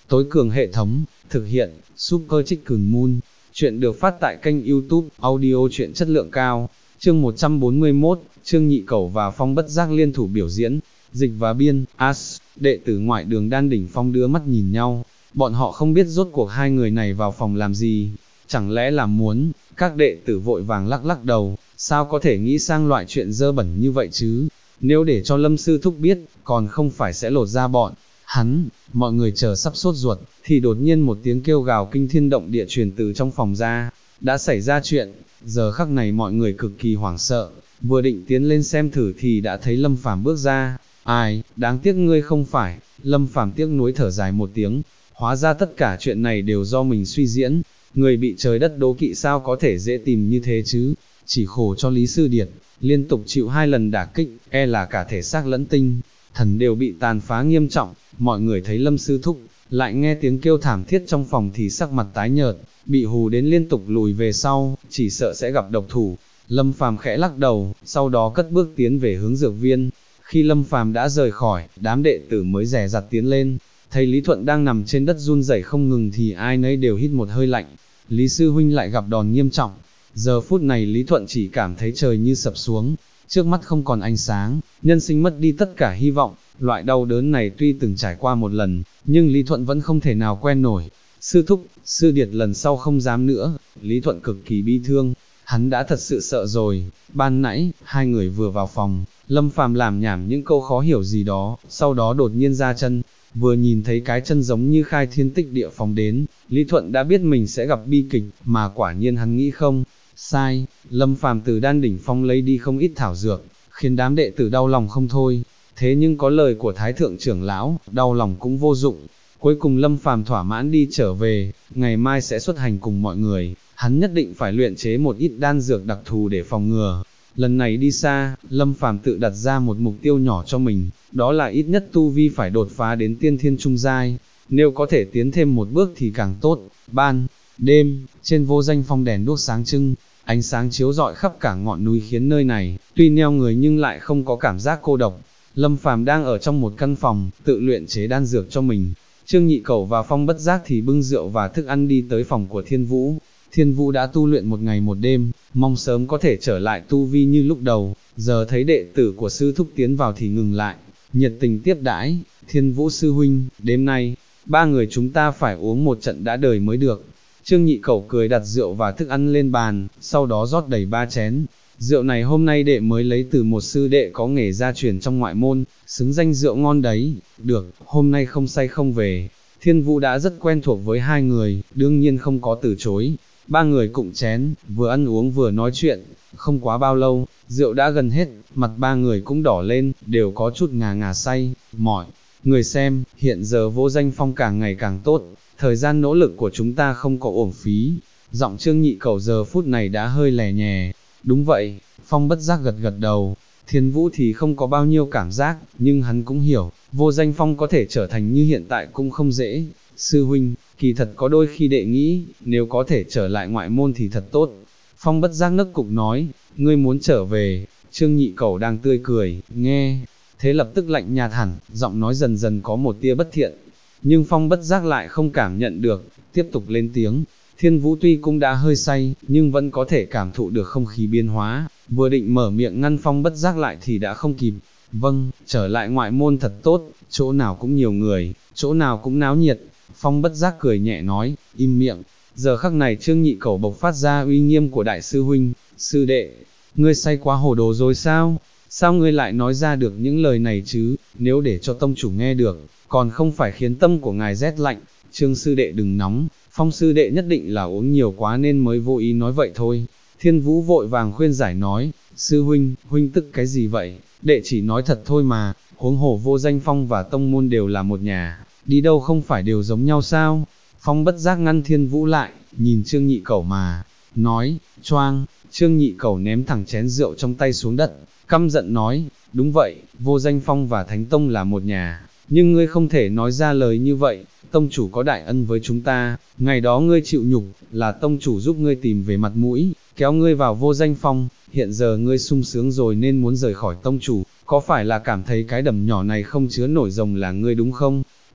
tối cường hệ thống, thực hiện, Super Chicken Moon. Chuyện được phát tại kênh YouTube, audio truyện chất lượng cao. Chương 141, Trương Nhị Cẩu và Phong Bất Giác liên thủ biểu diễn. Dịch và biên, As, đệ tử ngoại đường Đan Đỉnh Phong đưa mắt nhìn nhau. Bọn họ không biết rốt cuộc hai người này vào phòng làm gì. Chẳng lẽ là muốn, các đệ tử vội vàng lắc đầu, sao có thể nghĩ sang loại chuyện dơ bẩn như vậy chứ? Nếu để cho Lâm Sư Thúc biết, còn không phải sẽ lột ra bọn hắn. Mọi người chờ sắp sốt ruột, thì đột nhiên một tiếng kêu gào kinh thiên động địa truyền từ trong phòng ra. Đã xảy ra chuyện, giờ khắc này mọi người cực kỳ hoảng sợ, vừa định tiến lên xem thử thì đã thấy Lâm Phàm bước ra. Ai, đáng tiếc ngươi không phải. Lâm Phàm tiếc nuối thở dài một tiếng, hóa ra tất cả chuyện này đều do mình suy diễn. Người bị trời đất đố kỵ sao có thể dễ tìm như thế chứ? Chỉ khổ cho Lý Sư Điệt, liên tục chịu 2 lần đả kích, là cả thể xác lẫn tinh thần đều bị tàn phá nghiêm trọng. Mọi người thấy Lâm Sư Thúc, lại nghe tiếng kêu thảm thiết trong phòng thì sắc mặt tái nhợt, bị hù đến liên tục lùi về sau, chỉ sợ sẽ gặp độc thủ. Lâm Phàm khẽ lắc đầu, sau đó cất bước tiến về hướng dược viên. Khi Lâm Phàm đã rời khỏi, đám đệ tử mới dè dặt tiến lên, thấy Lý Thuận đang nằm trên đất run rẩy không ngừng thì ai nấy đều hít một hơi lạnh. Lý Sư Huynh lại gặp đòn nghiêm trọng. Giờ phút này Lý Thuận chỉ cảm thấy trời như sập xuống, trước mắt không còn ánh sáng, nhân sinh mất đi tất cả hy vọng. Loại đau đớn này tuy từng trải qua một lần, nhưng Lý Thuận vẫn không thể nào quen nổi. Sư Thúc, Sư Điệt lần sau không dám nữa. Lý Thuận cực kỳ bi thương, hắn đã thật sự sợ rồi. Ban nãy, hai người vừa vào phòng, Lâm Phàm làm nhảm những câu khó hiểu gì đó, sau đó đột nhiên ra chân, vừa nhìn thấy cái chân giống như khai thiên tích địa phóng đến, Lý Thuận đã biết mình sẽ gặp bi kịch, mà quả nhiên hắn nghĩ không sai. Lâm Phàm từ Đan Đỉnh Phong lấy đi không ít thảo dược, khiến đám đệ tử đau lòng không thôi. Thế nhưng có lời của Thái Thượng trưởng lão, đau lòng cũng vô dụng. Cuối cùng Lâm Phàm thỏa mãn đi trở về, ngày mai sẽ xuất hành cùng mọi người, hắn nhất định phải luyện chế một ít đan dược đặc thù để phòng ngừa. Lần này đi xa, Lâm Phàm tự đặt ra một mục tiêu nhỏ cho mình, đó là ít nhất tu vi phải đột phá đến tiên thiên trung giai, nếu có thể tiến thêm một bước thì càng tốt. Ban đêm, trên Vô Danh Phong đèn đuốc sáng trưng, ánh sáng chiếu rọi khắp cả ngọn núi khiến nơi này, tuy neo người nhưng lại không có cảm giác cô độc. Lâm Phàm đang ở trong một căn phòng, tự luyện chế đan dược cho mình. Trương Nhị Cẩu và Phong Bất Giác thì bưng rượu và thức ăn đi tới phòng của Thiên Vũ. Thiên Vũ đã tu luyện một ngày một đêm, mong sớm có thể trở lại tu vi như lúc đầu, giờ thấy đệ tử của sư thúc tiến vào thì ngừng lại, nhiệt tình tiếp đãi. Thiên Vũ sư huynh, đêm nay, ba người chúng ta phải uống một trận đã đời mới được. Trương Nhị Cẩu cười đặt rượu và thức ăn lên bàn, sau đó rót đầy 3 chén. Rượu này hôm nay đệ mới lấy từ một sư đệ có nghề gia truyền trong ngoại môn, xứng danh rượu ngon đấy. Được, hôm nay không say không về. Thiên Vũ đã rất quen thuộc với hai người, đương nhiên không có từ chối. Ba người cụng chén, vừa ăn uống vừa nói chuyện. Không quá bao lâu, rượu đã gần hết, mặt ba người cũng đỏ lên, đều có chút ngà ngà say. Mọi người xem, hiện giờ Vô Danh Phong càng ngày càng tốt, thời gian nỗ lực của chúng ta không có uổng phí. Giọng Trương Nhị Cẩu giờ phút này đã hơi lè nhè. Đúng vậy, Phong Bất Giác gật đầu. Thiên Vũ thì không có bao nhiêu cảm giác, nhưng hắn cũng hiểu, Vô Danh Phong có thể trở thành như hiện tại cũng không dễ. Sư huynh, kỳ thật có đôi khi đệ nghĩ, nếu có thể trở lại ngoại môn thì thật tốt. Phong Bất Giác nấc cục nói, ngươi muốn trở về. Trương Nhị Cẩu đang tươi cười, nghe, thế lập tức lạnh nhạt hẳn, giọng nói dần dần có một tia bất thiện. Nhưng Phong Bất Giác lại không cảm nhận được, tiếp tục lên tiếng. Thiên Vũ tuy cũng đã hơi say, nhưng vẫn có thể cảm thụ được không khí biến hóa, vừa định mở miệng ngăn Phong Bất Giác lại thì đã không kịp. Vâng, trở lại ngoại môn thật tốt, chỗ nào cũng nhiều người, chỗ nào cũng náo nhiệt. Phong Bất Giác cười nhẹ nói, im miệng. Giờ khắc này Trương Nhị Cẩu bộc phát ra uy nghiêm của đại sư huynh. Sư đệ, ngươi say quá hồ đồ rồi sao? Sao ngươi lại nói ra được những lời này chứ? Nếu để cho tông chủ nghe được, còn không phải khiến tâm của ngài rét lạnh. Trương sư đệ đừng nóng, Phong sư đệ nhất định là uống nhiều quá nên mới vô ý nói vậy thôi. Thiên Vũ vội vàng khuyên giải nói, sư huynh, huynh tức cái gì vậy? Đệ chỉ nói thật thôi mà, huống hồ Vô Danh Phong và tông môn đều là một nhà, đi đâu không phải đều giống nhau sao? Phong Bất Giác ngăn Thiên Vũ lại, nhìn Trương Nhị Cẩu mà nói, choang. Trương Nhị Cẩu ném thẳng chén rượu trong tay xuống đất, căm giận nói, đúng vậy, Vô Danh Phong và Thánh Tông là một nhà, nhưng ngươi không thể nói ra lời như vậy. Tông chủ có đại ân với chúng ta, ngày đó ngươi chịu nhục, là tông chủ giúp ngươi tìm về mặt mũi, kéo ngươi vào Vô Danh Phong, hiện giờ ngươi sung sướng rồi nên muốn rời khỏi tông chủ, có phải là cảm thấy cái đầm nhỏ này không chứa nổi rồng là ngươi đúng không?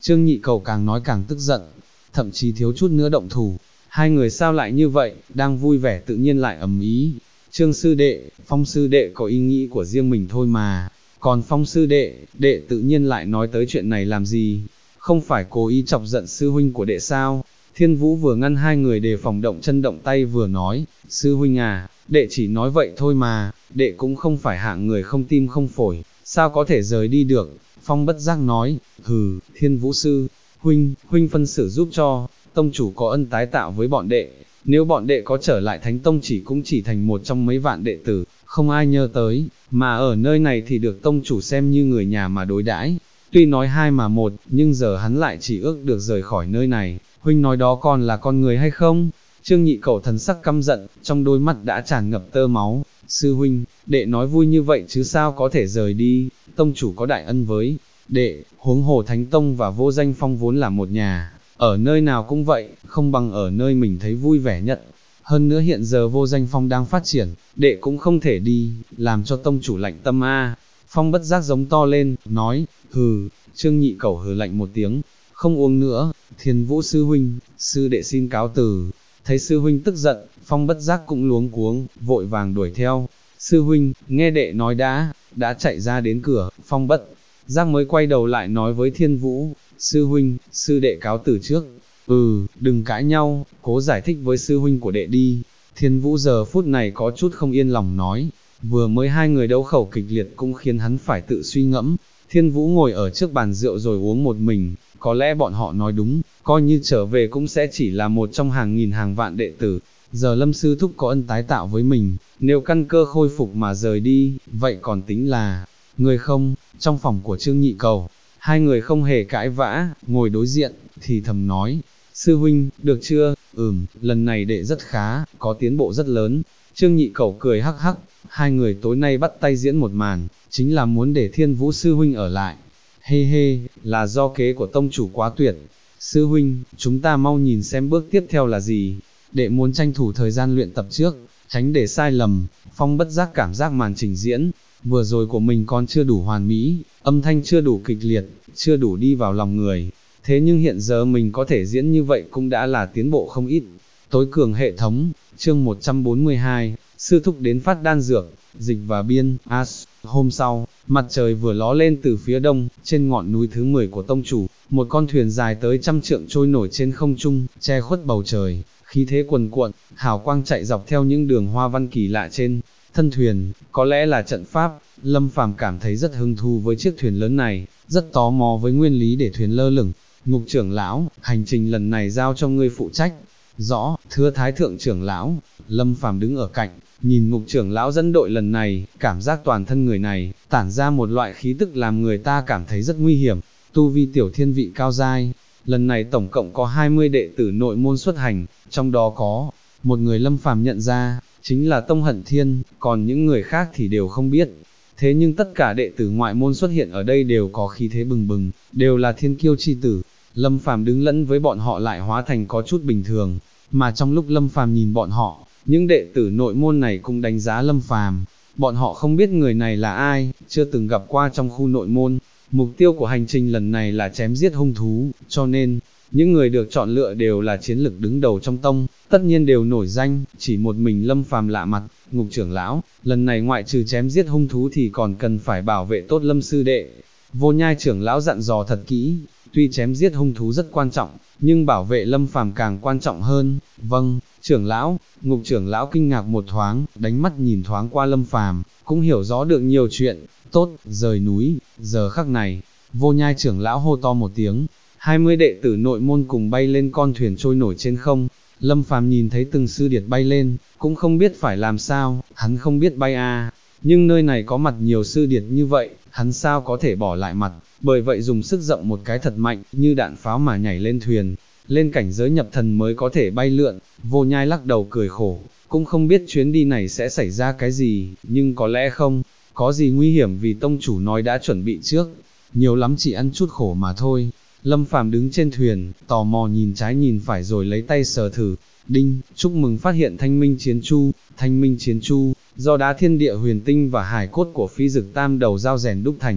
Trương Nhị Cầu càng nói càng tức giận, thậm chí thiếu chút nữa động thủ. Hai người sao lại như vậy, đang vui vẻ tự nhiên lại ầm ĩ. Trương sư đệ, Phong sư đệ có ý nghĩ của riêng mình thôi mà, còn Phong sư đệ, đệ tự nhiên lại nói tới chuyện này làm gì, không phải cố ý chọc giận sư huynh của đệ sao? Thiên Vũ vừa ngăn hai người đề phòng động chân động tay vừa nói, sư huynh à, đệ chỉ nói vậy thôi mà, đệ cũng không phải hạng người không tim không phổi, sao có thể rời đi được? Phong bất giác nói, hừ, Thiên Vũ sư, huynh phân xử giúp cho, tông chủ có ân tái tạo với bọn đệ, nếu bọn đệ có trở lại Thánh Tông chỉ cũng chỉ thành một trong mấy vạn đệ tử, không ai nhớ tới, mà ở nơi này thì được tông chủ xem như người nhà mà đối đãi. Tuy nói hai mà một, nhưng giờ hắn lại chỉ ước được rời khỏi nơi này, huynh nói đó còn là con người hay không? Trương Nhị Cầu thần sắc căm giận, trong đôi mắt đã tràn ngập tơ máu, sư huynh, đệ nói vui như vậy chứ sao có thể rời đi, tông chủ có đại ân với đệ, huống hồ Thánh Tông và Vô Danh Phong vốn là một nhà, ở nơi nào cũng vậy, không bằng ở nơi mình thấy vui vẻ nhất. Hơn nữa hiện giờ Vô Danh Phong đang phát triển, đệ cũng không thể đi, làm cho tông chủ lạnh tâm a. Phong bất giác giống to lên, nói, hừ. Trương Nhị Cầu hừ lạnh một tiếng, không uống nữa. Thiên Vũ sư huynh, sư đệ xin cáo từ. Thấy sư huynh tức giận, Phong bất giác cũng luống cuống, vội vàng đuổi theo. Sư huynh, nghe đệ nói đã chạy ra đến cửa. Phong bất giác mới quay đầu lại nói với Thiên Vũ, sư huynh, sư đệ cáo từ trước. Đừng cãi nhau, cố giải thích với sư huynh của đệ đi. Thiên Vũ giờ phút này có chút không yên lòng nói, vừa mới hai người đấu khẩu kịch liệt cũng khiến hắn phải tự suy ngẫm. Thiên Vũ ngồi ở trước bàn rượu rồi uống một mình, có lẽ bọn họ nói đúng, coi như trở về cũng sẽ chỉ là một trong hàng nghìn hàng vạn đệ tử. Giờ Lâm sư thúc có ân tái tạo với mình, nếu căn cơ khôi phục mà rời đi, vậy còn tính là người không? Trong phòng của Trương Nhị Cầu, hai người không hề cãi vã, ngồi đối diện, thì thầm nói, sư huynh, được chưa? Lần này đệ rất khá, có tiến bộ rất lớn. Trương Nhị Cầu cười hắc hắc, hai người tối nay bắt tay diễn một màn, chính là muốn để Thiên Vũ sư huynh ở lại. Hê, là do kế của tông chủ quá tuyệt. Sư huynh, chúng ta mau nhìn xem bước tiếp theo là gì. Đệ muốn tranh thủ thời gian luyện tập trước, tránh để sai lầm. Phong bất giác cảm giác màn trình diễn vừa rồi của mình còn chưa đủ hoàn mỹ, âm thanh chưa đủ kịch liệt, chưa đủ đi vào lòng người. Thế nhưng hiện giờ mình có thể diễn như vậy cũng đã là tiến bộ không ít. Tối cường hệ thống, chương 142, sư thúc đến phát đan dược, dịch và biên, hôm sau, mặt trời vừa ló lên từ phía đông, trên ngọn núi thứ 10 của tông chủ, một con thuyền dài tới 100 trượng trôi nổi trên không trung, che khuất bầu trời, khí thế cuồn cuộn, hào quang chạy dọc theo những đường hoa văn kỳ lạ trên thân thuyền, có lẽ là trận pháp. Lâm Phàm cảm thấy rất hứng thú với chiếc thuyền lớn này, rất tò mò với nguyên lý để thuyền lơ lửng. Ngục trưởng lão, hành trình lần này giao cho ngươi phụ trách. Rõ, thưa Thái thượng trưởng lão. Lâm Phàm đứng ở cạnh, nhìn Ngục trưởng lão dẫn đội lần này, cảm giác toàn thân người này tản ra một loại khí tức làm người ta cảm thấy rất nguy hiểm. Tu vi tiểu thiên vị cao giai. Lần này tổng cộng có 20 đệ tử nội môn xuất hành, trong đó có một người Lâm Phàm nhận ra, chính là Tông Hận Thiên, còn những người khác thì đều không biết. Thế nhưng tất cả đệ tử ngoại môn xuất hiện ở đây đều có khí thế bừng bừng, đều là thiên kiêu chi tử. Lâm Phàm đứng lẫn với bọn họ lại hóa thành có chút bình thường, mà trong lúc Lâm Phàm nhìn bọn họ, những đệ tử nội môn này cũng đánh giá Lâm Phàm. Bọn họ không biết người này là ai, chưa từng gặp qua trong khu nội môn. Mục tiêu của hành trình lần này là chém giết hung thú, cho nên những người được chọn lựa đều là chiến lực đứng đầu trong tông, tất nhiên đều nổi danh, chỉ một mình Lâm Phàm lạ mặt. Ngục trưởng lão, lần này ngoại trừ chém giết hung thú thì còn cần phải bảo vệ tốt Lâm sư đệ. Vô Nhai trưởng lão dặn dò thật kỹ, tuy chém giết hung thú rất quan trọng, nhưng bảo vệ Lâm Phàm càng quan trọng hơn. Vâng, trưởng lão. Ngục trưởng lão kinh ngạc một thoáng, đánh mắt nhìn thoáng qua Lâm Phàm, cũng hiểu rõ được nhiều chuyện. Tốt, rời núi. Giờ khắc này, Vô Nhai trưởng lão hô to một tiếng, 20 đệ tử nội môn cùng bay lên con thuyền trôi nổi trên không. Lâm Phàm nhìn thấy từng sư điệt bay lên, cũng không biết phải làm sao, hắn không biết bay nhưng nơi này có mặt nhiều sư điệt như vậy, hắn sao có thể bỏ lại mặt, bởi vậy dùng sức rộng một cái thật mạnh, như đạn pháo mà nhảy lên thuyền, lên cảnh giới nhập thần mới có thể bay lượn. Vô Nhai lắc đầu cười khổ, cũng không biết chuyến đi này sẽ xảy ra cái gì, nhưng có lẽ không có gì nguy hiểm vì tông chủ nói đã chuẩn bị trước, nhiều lắm chỉ ăn chút khổ mà thôi. Lâm Phàm đứng trên thuyền, tò mò nhìn trái nhìn phải rồi lấy tay sờ thử. Đinh, chúc mừng phát hiện Thanh Minh Chiến Chu. Thanh Minh Chiến Chu, do đá thiên địa huyền tinh và hải cốt của phi dực tam đầu dao rèn đúc thành.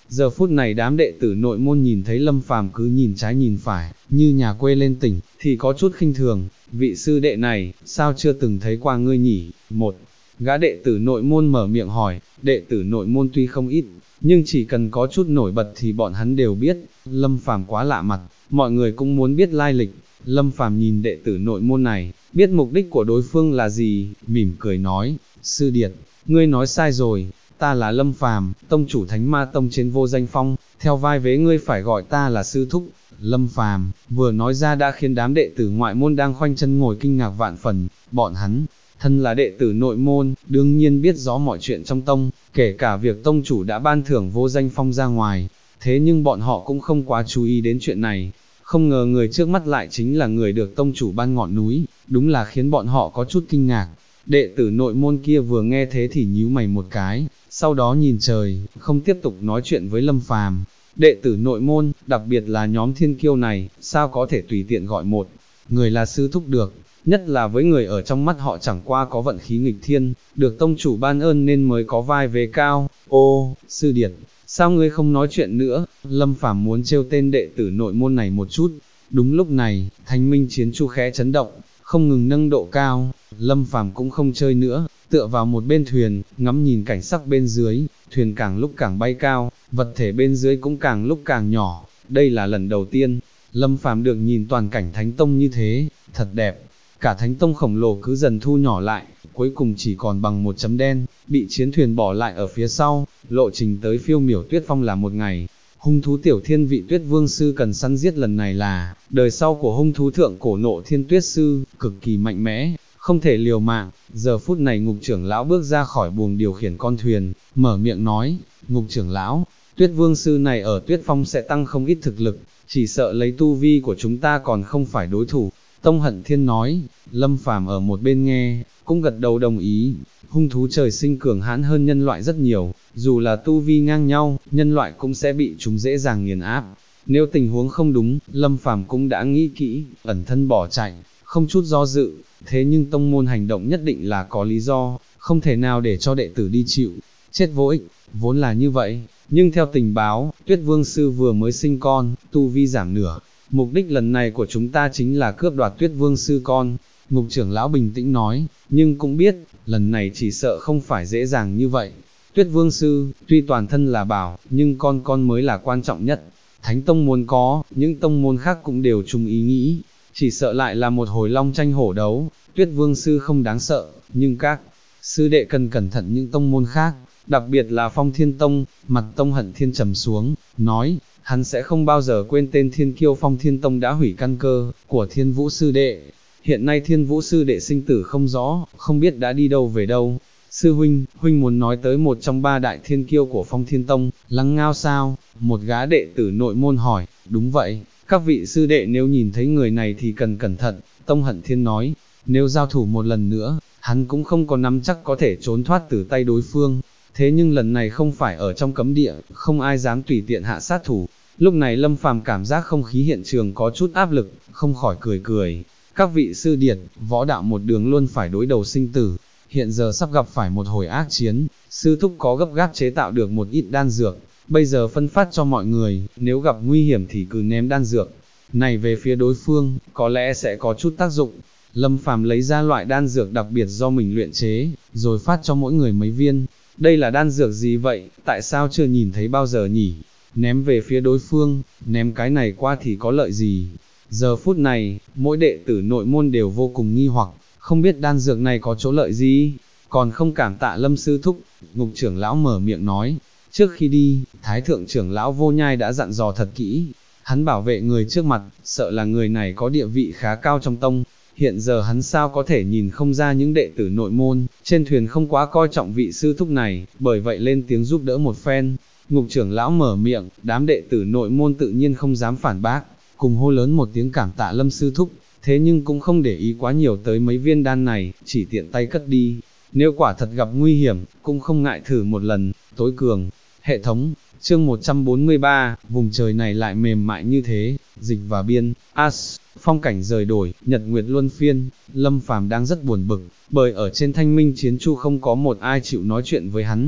Giờ phút này đám đệ tử nội môn nhìn thấy Lâm Phàm cứ nhìn trái nhìn phải, như nhà quê lên tỉnh, thì có chút khinh thường, vị sư đệ này, sao chưa từng thấy qua ngươi nhỉ? Một gã đệ tử nội môn mở miệng hỏi, đệ tử nội môn tuy không ít, nhưng chỉ cần có chút nổi bật thì bọn hắn đều biết, Lâm Phàm quá lạ mặt, mọi người cũng muốn biết lai lịch. Lâm Phàm nhìn đệ tử nội môn này, biết mục đích của đối phương là gì, mỉm cười nói, sư điệt, ngươi nói sai rồi, ta là Lâm Phàm, tông chủ Thánh Ma Tông trên Vô Danh Phong, theo vai vế ngươi phải gọi ta là sư thúc. Lâm Phàm vừa nói ra đã khiến đám đệ tử ngoại môn đang khoanh chân ngồi kinh ngạc vạn phần, bọn hắn, thân là đệ tử nội môn, đương nhiên biết rõ mọi chuyện trong tông, kể cả việc tông chủ đã ban thưởng Vô Danh Phong ra ngoài, thế nhưng bọn họ cũng không quá chú ý đến chuyện này. Không ngờ người trước mắt lại chính là người được tông chủ ban ngọn núi, đúng là khiến bọn họ có chút kinh ngạc. Đệ tử nội môn kia vừa nghe thế thì nhíu mày một cái, sau đó nhìn trời, không tiếp tục nói chuyện với Lâm Phàm. Đệ tử nội môn, đặc biệt là nhóm thiên kiêu này, sao có thể tùy tiện gọi một người là sư thúc được, nhất là với người ở trong mắt họ chẳng qua có vận khí nghịch thiên, được tông chủ ban ơn nên mới có vai vế cao. Ô, sư điệt, sao ngươi không nói chuyện nữa? Lâm Phàm muốn trêu tên đệ tử nội môn này một chút. Đúng lúc này, Thanh Minh Chiến Chu khẽ chấn động, không ngừng nâng độ cao. Lâm Phàm cũng không chơi nữa, tựa vào một bên thuyền, ngắm nhìn cảnh sắc bên dưới, thuyền càng lúc càng bay cao, vật thể bên dưới cũng càng lúc càng nhỏ. Đây là lần đầu tiên, Lâm Phàm được nhìn toàn cảnh Thánh Tông như thế, thật đẹp. Cả Thánh Tông khổng lồ cứ dần thu nhỏ lại, cuối cùng chỉ còn bằng một chấm đen, bị chiến thuyền bỏ lại ở phía sau. Lộ trình tới Phiêu Miểu Tuyết Phong là một ngày. Hung thú tiểu thiên vị Tuyết Vương Sư cần săn giết lần này là đời sau của hung thú thượng cổ Nộ Thiên Tuyết Sư, cực kỳ mạnh mẽ, không thể liều mạng. Giờ phút này Ngục trưởng lão bước ra khỏi buồng điều khiển con thuyền, mở miệng nói, Ngục trưởng lão, Tuyết Vương Sư này ở Tuyết Phong sẽ tăng không ít thực lực, chỉ sợ lấy tu vi của chúng ta còn không phải đối thủ. Tông Hận Thiên nói. Lâm Phàm ở một bên nghe, cũng gật đầu đồng ý. Hung thú trời sinh cường hãn hơn nhân loại rất nhiều, dù là tu vi ngang nhau, nhân loại cũng sẽ bị chúng dễ dàng nghiền áp. Nếu tình huống không đúng, Lâm Phàm cũng đã nghĩ kỹ, ẩn thân bỏ chạy, không chút do dự. Thế nhưng tông môn hành động nhất định là có lý do, không thể nào để cho đệ tử đi chịu chết vô ích, vốn là như vậy. Nhưng theo tình báo, Tuyết Vương Sư vừa mới sinh con, tu vi giảm nửa. Mục đích lần này của chúng ta chính là cướp đoạt Tuyết Vương Sư con. Ngục trưởng lão bình tĩnh nói, nhưng cũng biết, lần này chỉ sợ không phải dễ dàng như vậy. Tuyết Vương Sư, tuy toàn thân là bảo, nhưng con mới là quan trọng nhất. Thánh Tông muốn có, những tông môn khác cũng đều chung ý nghĩ. Chỉ sợ lại là một hồi long tranh hổ đấu. Tuyết Vương Sư không đáng sợ, nhưng các sư đệ cần cẩn thận những tông môn khác, đặc biệt là Phong Thiên Tông. Mặt Tông Hận Thiên trầm xuống, nói, hắn sẽ không bao giờ quên tên thiên kiêu Phong Thiên Tông đã hủy căn cơ của Thiên Vũ Sư Đệ. Hiện nay Thiên Vũ Sư Đệ sinh tử không rõ, không biết đã đi đâu về đâu. Sư huynh, huynh muốn nói tới một trong ba đại thiên kiêu của Phong Thiên Tông, Lăng Ngao sao? Một gã đệ tử nội môn hỏi. Đúng vậy, các vị sư đệ nếu nhìn thấy người này thì cần cẩn thận. Tông Hận Thiên nói, nếu giao thủ một lần nữa, hắn cũng không có nắm chắc có thể trốn thoát từ tay đối phương. Thế nhưng lần này không phải ở trong cấm địa, không ai dám tùy tiện hạ sát thủ. Lúc này Lâm Phàm cảm giác không khí hiện trường có chút áp lực, không khỏi cười cười. Các vị sư điệt, võ đạo một đường luôn phải đối đầu sinh tử, hiện giờ sắp gặp phải một hồi ác chiến, sư thúc có gấp gáp chế tạo được một ít đan dược, bây giờ phân phát cho mọi người, nếu gặp nguy hiểm thì cứ ném đan dược này về phía đối phương, có lẽ sẽ có chút tác dụng. Lâm Phàm lấy ra loại đan dược đặc biệt do mình luyện chế, rồi phát cho mỗi người mấy viên. Đây là đan dược gì vậy, tại sao chưa nhìn thấy bao giờ nhỉ? Ném về phía đối phương, ném cái này qua thì có lợi gì? Giờ phút này, mỗi đệ tử nội môn đều vô cùng nghi hoặc, không biết đan dược này có chỗ lợi gì, còn không cảm tạ Lâm sư thúc. Ngục trưởng lão mở miệng nói, trước khi đi, Thái thượng trưởng lão Vô Nhai đã dặn dò thật kỹ, hắn bảo vệ người trước mặt, sợ là người này có địa vị khá cao trong tông. Hiện giờ hắn sao có thể nhìn không ra những đệ tử nội môn, trên thuyền không quá coi trọng vị sư thúc này, bởi vậy lên tiếng giúp đỡ một phen. Ngục trưởng lão mở miệng, đám đệ tử nội môn tự nhiên không dám phản bác, cùng hô lớn một tiếng cảm tạ Lâm sư thúc, thế nhưng cũng không để ý quá nhiều tới mấy viên đan này, chỉ tiện tay cất đi. Nếu quả thật gặp nguy hiểm, cũng không ngại thử một lần. Tối cường, hệ thống, chương 143, vùng trời này lại mềm mại như thế, dịch và biên, phong cảnh rời đổi, nhật nguyệt luân phiên. Lâm Phàm đang rất buồn bực, bởi ở trên Thanh Minh Chiến Chu không có một ai chịu nói chuyện với hắn,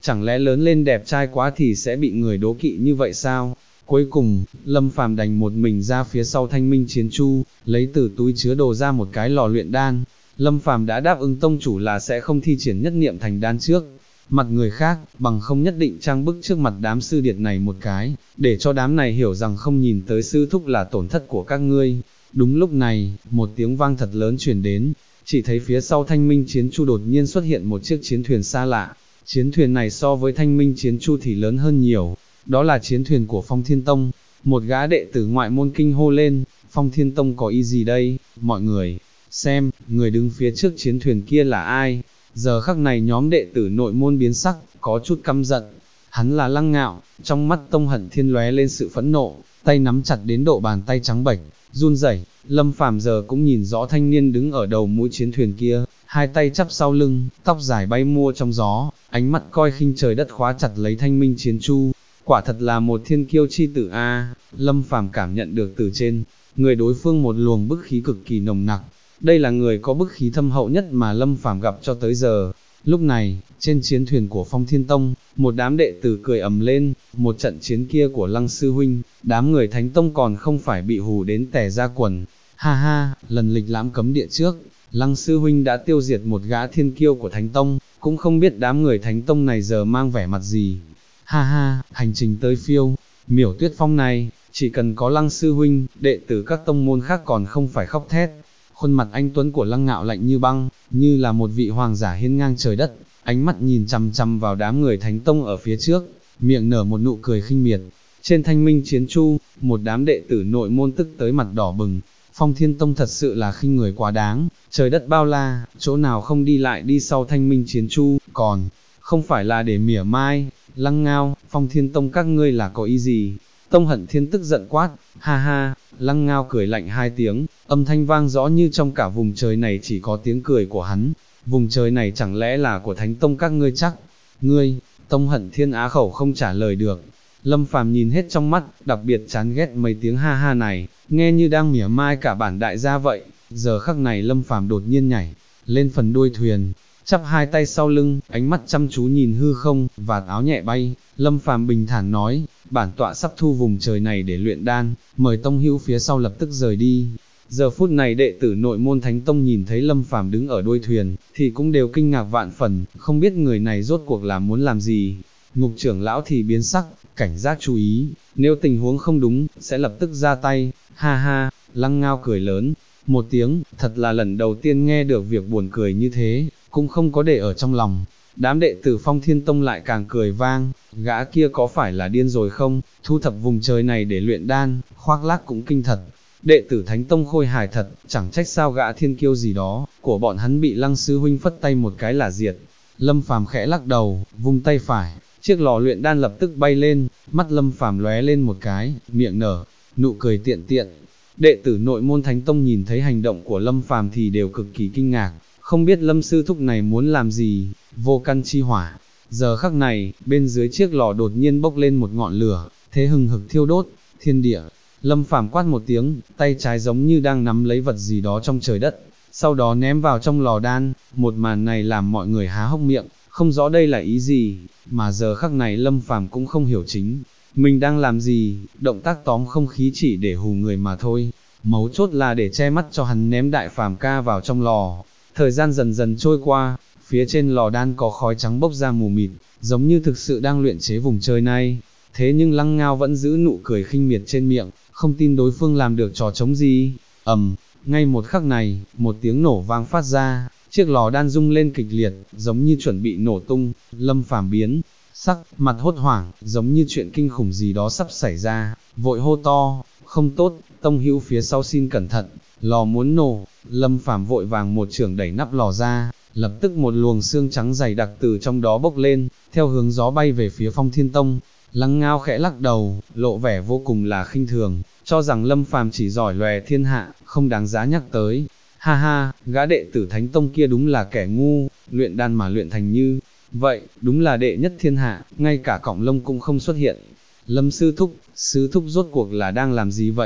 chẳng lẽ lớn lên đẹp trai quá thì sẽ bị người đố kỵ như vậy sao? Cuối cùng, Lâm Phàm đành một mình ra phía sau Thanh Minh Chiến Chu, lấy từ túi chứa đồ ra một cái lò luyện đan. Lâm Phàm đã đáp ứng tông chủ là sẽ không thi triển nhất niệm thành đan trước mặt người khác, bằng không nhất định trang bức trước mặt đám sư điệt này một cái, để cho đám này hiểu rằng không nhìn tới sư thúc là tổn thất của các ngươi. Đúng lúc này, một tiếng vang thật lớn truyền đến, chỉ thấy phía sau Thanh Minh Chiến Chu đột nhiên xuất hiện một chiếc chiến thuyền xa lạ. Chiến thuyền này so với Thanh Minh Chiến Chu thì lớn hơn nhiều, đó là chiến thuyền của Phong Thiên Tông. Một gã đệ tử ngoại môn kinh hô lên, Phong Thiên Tông có ý gì đây? Mọi người, xem, người đứng phía trước chiến thuyền kia là ai? Giờ khắc này nhóm đệ tử nội môn biến sắc, có chút căm giận. Hắn là Lăng Ngạo, trong mắt Tông Hận Thiên lóe lên sự phẫn nộ, tay nắm chặt đến độ bàn tay trắng bệch, run rẩy. Lâm Phàm giờ cũng nhìn rõ thanh niên đứng ở đầu mũi chiến thuyền kia, hai tay chắp sau lưng, tóc dài bay mua trong gió, ánh mắt coi khinh trời đất khóa chặt lấy Thanh Minh Chiến Chu. Quả thật là một thiên kiêu chi tử a. Lâm Phàm cảm nhận được từ trên người đối phương một luồng bức khí cực kỳ nồng nặc. Đây là người có bức khí thâm hậu nhất mà Lâm Phàm gặp cho tới giờ. Lúc này, trên chiến thuyền của Phong Thiên Tông, một đám đệ tử cười ầm lên, một trận chiến kia của Lăng sư huynh, đám người Thánh Tông còn không phải bị hù đến tè ra quần. Ha ha, lần lịch lãm cấm địa trước, Lăng sư huynh đã tiêu diệt một gã thiên kiêu của Thánh Tông, cũng không biết đám người Thánh Tông này giờ mang vẻ mặt gì. Ha ha, hành trình tới phiêu, miểu tuyết phong này, chỉ cần có Lăng sư huynh, đệ tử các tông môn khác còn không phải khóc thét. Khuôn mặt anh tuấn của Lăng Ngạo lạnh như băng, như là một vị hoàng giả hiên ngang trời đất, ánh mắt nhìn chằm chằm vào đám người Thánh Tông ở phía trước, miệng nở một nụ cười khinh miệt. Trên Thanh Minh Chiến Chu, một đám đệ tử nội môn tức tới mặt đỏ bừng. Phong Thiên Tông thật sự là khinh người quá đáng, trời đất bao la, chỗ nào không đi lại đi sau Thanh Minh Chiến Chu, còn không phải là để mỉa mai. Lăng Ngao, Phong Thiên Tông các ngươi là có ý gì? Tông Hận Thiên tức giận quát. Ha ha. Lăng Ngao cười lạnh hai tiếng, âm thanh vang rõ như trong cả vùng trời này chỉ có tiếng cười của hắn. Vùng trời này chẳng lẽ là của Thánh Tông các ngươi chắc? Ngươi, Tông Hận Thiên á khẩu không trả lời được. Lâm Phàm nhìn hết trong mắt, đặc biệt chán ghét mấy tiếng ha ha này, nghe như đang mỉa mai cả bản đại gia vậy. Giờ khắc này Lâm Phàm đột nhiên nhảy lên phần đuôi thuyền, chắp hai tay sau lưng, ánh mắt chăm chú nhìn hư không, vạt áo nhẹ bay. Lâm Phàm bình thản nói, bản tọa sắp thu vùng trời này để luyện đan, mời tông hữu phía sau lập tức rời đi. Giờ phút này đệ tử nội môn Thánh Tông nhìn thấy Lâm Phàm đứng ở đuôi thuyền, thì cũng đều kinh ngạc vạn phần, không biết người này rốt cuộc là muốn làm gì. Ngục trưởng lão thì biến sắc, cảnh giác chú ý, nếu tình huống không đúng, sẽ lập tức ra tay. Ha ha, Lăng Ngao cười lớn một tiếng, thật là lần đầu tiên nghe được việc buồn cười như thế, cũng không có để ở trong lòng. Đám đệ tử Phong Thiên Tông lại càng cười vang, gã kia có phải là điên rồi không, thu thập vùng trời này để luyện đan, khoác lác cũng kinh thật. Đệ tử Thánh Tông khôi hài thật, chẳng trách sao gã thiên kiêu gì đó, của bọn hắn bị Lăng sư huynh phất tay một cái là diệt. Lâm Phàm khẽ lắc đầu, vung tay phải, chiếc lò luyện đan lập tức bay lên, mắt Lâm Phàm lóe lên một cái, miệng nở nụ cười tiện tiện. Đệ tử nội môn Thánh Tông nhìn thấy hành động của Lâm Phàm thì đều cực kỳ kinh ngạc, không biết Lâm sư thúc này muốn làm gì. Vô căn chi hỏa. Giờ khắc này, bên dưới chiếc lò đột nhiên bốc lên một ngọn lửa, thế hừng hực thiêu đốt thiên địa. Lâm Phàm quát một tiếng, tay trái giống như đang nắm lấy vật gì đó trong trời đất, sau đó ném vào trong lò đan. Một màn này làm mọi người há hốc miệng, không rõ đây là ý gì, mà giờ khắc này Lâm Phàm cũng không hiểu chính mình đang làm gì. Động tác tóm không khí chỉ để hù người mà thôi, mấu chốt là để che mắt cho hắn ném Đại Phàm ca vào trong lò. Thời gian dần dần trôi qua, phía trên lò đan có khói trắng bốc ra mù mịt, giống như thực sự đang luyện chế vùng trời này. Thế nhưng Lăng Ngao vẫn giữ nụ cười khinh miệt trên miệng, không tin đối phương làm được trò trống gì. Ngay một khắc này, một tiếng nổ vang phát ra, chiếc lò đan rung lên kịch liệt, giống như chuẩn bị nổ tung. Lâm Phàm biến sắc, mặt hốt hoảng, giống như chuyện kinh khủng gì đó sắp xảy ra, vội hô to, không tốt, tông hữu phía sau xin cẩn thận, lò muốn nổ. Lâm Phàm vội vàng một chưởng đẩy nắp lò ra, lập tức một luồng xương trắng dày đặc từ trong đó bốc lên, theo hướng gió bay về phía Phong Thiên Tông. Lăng Ngao khẽ lắc đầu, lộ vẻ vô cùng là khinh thường, cho rằng Lâm Phàm chỉ giỏi lòe thiên hạ, không đáng giá nhắc tới. Ha ha, gã đệ tử Thánh Tông kia đúng là kẻ ngu, luyện đan mà luyện thành như vậy, đúng là đệ nhất thiên hạ, ngay cả cọng lông cũng không xuất hiện. Lâm sư thúc rốt cuộc là đang làm gì vậy?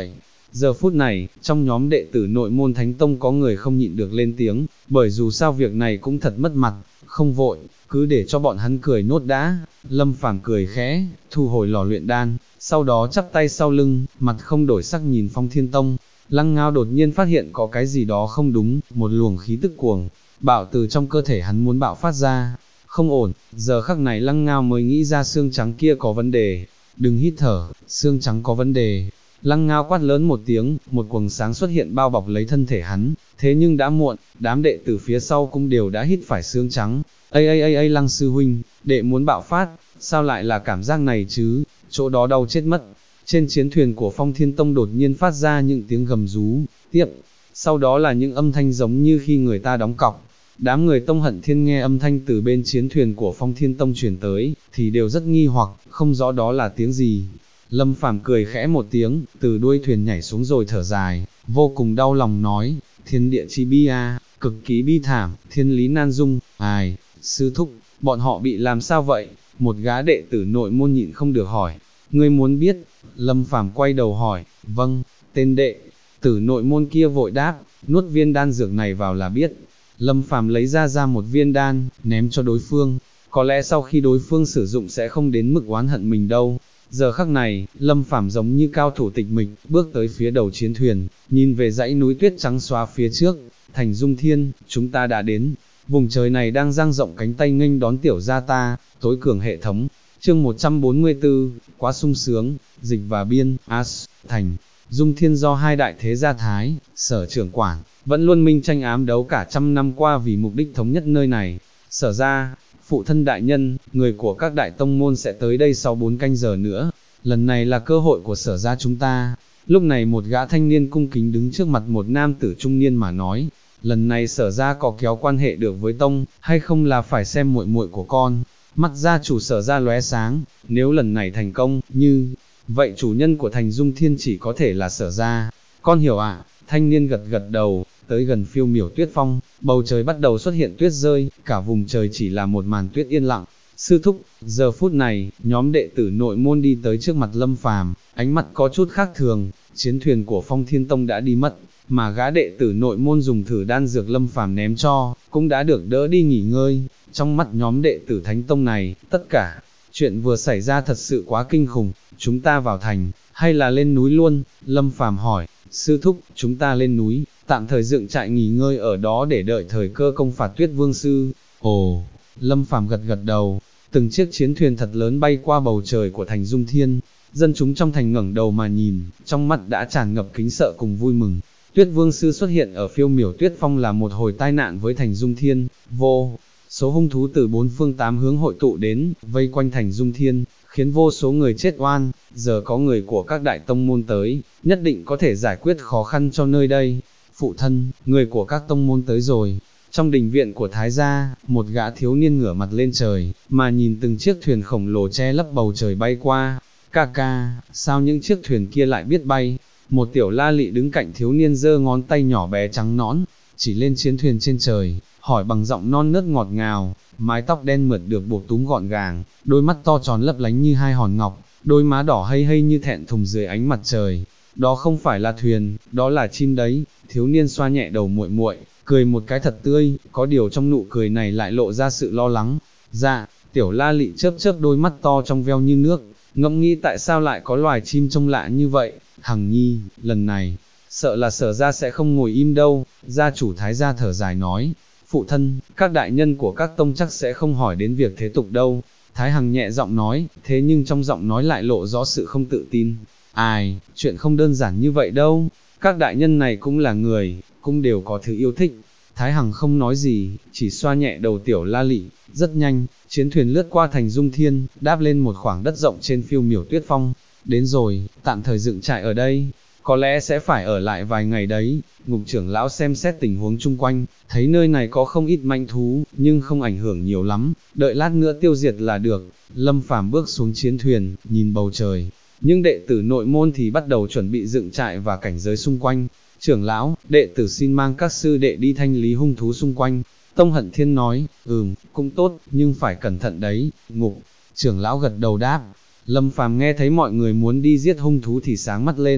Giờ phút này, trong nhóm đệ tử nội môn Thánh Tông có người không nhịn được lên tiếng, bởi dù sao việc này cũng thật mất mặt, không vội, cứ để cho bọn hắn cười nốt đã. Lâm Phàm cười khẽ, thu hồi lò luyện đan, sau đó chắp tay sau lưng, mặt không đổi sắc nhìn Phong Thiên Tông. Lăng Ngao đột nhiên phát hiện có cái gì đó không đúng, một luồng khí tức cuồng bạo từ trong cơ thể hắn muốn bạo phát ra. Không ổn, giờ khắc này Lăng Ngao mới nghĩ ra xương trắng kia có vấn đề. Đừng hít thở, xương trắng có vấn đề. Lăng Ngao quát lớn một tiếng, một quầng sáng xuất hiện bao bọc lấy thân thể hắn, thế nhưng đã muộn, đám đệ tử phía sau cũng đều đã hít phải xương trắng. Ây Lăng sư huynh, đệ muốn bạo phát, sao lại là cảm giác này chứ, chỗ đó đau chết mất. Trên chiến thuyền của Phong Thiên Tông đột nhiên phát ra những tiếng gầm rú, tiếp, sau đó là những âm thanh giống như khi người ta đóng cọc. Đám người Tông Hận Thiên nghe âm thanh từ bên chiến thuyền của Phong Thiên Tông truyền tới, thì đều rất nghi hoặc, không rõ đó là tiếng gì. Lâm Phàm cười khẽ một tiếng, từ đuôi thuyền nhảy xuống rồi thở dài, vô cùng đau lòng nói, thiên địa chi bi a, cực kỳ bi thảm, thiên lý nan dung, ai, sư thúc, bọn họ bị làm sao vậy? Một gã đệ tử nội môn nhịn không được hỏi, ngươi muốn biết? Lâm Phàm quay đầu hỏi, vâng, tên đệ tử nội môn kia vội đáp, nuốt viên đan dược này vào là biết. Lâm Phàm lấy ra một viên đan, ném cho đối phương, có lẽ sau khi đối phương sử dụng sẽ không đến mức oán hận mình đâu. Giờ khắc này, Lâm Phàm giống như cao thủ tịch mịch, bước tới phía đầu chiến thuyền, nhìn về dãy núi tuyết trắng xóa phía trước, Thành Dung Thiên, chúng ta đã đến, vùng trời này đang dang rộng cánh tay nghênh đón tiểu gia ta, tối cường hệ thống, chương 144, quá sung sướng, Dịch và Biên, As, Thành Dung Thiên do hai đại thế gia Thái, Sở trưởng quản, vẫn luôn minh tranh ám đấu cả trăm năm qua vì mục đích thống nhất nơi này. Sở ra, phụ thân đại nhân, người của các đại tông môn sẽ tới đây sau 4 canh giờ nữa, lần này là cơ hội của sở ra chúng ta. Lúc này một gã thanh niên cung kính đứng trước mặt một nam tử trung niên mà nói, lần này sở ra có kéo quan hệ được với tông, hay không là phải xem muội muội của con. Mắt gia chủ sở ra lóe sáng, nếu lần này thành công, như vậy chủ nhân của Thành Dung Thiên chỉ có thể là sở ra. Con hiểu ạ, thanh niên gật gật đầu. Tới gần phiêu miểu tuyết phong, bầu trời bắt đầu xuất hiện tuyết rơi, cả vùng trời chỉ là một màn tuyết yên lặng. Sư thúc, giờ phút này, nhóm đệ tử nội môn đi tới trước mặt Lâm Phàm, ánh mắt có chút khác thường, chiến thuyền của Phong Thiên Tông đã đi mất, mà gã đệ tử nội môn dùng thử đan dược Lâm Phàm ném cho, cũng đã được đỡ đi nghỉ ngơi. Trong mắt nhóm đệ tử Thánh Tông này, tất cả chuyện vừa xảy ra thật sự quá kinh khủng. Chúng ta vào thành, hay là lên núi luôn? Lâm Phàm hỏi. Sư thúc, chúng ta lên núi, tạm thời dựng trại nghỉ ngơi ở đó để đợi thời cơ công phạt Tuyết Vương sư. Ồ, Lâm Phàm gật gật đầu. Từng chiếc chiến thuyền thật lớn bay qua bầu trời của Thành Dung Thiên, dân chúng trong thành ngẩng đầu mà nhìn, trong mắt đã tràn ngập kính sợ cùng vui mừng. Tuyết Vương sư xuất hiện ở phiêu miểu tuyết phong là một hồi tai nạn với Thành Dung Thiên, vô số hung thú từ 4 phương 8 hướng hội tụ đến, vây quanh Thành Dung Thiên, khiến vô số người chết oan. Giờ có người của các đại tông môn tới, nhất định có thể giải quyết khó khăn cho nơi đây. Phụ thân, người của các tông môn tới rồi. Trong đình viện của Thái gia, một gã thiếu niên ngửa mặt lên trời, mà nhìn từng chiếc thuyền khổng lồ che lấp bầu trời bay qua. Ca, sao những chiếc thuyền kia lại biết bay? Một tiểu la lị đứng cạnh thiếu niên giơ ngón tay nhỏ bé trắng nõn, chỉ lên chiến thuyền trên trời, hỏi bằng giọng non nớt ngọt ngào, mái tóc đen mượt được buộc túm gọn gàng, đôi mắt to tròn lấp lánh như hai hòn ngọc, đôi má đỏ hây như thẹn thùng dưới ánh mặt trời. Đó không phải là thuyền, đó là chim đấy. Thiếu niên xoa nhẹ đầu muội muội, cười một cái thật tươi, có điều trong nụ cười này lại lộ ra sự lo lắng. Dạ, tiểu la lị chớp chớp đôi mắt to trong veo như nước, ngẫm nghĩ tại sao lại có loài chim trông lạ như vậy. Hằng nhi, lần này, sợ là sở ra sẽ không ngồi im đâu. Gia chủ Thái gia thở dài nói, phụ thân, các đại nhân của các tông chắc sẽ không hỏi đến việc thế tục đâu. Thái Hằng nhẹ giọng nói, thế nhưng trong giọng nói lại lộ rõ sự không tự tin. Ai, chuyện không đơn giản như vậy đâu, các đại nhân này cũng là người, cũng đều có thứ yêu thích. Thái Hằng không nói gì, chỉ xoa nhẹ đầu tiểu la lị. Rất nhanh, chiến thuyền lướt qua Thành Dung Thiên, đáp lên một khoảng đất rộng trên phiêu miểu tuyết phong. Đến rồi, tạm thời dựng trại ở đây, có lẽ sẽ phải ở lại vài ngày đấy. Ngục trưởng lão xem xét tình huống chung quanh, thấy nơi này có không ít manh thú, nhưng không ảnh hưởng nhiều lắm, đợi lát nữa tiêu diệt là được. Lâm Phàm bước xuống chiến thuyền, nhìn bầu trời, nhưng đệ tử nội môn thì bắt đầu chuẩn bị dựng trại và cảnh giới xung quanh. Trưởng lão, đệ tử xin mang các sư đệ đi thanh lý hung thú xung quanh. Tông Hận Thiên nói, cũng tốt, nhưng phải cẩn thận đấy. Ngục trưởng lão gật đầu đáp. Lâm Phàm nghe thấy mọi người muốn đi giết hung thú thì sáng mắt lên.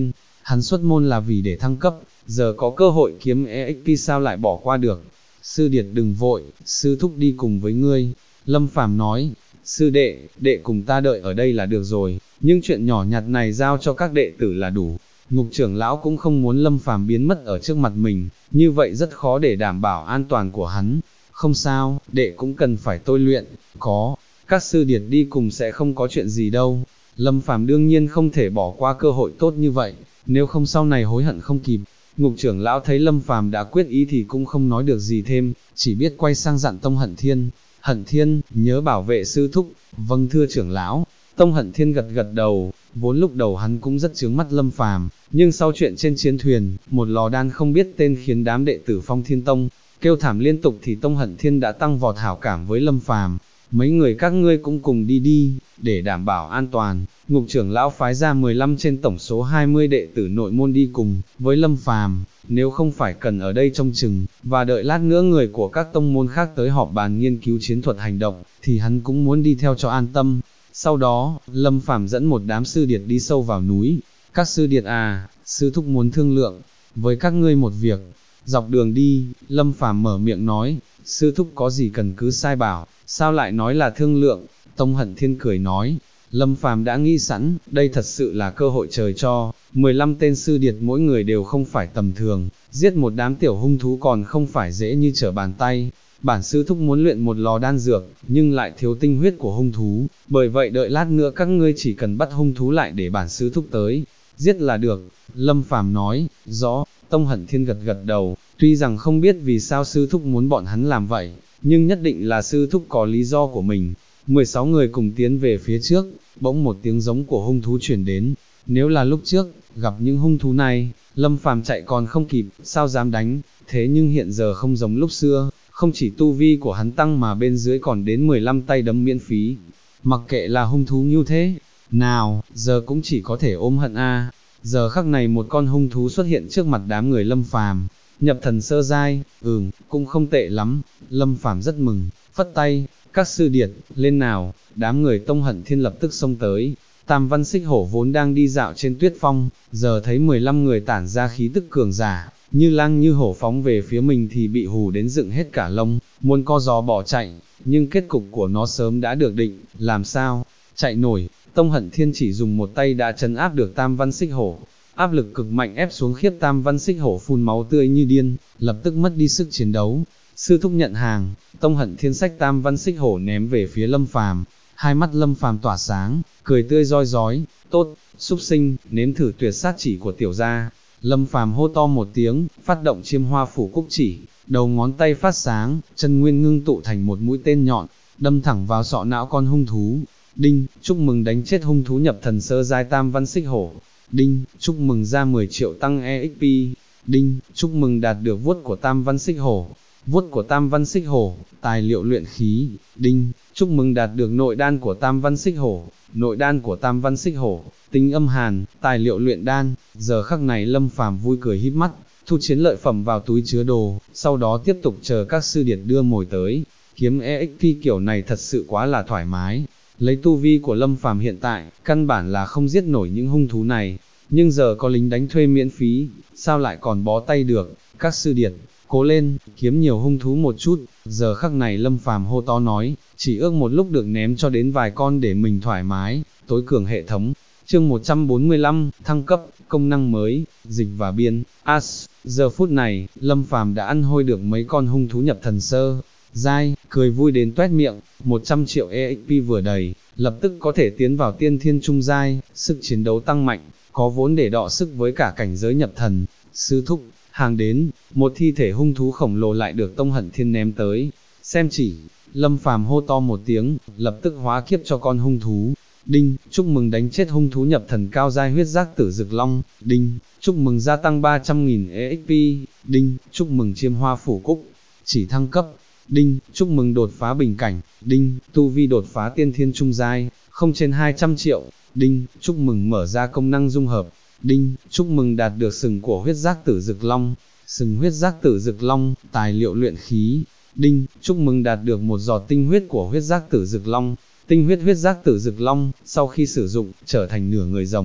hắn xuất môn là vì để thăng cấp, giờ có cơ hội kiếm EXP sao lại bỏ qua được. Sư điệt đừng vội, sư thúc đi cùng với ngươi. Lâm Phàm nói, sư đệ, đệ cùng ta đợi ở đây là được rồi, nhưng chuyện nhỏ nhặt này giao cho các đệ tử là đủ. Ngục trưởng lão cũng không muốn Lâm Phàm biến mất ở trước mặt mình, như vậy rất khó để đảm bảo an toàn của hắn. Không sao, đệ cũng cần phải tôi luyện, có, các sư điệt đi cùng sẽ không có chuyện gì đâu. Lâm Phàm đương nhiên không thể bỏ qua cơ hội tốt như vậy, nếu không sau này hối hận không kịp. Ngục trưởng lão thấy Lâm Phàm đã quyết ý thì cũng không nói được gì thêm, chỉ biết quay sang dặn Tông Hận Thiên. Hận Thiên, nhớ bảo vệ sư thúc. Vâng thưa trưởng lão. Tông Hận Thiên gật gật đầu, vốn lúc đầu hắn cũng rất chướng mắt Lâm Phàm, nhưng sau chuyện trên chiến thuyền, một lò đan không biết tên khiến đám đệ tử Phong Thiên Tông kêu thảm liên tục thì Tông Hận Thiên đã tăng vọt hảo cảm với Lâm Phàm. Mấy người các ngươi cũng cùng đi đi, để đảm bảo an toàn. Ngục trưởng lão phái ra 15 trên tổng số 20 đệ tử nội môn đi cùng với Lâm Phàm, nếu không phải cần ở đây trông chừng, và đợi lát nữa người của các tông môn khác tới họp bàn nghiên cứu chiến thuật hành động, thì hắn cũng muốn đi theo cho an tâm. Sau đó, Lâm Phàm dẫn một đám sư điệt đi sâu vào núi. Các sư điệt à, sư thúc muốn thương lượng với các ngươi một việc. Dọc đường đi, Lâm Phàm mở miệng nói, sư thúc có gì cần cứ sai bảo, sao lại nói là thương lượng. Tông Hận Thiên cười nói, Lâm Phàm đã nghĩ sẵn, đây thật sự là cơ hội trời cho, 15 tên sư điệt mỗi người đều không phải tầm thường, giết một đám tiểu hung thú còn không phải dễ như trở bàn tay. Bản sư thúc muốn luyện một lò đan dược, nhưng lại thiếu tinh huyết của hung thú, bởi vậy đợi lát nữa các ngươi chỉ cần bắt hung thú lại để bản sư thúc tới, giết là được. Lâm Phàm nói, rõ. Tông Hận Thiên gật gật đầu, tuy rằng không biết vì sao sư thúc muốn bọn hắn làm vậy, nhưng nhất định là sư thúc có lý do của mình. 16 người cùng tiến về phía trước, bỗng một tiếng giống của hung thú truyền đến. Nếu là lúc trước, gặp những hung thú này, Lâm Phàm chạy còn không kịp, sao dám đánh, thế nhưng hiện giờ không giống lúc xưa, không chỉ tu vi của hắn tăng mà bên dưới còn đến 15 tay đấm miễn phí. Mặc kệ là hung thú như thế nào, giờ cũng chỉ có thể ôm hận a. Giờ khắc này một con hung thú xuất hiện trước mặt đám người Lâm Phàm, nhập thần sơ giai, cũng không tệ lắm. Lâm Phàm rất mừng, phất tay, các sư điệt, lên nào. Đám người Tông Hận Thiên lập tức xông tới. Tam Văn Xích Hổ vốn đang đi dạo trên tuyết phong, giờ thấy 15 người tản ra khí tức cường giả, như lang như hổ phóng về phía mình thì bị hù đến dựng hết cả lông, muốn co gió bỏ chạy, nhưng kết cục của nó sớm đã được định, làm sao chạy nổi. Tông Hận Thiên chỉ dùng một tay đã trấn áp được Tam Văn Xích Hổ, áp lực cực mạnh ép xuống khiếp Tam Văn Xích Hổ phun máu tươi như điên, lập tức mất đi sức chiến đấu. Sư thúc nhận hàng. Tông Hận Thiên xách Tam Văn Xích Hổ ném về phía Lâm Phàm, hai mắt Lâm Phàm tỏa sáng, cười tươi roi rói, tốt, súc sinh, nếm thử tuyệt sát chỉ của tiểu gia. Lâm Phàm hô to một tiếng, phát động Chiêm Hoa Phủ Cúc chỉ, đầu ngón tay phát sáng, chân nguyên ngưng tụ thành một mũi tên nhọn, đâm thẳng vào sọ não con hung thú. Đinh, chúc mừng đánh chết hung thú nhập thần sơ giai Tam Văn Xích Hổ. Đinh, chúc mừng ra 10 triệu tăng EXP. Đinh, chúc mừng đạt được vuốt của Tam Văn Xích Hổ. Vuốt của Tam Văn Xích Hổ, tài liệu luyện khí. Đinh, chúc mừng đạt được nội đan của Tam Văn Xích Hổ. Nội đan của Tam Văn Xích Hổ, tính âm hàn, tài liệu luyện đan. Giờ khắc này Lâm Phàm vui cười híp mắt, thu chiến lợi phẩm vào túi chứa đồ, sau đó tiếp tục chờ các sư điệt đưa mồi tới. Kiếm EXP kiểu này thật sự quá là thoải mái. Lấy tu vi của Lâm Phàm hiện tại, căn bản là không giết nổi những hung thú này, nhưng giờ có lính đánh thuê miễn phí, sao lại còn bó tay được. Các sư điệt, cố lên, kiếm nhiều hung thú một chút. Giờ khắc này Lâm Phàm hô to nói, chỉ ước một lúc được ném cho đến vài con để mình thoải mái. Tối cường hệ thống. Chương 145, thăng cấp, công năng mới, dịch và biên. Giờ phút này, Lâm Phàm đã ăn hôi được mấy con hung thú nhập thần sơ giai, cười vui đến toét miệng. 100 triệu EXP vừa đầy, lập tức có thể tiến vào tiên thiên trung giai, sức chiến đấu tăng mạnh, có vốn để đọ sức với cả cảnh giới nhập thần. Sư thúc, hàng đến. Một thi thể hung thú khổng lồ lại được Tông Hận Thiên ném tới. Xem chỉ. Lâm Phàm hô to một tiếng, lập tức hóa kiếp cho con hung thú. Đinh, chúc mừng đánh chết hung thú nhập thần cao giai huyết giác tử dực long. Đinh, chúc mừng gia tăng 300.000 EXP. Đinh, chúc mừng Chiêm Hoa Phủ Cúc chỉ thăng cấp. Đinh, chúc mừng đột phá bình cảnh. Đinh, tu vi đột phá tiên thiên trung giai, không trên 200 triệu. Đinh, chúc mừng mở ra công năng dung hợp. Đinh, chúc mừng đạt được sừng của huyết giác tử dực long. Sừng huyết giác tử dực long, tài liệu luyện khí. Đinh, chúc mừng đạt được một giọt tinh huyết của huyết giác tử dực long. Tinh huyết huyết giác tử dực long, sau khi sử dụng, trở thành nửa người rồng.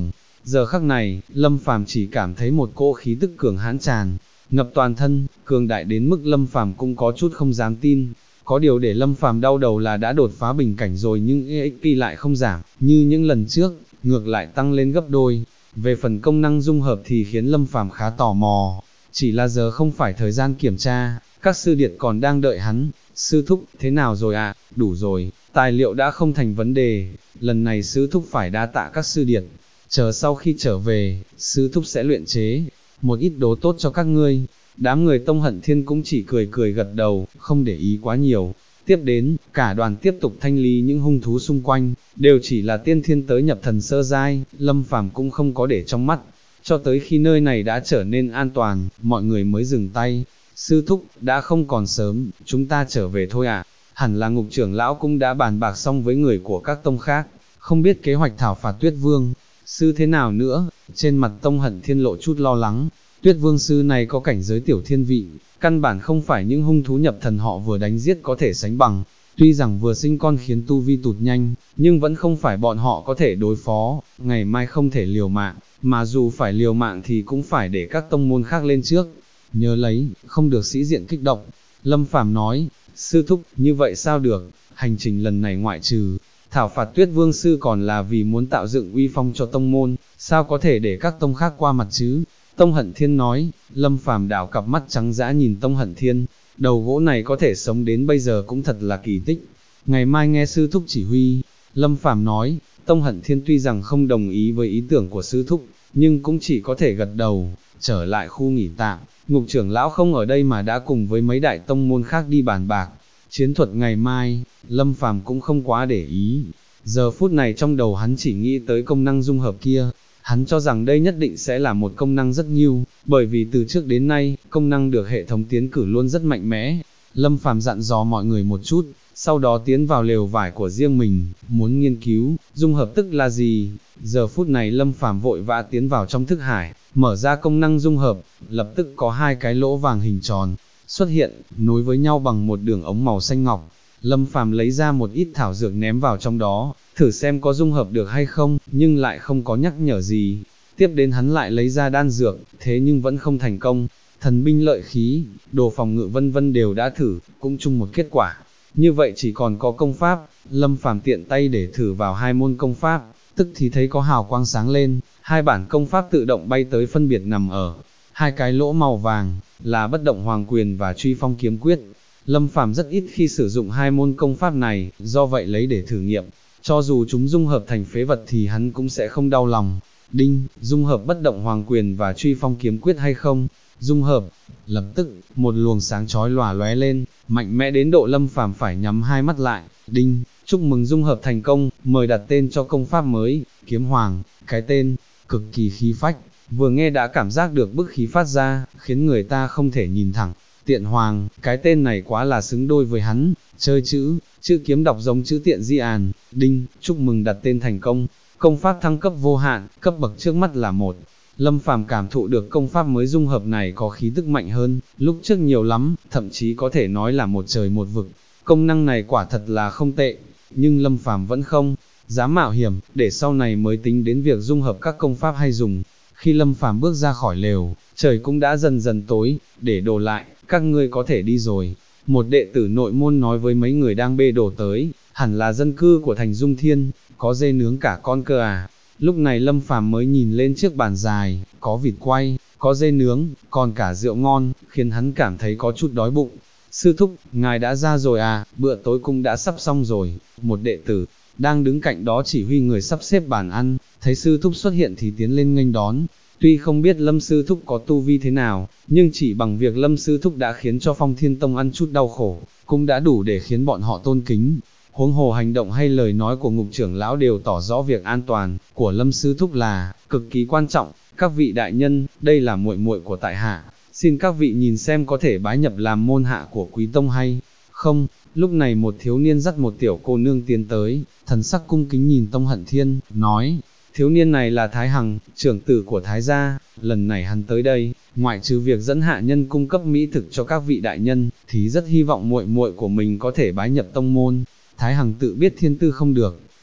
Giờ khắc này, Lâm Phàm chỉ cảm thấy một cỗ khí tức cường hãn tràn ngập toàn thân, cường đại đến mức Lâm Phàm cũng có chút không dám tin. Có điều để Lâm Phàm đau đầu là đã đột phá bình cảnh rồi nhưng EXP lại không giảm, như những lần trước, ngược lại tăng lên gấp đôi. Về phần công năng dung hợp thì khiến Lâm Phàm khá tò mò, chỉ là giờ không phải thời gian kiểm tra, các sư điệt còn đang đợi hắn. Sư thúc, thế nào rồi ạ? Đủ rồi, tài liệu đã không thành vấn đề, lần này sư thúc phải đa tạ các sư điệt, chờ sau khi trở về, sư thúc sẽ luyện chế một ít đồ tốt cho các ngươi. Đám người Tông Hận Thiên cũng chỉ cười cười gật đầu, không để ý quá nhiều. Tiếp đến, cả đoàn tiếp tục thanh lý những hung thú xung quanh, đều chỉ là tiên thiên tới nhập thần sơ giai, Lâm Phàm cũng không có để trong mắt. Cho tới khi nơi này đã trở nên an toàn, mọi người mới dừng tay. Sư thúc, đã không còn sớm, chúng ta trở về thôi ạ. Hẳn là Ngục trưởng lão cũng đã bàn bạc xong với người của các tông khác, không biết kế hoạch thảo phạt Tuyết Vương sư thế nào nữa. Trên mặt Tông Hận Thiên lộ chút lo lắng, Tuyết Vương sư này có cảnh giới tiểu thiên vị, căn bản không phải những hung thú nhập thần họ vừa đánh giết có thể sánh bằng. Tuy rằng vừa sinh con khiến tu vi tụt nhanh, nhưng vẫn không phải bọn họ có thể đối phó. Ngày mai không thể liều mạng, mà dù phải liều mạng thì cũng phải để các tông môn khác lên trước. Nhớ lấy, không được sĩ diện kích động. Lâm Phàm nói, sư thúc, như vậy sao được, hành trình lần này ngoại trừ thảo phạt Tuyết Vương sư còn là vì muốn tạo dựng uy phong cho tông môn, sao có thể để các tông khác qua mặt chứ? Tông Hận Thiên nói. Lâm Phàm đảo cặp mắt trắng dã nhìn Tông Hận Thiên, đầu gỗ này có thể sống đến bây giờ cũng thật là kỳ tích. Ngày mai nghe sư thúc chỉ huy. Lâm Phàm nói. Tông Hận Thiên tuy rằng không đồng ý với ý tưởng của sư thúc, nhưng cũng chỉ có thể gật đầu. Trở lại khu nghỉ tạm, Ngục trưởng lão không ở đây mà đã cùng với mấy đại tông môn khác đi bàn bạc chiến thuật ngày mai. Lâm Phàm cũng không quá để ý, giờ phút này trong đầu hắn chỉ nghĩ tới công năng dung hợp kia. Hắn cho rằng đây nhất định sẽ là một công năng rất nhiều, bởi vì từ trước đến nay, công năng được hệ thống tiến cử luôn rất mạnh mẽ. Lâm Phàm dặn dò mọi người một chút, sau đó tiến vào lều vải của riêng mình, muốn nghiên cứu, dung hợp tức là gì. Giờ phút này Lâm Phàm vội vã tiến vào trong thức hải, mở ra công năng dung hợp, lập tức có hai cái lỗ vàng hình tròn xuất hiện, nối với nhau bằng một đường ống màu xanh ngọc. Lâm Phàm lấy ra một ít thảo dược ném vào trong đó, thử xem có dung hợp được hay không, nhưng lại không có nhắc nhở gì. Tiếp đến hắn lại lấy ra đan dược, thế nhưng vẫn không thành công. Thần binh lợi khí, đồ phòng ngự vân vân đều đã thử, cũng chung một kết quả. Như vậy chỉ còn có công pháp. Lâm Phàm tiện tay để thử vào hai môn công pháp, tức thì thấy có hào quang sáng lên, hai bản công pháp tự động bay tới phân biệt nằm ở hai cái lỗ màu vàng, là bất động hoàng quyền và truy phong kiếm quyết. Lâm Phàm rất ít khi sử dụng hai môn công pháp này, do vậy lấy để thử nghiệm, cho dù chúng dung hợp thành phế vật thì hắn cũng sẽ không đau lòng. Đinh, dung hợp bất động hoàng quyền và truy phong kiếm quyết hay không? Dung hợp. Lập tức, một luồng sáng chói lòa lóe lên, mạnh mẽ đến độ Lâm Phàm phải nhắm hai mắt lại. Đinh, chúc mừng dung hợp thành công, mời đặt tên cho công pháp mới, Kiếm Hoàng. Cái tên cực kỳ khí phách, vừa nghe đã cảm giác được bức khí phát ra, khiến người ta không thể nhìn thẳng. Tiện Hoàng, cái tên này quá là xứng đôi với hắn. Chơi chữ kiếm đọc giống chữ tiện di àn. Đinh, chúc mừng đặt tên thành công, công pháp thăng cấp vô hạn, cấp bậc trước mắt là 1. Lâm Phàm cảm thụ được công pháp mới dung hợp này có khí tức mạnh hơn lúc trước nhiều lắm, thậm chí có thể nói là một trời một vực. Công năng này quả thật là không tệ, nhưng Lâm Phàm vẫn không dám mạo hiểm, để sau này mới tính đến việc dung hợp các công pháp hay dùng. Khi Lâm Phàm bước ra khỏi lều, trời cũng đã dần dần tối, để đồ lại, các ngươi có thể đi rồi. Một đệ tử nội môn nói với mấy người đang bê đồ tới, hẳn là dân cư của thành Dung Thiên, có dê nướng cả con cơ à. Lúc này Lâm Phàm mới nhìn lên chiếc bàn dài, có vịt quay, có dê nướng, còn cả rượu ngon, khiến hắn cảm thấy có chút đói bụng. Sư thúc, ngài đã ra rồi à, bữa tối cũng đã sắp xong rồi. Một đệ tử đang đứng cạnh đó chỉ huy người sắp xếp bàn ăn, thấy sư thúc xuất hiện thì tiến lên nghênh đón. Tuy không biết Lâm sư thúc có tu vi thế nào, nhưng chỉ bằng việc Lâm sư thúc đã khiến cho Phong Thiên Tông ăn chút đau khổ, cũng đã đủ để khiến bọn họ tôn kính. Huống hồ hành động hay lời nói của Ngục trưởng lão đều tỏ rõ việc an toàn của Lâm sư thúc là cực kỳ quan trọng. Các vị đại nhân, đây là muội muội của tại hạ, xin các vị nhìn xem có thể bái nhập làm môn hạ của quý tông hay không. Lúc này một thiếu niên dắt một tiểu cô nương tiến tới, thần sắc cung kính nhìn Tông Hận Thiên, nói: thiếu niên này là Thái Hằng, trưởng tử của Thái gia, lần này hắn tới đây, ngoại trừ việc dẫn hạ nhân cung cấp mỹ thực cho các vị đại nhân, thì rất hy vọng muội muội của mình có thể bái nhập tông môn. Thái Hằng tự biết thiên tư không được,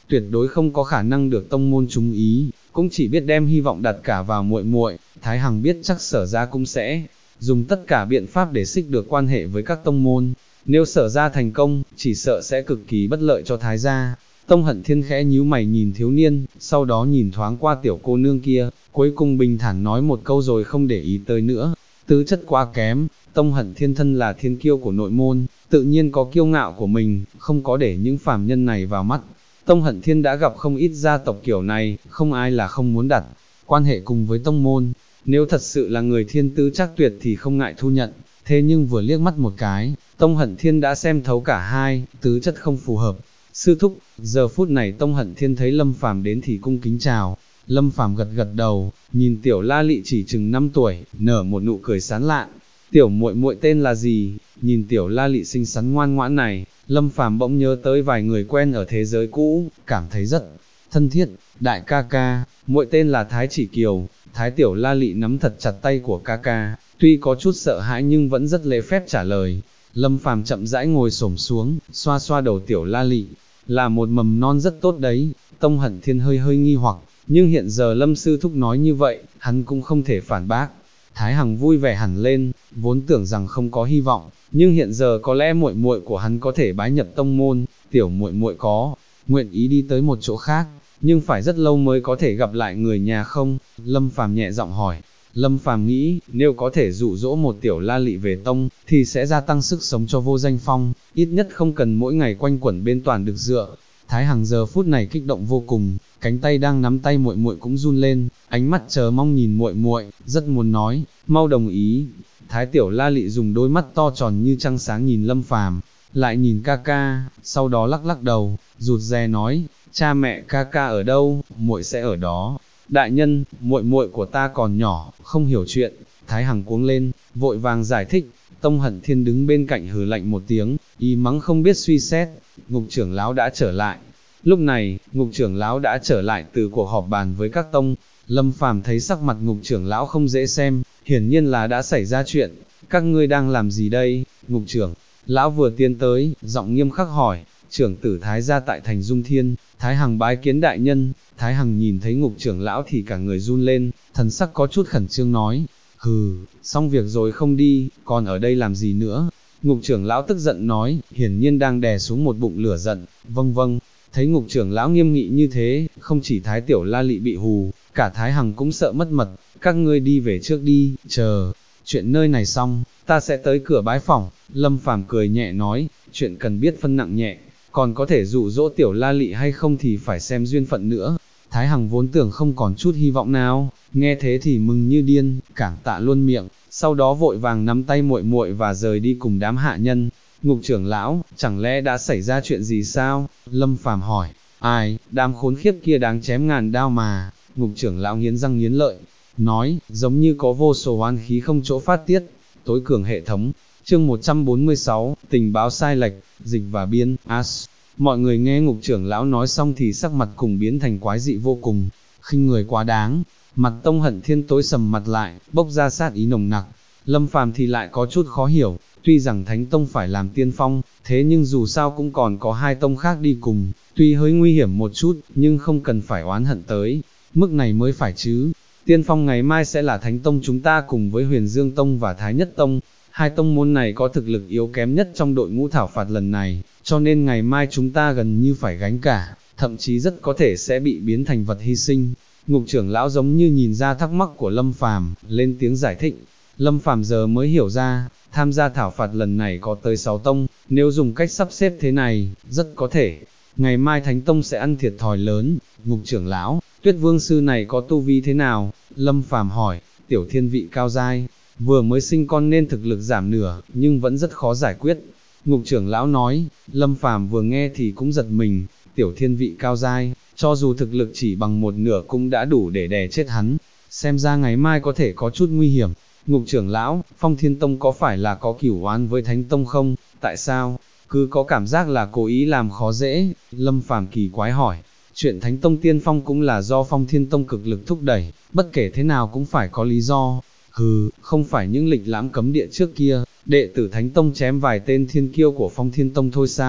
tuyệt đối không có khả năng được tông môn chú ý, cũng chỉ biết đem hy vọng đặt cả vào muội muội. Thái Hằng biết chắc Sở gia cũng sẽ dùng tất cả biện pháp để xích được quan hệ với các tông môn. Nếu Sở gia thành công, chỉ sợ sẽ cực kỳ bất lợi cho Thái gia. Tông Hận Thiên khẽ nhíu mày nhìn thiếu niên, sau đó nhìn thoáng qua tiểu cô nương kia, cuối cùng bình thản nói một câu rồi không để ý tới nữa. Tứ chất quá kém, Tông Hận Thiên thân là thiên kiêu của nội môn, tự nhiên có kiêu ngạo của mình, không có để những phàm nhân này vào mắt. Tông Hận Thiên đã gặp không ít gia tộc kiểu này, không ai là không muốn đặt quan hệ cùng với tông môn. Nếu thật sự là người thiên tư chắc tuyệt thì không ngại thu nhận, thế nhưng vừa liếc mắt một cái, Tông Hận Thiên đã xem thấu cả hai, tứ chất không phù hợp. Sư thúc, giờ phút này Tông Hận Thiên thấy Lâm Phàm đến thì cung kính chào. Lâm Phàm gật gật đầu, nhìn tiểu La Lị chỉ chừng 5 tuổi, nở một nụ cười sán lạn. Tiểu muội muội tên là gì? Nhìn tiểu La Lị xinh xắn ngoan ngoãn này, Lâm Phàm bỗng nhớ tới vài người quen ở thế giới cũ, cảm thấy rất thân thiết. Đại ca ca, muội tên là Thái Chỉ Kiều. Thái tiểu La Lị nắm thật chặt tay của ca ca, tuy có chút sợ hãi nhưng vẫn rất lễ phép trả lời. Lâm Phàm chậm rãi ngồi xổm xuống, xoa xoa đầu tiểu La Lị, là một mầm non rất tốt đấy. Tông Hận Thiên hơi hơi nghi hoặc, nhưng hiện giờ Lâm sư thúc nói như vậy, hắn cũng không thể phản bác. Thái Hằng vui vẻ hẳn lên, vốn tưởng rằng không có hy vọng, nhưng hiện giờ có lẽ muội muội của hắn có thể bái nhập tông môn. Tiểu muội muội có nguyện ý đi tới một chỗ khác, nhưng phải rất lâu mới có thể gặp lại người nhà không? Lâm Phàm nhẹ giọng hỏi. Lâm Phàm nghĩ, nếu có thể dụ dỗ một tiểu La Lị về tông, thì sẽ gia tăng sức sống cho Vô Danh Phong, ít nhất không cần mỗi ngày quanh quẩn bên Toàn Được Dựa. Thái Hằng giờ phút này kích động vô cùng, cánh tay đang nắm tay muội muội cũng run lên, ánh mắt chờ mong nhìn muội muội, rất muốn nói, mau đồng ý. Thái tiểu La Lị dùng đôi mắt to tròn như trăng sáng nhìn Lâm Phàm, lại nhìn ca ca, sau đó lắc lắc đầu, rụt rè nói, cha mẹ ca ca ở đâu, muội sẽ ở đó. Đại nhân, muội muội của ta còn nhỏ, không hiểu chuyện. Thái Hằng cuống lên, vội vàng giải thích. Tông Hận Thiên đứng bên cạnh hừ lạnh một tiếng, ý mắng không biết suy xét. Ngục trưởng lão đã trở lại. Lúc này, ngục trưởng lão đã trở lại từ cuộc họp bàn với các tông. Lâm Phàm thấy sắc mặt ngục trưởng lão không dễ xem, hiển nhiên là đã xảy ra chuyện. Các ngươi đang làm gì đây? Ngục trưởng lão vừa tiến tới, giọng nghiêm khắc hỏi. Trưởng tử Thái gia tại thành Dung Thiên. Thái Hằng bái kiến đại nhân. Thái Hằng nhìn thấy ngục trưởng lão thì cả người run lên, thần sắc có chút khẩn trương nói, hừ, xong việc rồi không đi, còn ở đây làm gì nữa? Ngục trưởng lão tức giận nói, hiển nhiên đang đè xuống một bụng lửa giận. Vâng vâng. Thấy ngục trưởng lão nghiêm nghị như thế, không chỉ Thái tiểu La Lị bị hù, cả Thái Hằng cũng sợ mất mật. Các ngươi đi về trước đi, chờ chuyện nơi này xong, ta sẽ tới cửa bái phỏng. Lâm Phàm cười nhẹ nói, chuyện cần biết phân nặng nhẹ, còn có thể dụ dỗ tiểu La Lị hay không thì phải xem duyên phận nữa. Thái Hằng vốn tưởng không còn chút hy vọng nào, nghe thế thì mừng như điên, cảm tạ luôn miệng, sau đó vội vàng nắm tay muội muội và rời đi cùng đám hạ nhân. Ngục trưởng lão, chẳng lẽ đã xảy ra chuyện gì sao? Lâm Phàm hỏi. Ai, đám khốn khiếp kia đáng chém ngàn đao mà. Ngục trưởng lão nghiến răng nghiến lợi, nói, giống như có vô số oán khí không chỗ phát tiết. Tối cường hệ thống. Chương 146, tình báo sai lệch, dịch và biên, as. Mọi người nghe ngục trưởng lão nói xong thì sắc mặt cùng biến thành quái dị vô cùng, khinh người quá đáng. Mặt Tông Hận Thiên tối sầm mặt lại, bốc ra sát ý nồng nặc. Lâm Phàm thì lại có chút khó hiểu, tuy rằng Thánh Tông phải làm tiên phong, thế nhưng dù sao cũng còn có hai tông khác đi cùng, tuy hơi nguy hiểm một chút, nhưng không cần phải oán hận tới mức này mới phải chứ. Tiên phong ngày mai sẽ là Thánh Tông chúng ta cùng với Huyền Dương Tông và Thái Nhất Tông. Hai tông môn này có thực lực yếu kém nhất trong đội ngũ thảo phạt lần này, cho nên ngày mai chúng ta gần như phải gánh cả, thậm chí rất có thể sẽ bị biến thành vật hy sinh. Ngục trưởng lão giống như nhìn ra thắc mắc của Lâm Phàm, lên tiếng giải thích. Lâm Phàm giờ mới hiểu ra, tham gia thảo phạt lần này có tới 6 tông, nếu dùng cách sắp xếp thế này, rất có thể ngày mai Thánh Tông sẽ ăn thiệt thòi lớn. Ngục trưởng lão, Tuyết Vương sư này có tu vi thế nào? Lâm Phàm hỏi. Tiểu thiên vị cao giai, vừa mới sinh con nên thực lực giảm nửa, nhưng vẫn rất khó giải quyết. Ngục trưởng lão nói. Lâm Phàm vừa nghe thì cũng giật mình, tiểu thiên vị cao giai, cho dù thực lực chỉ bằng một nửa cũng đã đủ để đè chết hắn, xem ra ngày mai có thể có chút nguy hiểm. Ngục trưởng lão, Phong Thiên Tông có phải là có cửu oán với Thánh Tông không? Tại sao? Cứ có cảm giác là cố ý làm khó dễ. Lâm Phàm kỳ quái hỏi. Chuyện Thánh Tông tiên phong cũng là do Phong Thiên Tông cực lực thúc đẩy, bất kể thế nào cũng phải có lý do. Hừ, không phải những lịch lãm cấm địa trước kia, đệ tử Thánh Tông chém vài tên thiên kiêu của Phong Thiên Tông thôi sao?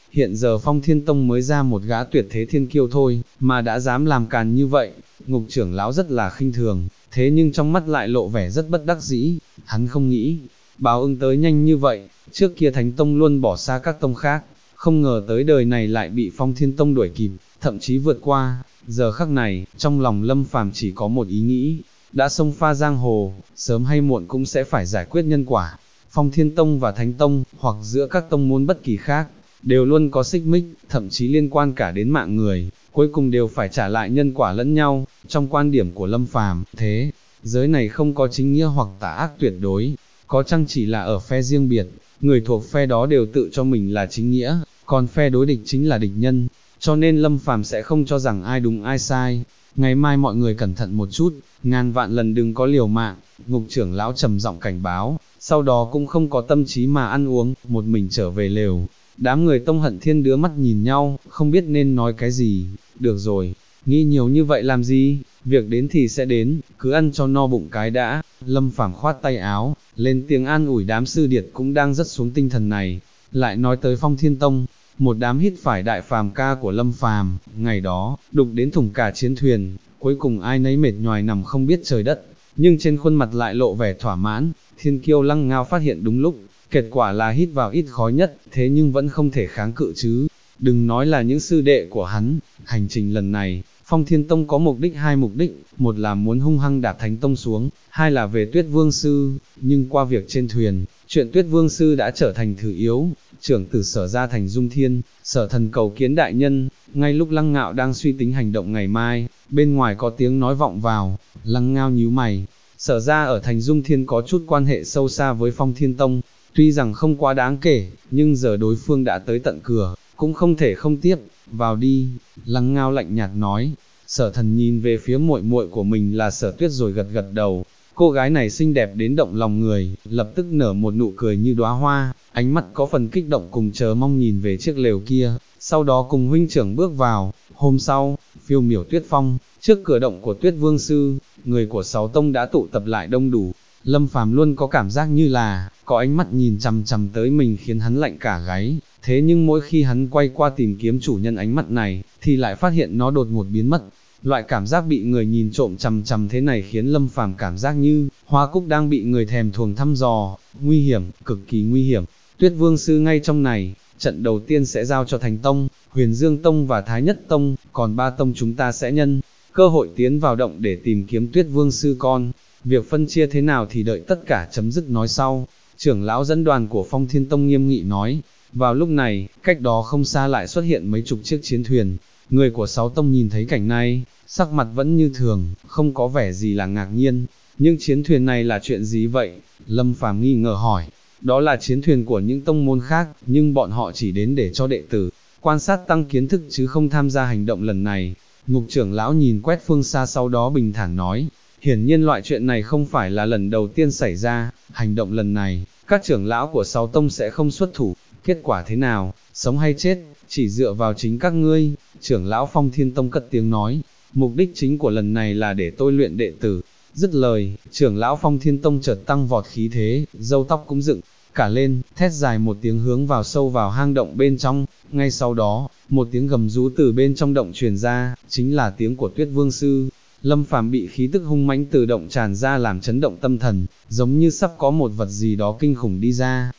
hiện giờ Phong Thiên Tông mới ra một gã tuyệt thế thiên kiêu thôi, mà đã dám làm càn như vậy, Ngục trưởng lão rất là khinh thường, thế nhưng trong mắt lại lộ vẻ rất bất đắc dĩ, hắn không nghĩ, báo ứng tới nhanh như vậy, trước kia Thánh Tông luôn bỏ xa các tông khác, không ngờ tới đời này lại bị Phong Thiên Tông đuổi kịp, thậm chí vượt qua, giờ khắc này, trong lòng Lâm Phàm chỉ có một ý nghĩ, đã xông pha giang hồ, sớm hay muộn cũng sẽ phải giải quyết nhân quả. Phong Thiên Tông và Thánh Tông, hoặc giữa các tông môn bất kỳ khác, đều luôn có xích mích, thậm chí liên quan cả đến mạng người, cuối cùng đều phải trả lại nhân quả lẫn nhau. Trong quan điểm của Lâm Phàm, thế giới này không có chính nghĩa hoặc tà ác tuyệt đối, có chăng chỉ là ở phe riêng biệt, người thuộc phe đó đều tự cho mình là chính nghĩa, còn phe đối địch chính là địch nhân, cho nên Lâm Phàm sẽ không cho rằng ai đúng ai sai. Ngày mai mọi người cẩn thận một chút, ngàn vạn lần đừng có liều mạng, Ngục trưởng lão trầm giọng cảnh báo, sau đó cũng không có tâm trí mà ăn uống, một mình trở về lều. Đám người Tông Hận Thiên đưa mắt nhìn nhau, không biết nên nói cái gì. Được rồi, nghĩ nhiều như vậy làm gì, việc đến thì sẽ đến, cứ ăn cho no bụng cái đã. Lâm Phàm khoát tay áo, lên tiếng an ủi đám sư điệt cũng đang rất xuống tinh thần này. Lại nói tới Phong Thiên Tông, một đám hít phải đại phàm ca của Lâm Phàm, ngày đó, đục đến thủng cả chiến thuyền, cuối cùng ai nấy mệt nhoài nằm không biết trời đất, nhưng trên khuôn mặt lại lộ vẻ thỏa mãn. Thiên Kiêu Lăng Ngao phát hiện đúng lúc, kết quả là hít vào ít khói nhất, thế nhưng vẫn không thể kháng cự chứ, đừng nói là những sư đệ của hắn. Hành trình lần này, Phong Thiên Tông có hai mục đích, một là muốn hung hăng đạp Thánh Tông xuống, hai là về Tuyết Vương Sư, nhưng qua việc trên thuyền, chuyện Tuyết Vương Sư đã trở thành thứ yếu. Trưởng tử Sở ra thành Dung Thiên, Sở Thần cầu kiến đại nhân. Ngay lúc Lăng Ngạo đang suy tính hành động ngày mai, bên ngoài có tiếng nói vọng vào. Lăng Ngao nhíu mày, Sở ra ở thành Dung Thiên có chút quan hệ sâu xa với Phong Thiên Tông, tuy rằng không quá đáng kể, nhưng giờ đối phương đã tới tận cửa, cũng không thể không tiếp. Vào đi, Lăng Ngao lạnh nhạt nói. Sở Thần nhìn về phía muội muội của mình là Sở Tuyết rồi gật gật đầu. Cô gái này xinh đẹp đến động lòng người, lập tức nở một nụ cười như đóa hoa, ánh mắt có phần kích động cùng chờ mong nhìn về chiếc lều kia, sau đó cùng huynh trưởng bước vào. Hôm sau, phiêu miểu tuyết phong, trước cửa động của Tuyết Vương Sư, người của 6 tông đã tụ tập lại đông đủ. Lâm Phàm luôn có cảm giác như là, có ánh mắt nhìn chằm chằm tới mình khiến hắn lạnh cả gáy, thế nhưng mỗi khi hắn quay qua tìm kiếm chủ nhân ánh mắt này, thì lại phát hiện nó đột ngột biến mất. Loại cảm giác bị người nhìn trộm chằm chằm thế này khiến Lâm Phàm cảm giác như hoa cúc đang bị người thèm thuồng thăm dò, nguy hiểm, cực kỳ nguy hiểm. Tuyết Vương Sư ngay trong này, trận đầu tiên sẽ giao cho Thành Tông, Huyền Dương Tông và Thái Nhất Tông, còn 3 tông chúng ta sẽ nhân cơ hội tiến vào động để tìm kiếm Tuyết Vương Sư con. Việc phân chia thế nào thì đợi tất cả chấm dứt nói sau. Trưởng lão dẫn đoàn của Phong Thiên Tông nghiêm nghị nói. Vào lúc này, cách đó không xa lại xuất hiện mấy chục chiếc chiến thuyền. Người của 6 tông nhìn thấy cảnh này, sắc mặt vẫn như thường, không có vẻ gì là ngạc nhiên. Nhưng chiến thuyền này là chuyện gì vậy? Lâm Phàm nghi ngờ hỏi. Đó là chiến thuyền của những tông môn khác, nhưng bọn họ chỉ đến để cho đệ tử quan sát tăng kiến thức chứ không tham gia hành động lần này. Ngục trưởng lão nhìn quét phương xa sau đó bình thản nói. Hiển nhiên loại chuyện này không phải là lần đầu tiên xảy ra, hành động lần này, các trưởng lão của 6 tông sẽ không xuất thủ, kết quả thế nào, sống hay chết, chỉ dựa vào chính các ngươi. Trưởng lão Phong Thiên Tông cất tiếng nói, mục đích chính của lần này là để tôi luyện đệ tử. Dứt lời, trưởng lão Phong Thiên Tông chợt tăng vọt khí thế, râu tóc cũng dựng cả lên, thét dài một tiếng hướng vào sâu vào hang động bên trong. Ngay sau đó, một tiếng gầm rú từ bên trong động truyền ra, chính là tiếng của Tuyết Vương Sư. Lâm Phàm bị khí tức hung mãnh từ động tràn ra làm chấn động tâm thần, giống như sắp có một vật gì đó kinh khủng đi ra.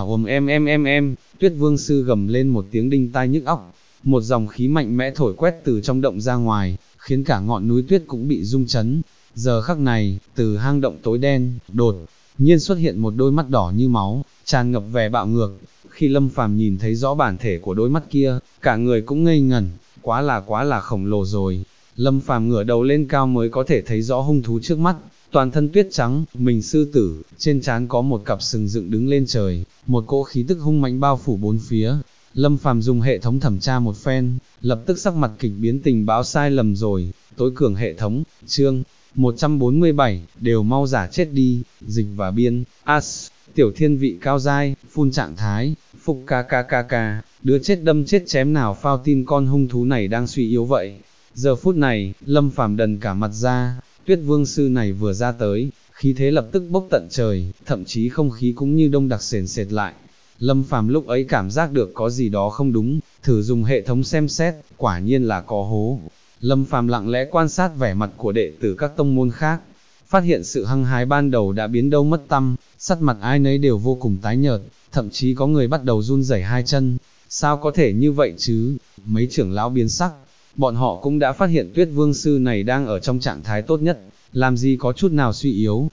Em, Tuyết Vương Sư gầm lên một tiếng đinh tai nhức óc, một dòng khí mạnh mẽ thổi quét từ trong động ra ngoài, khiến cả ngọn núi tuyết cũng bị rung chấn. Giờ khắc này, từ hang động tối đen, đột nhiên xuất hiện một đôi mắt đỏ như máu, tràn ngập vẻ bạo ngược. Khi Lâm Phàm nhìn thấy rõ bản thể của đôi mắt kia, cả người cũng ngây ngẩn, quá là khổng lồ rồi. Lâm Phàm ngửa đầu lên cao mới có thể thấy rõ hung thú trước mắt, toàn thân tuyết trắng, mình sư tử, trên trán có một cặp sừng dựng đứng lên trời, một cỗ khí tức hung mãnh bao phủ bốn phía. Lâm Phàm dùng hệ thống thẩm tra một phen, lập tức sắc mặt kịch biến, tình báo sai lầm rồi. Tối cường hệ thống, chương 147, đều mau giả chết đi. Dịch và biên, tiểu thiên vị cao giai, phun trạng thái, phục kkk, đứa chết đâm chết chém nào phao tin con hung thú này đang suy yếu vậy. Giờ phút này, Lâm Phàm đần cả mặt ra, Tuyết Vương Sư này vừa ra tới, khí thế lập tức bốc tận trời, thậm chí không khí cũng như đông đặc sền sệt lại. Lâm Phàm lúc ấy cảm giác được có gì đó không đúng, thử dùng hệ thống xem xét, quả nhiên là có hố. Lâm Phàm lặng lẽ quan sát vẻ mặt của đệ tử các tông môn khác, phát hiện sự hăng hái ban đầu đã biến đâu mất tăm, sắc mặt ai nấy đều vô cùng tái nhợt, thậm chí có người bắt đầu run rẩy hai chân. Sao có thể như vậy chứ? Mấy trưởng lão biến sắc, bọn họ cũng đã phát hiện Tuyết Vương Sư này đang ở trong trạng thái tốt nhất, làm gì có chút nào suy yếu.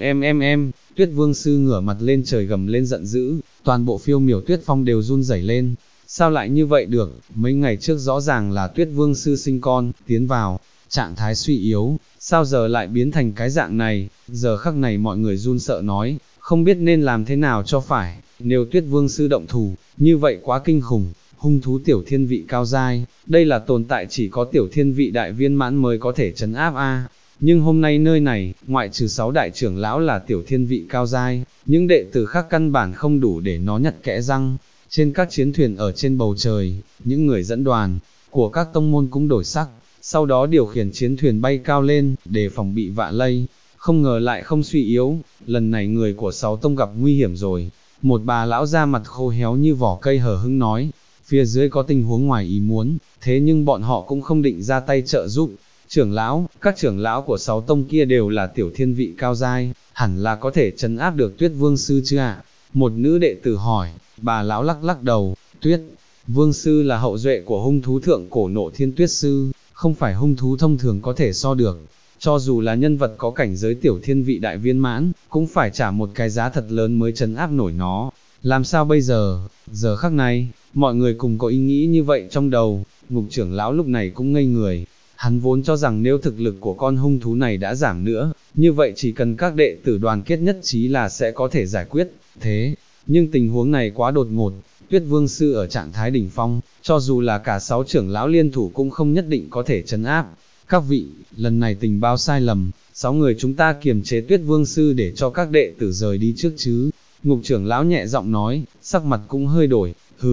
Em, Tuyết Vương Sư ngửa mặt lên trời gầm lên giận dữ, toàn bộ phiêu miểu tuyết phong đều run rẩy lên. Sao lại như vậy được, mấy ngày trước rõ ràng là Tuyết Vương Sư sinh con, tiến vào trạng thái suy yếu, sao giờ lại biến thành cái dạng này? Giờ khắc này mọi người run sợ nói, không biết nên làm thế nào cho phải. Nếu Tuyết Vương Sư động thủ, như vậy quá kinh khủng, hung thú tiểu thiên vị cao giai, đây là tồn tại chỉ có tiểu thiên vị đại viên mãn mới có thể trấn áp a. Nhưng hôm nay nơi này, ngoại trừ 6 đại trưởng lão là tiểu thiên vị cao giai, những đệ tử khác căn bản không đủ để nó nhặt kẽ răng. Trên các chiến thuyền ở trên bầu trời, những người dẫn đoàn của các tông môn cũng đổi sắc, sau đó điều khiển chiến thuyền bay cao lên, để phòng bị vạ lây. Không ngờ lại không suy yếu, lần này người của 6 tông gặp nguy hiểm rồi. Một bà lão da mặt khô héo như vỏ cây hờ hững nói, phía dưới có tình huống ngoài ý muốn, thế nhưng bọn họ cũng không định ra tay trợ giúp. Trưởng lão, các trưởng lão của 6 tông kia đều là tiểu thiên vị cao giai, hẳn là có thể trấn áp được Tuyết Vương Sư chứ ạ? Một nữ đệ tử hỏi, bà lão lắc lắc đầu, Tuyết Vương Sư là hậu duệ của hung thú thượng cổ Nộ Thiên Tuyết Sư, không phải hung thú thông thường có thể so được. Cho dù là nhân vật có cảnh giới tiểu thiên vị đại viên mãn, cũng phải trả một cái giá thật lớn mới trấn áp nổi nó. Làm sao bây giờ? Giờ khắc này, mọi người cùng có ý nghĩ như vậy trong đầu. Ngục trưởng lão lúc này cũng ngây người. Hắn vốn cho rằng nếu thực lực của con hung thú này đã giảm nữa, như vậy chỉ cần các đệ tử đoàn kết nhất trí là sẽ có thể giải quyết. Thế, nhưng tình huống này quá đột ngột. Tuyết Vương Sư ở trạng thái đỉnh phong, cho dù là cả 6 trưởng lão liên thủ cũng không nhất định có thể trấn áp. Các vị, lần này tình báo sai lầm, 6 người chúng ta kiềm chế Tuyết Vương Sư để cho các đệ tử rời đi trước chứ. Ngục trưởng lão nhẹ giọng nói, sắc mặt cũng hơi đổi,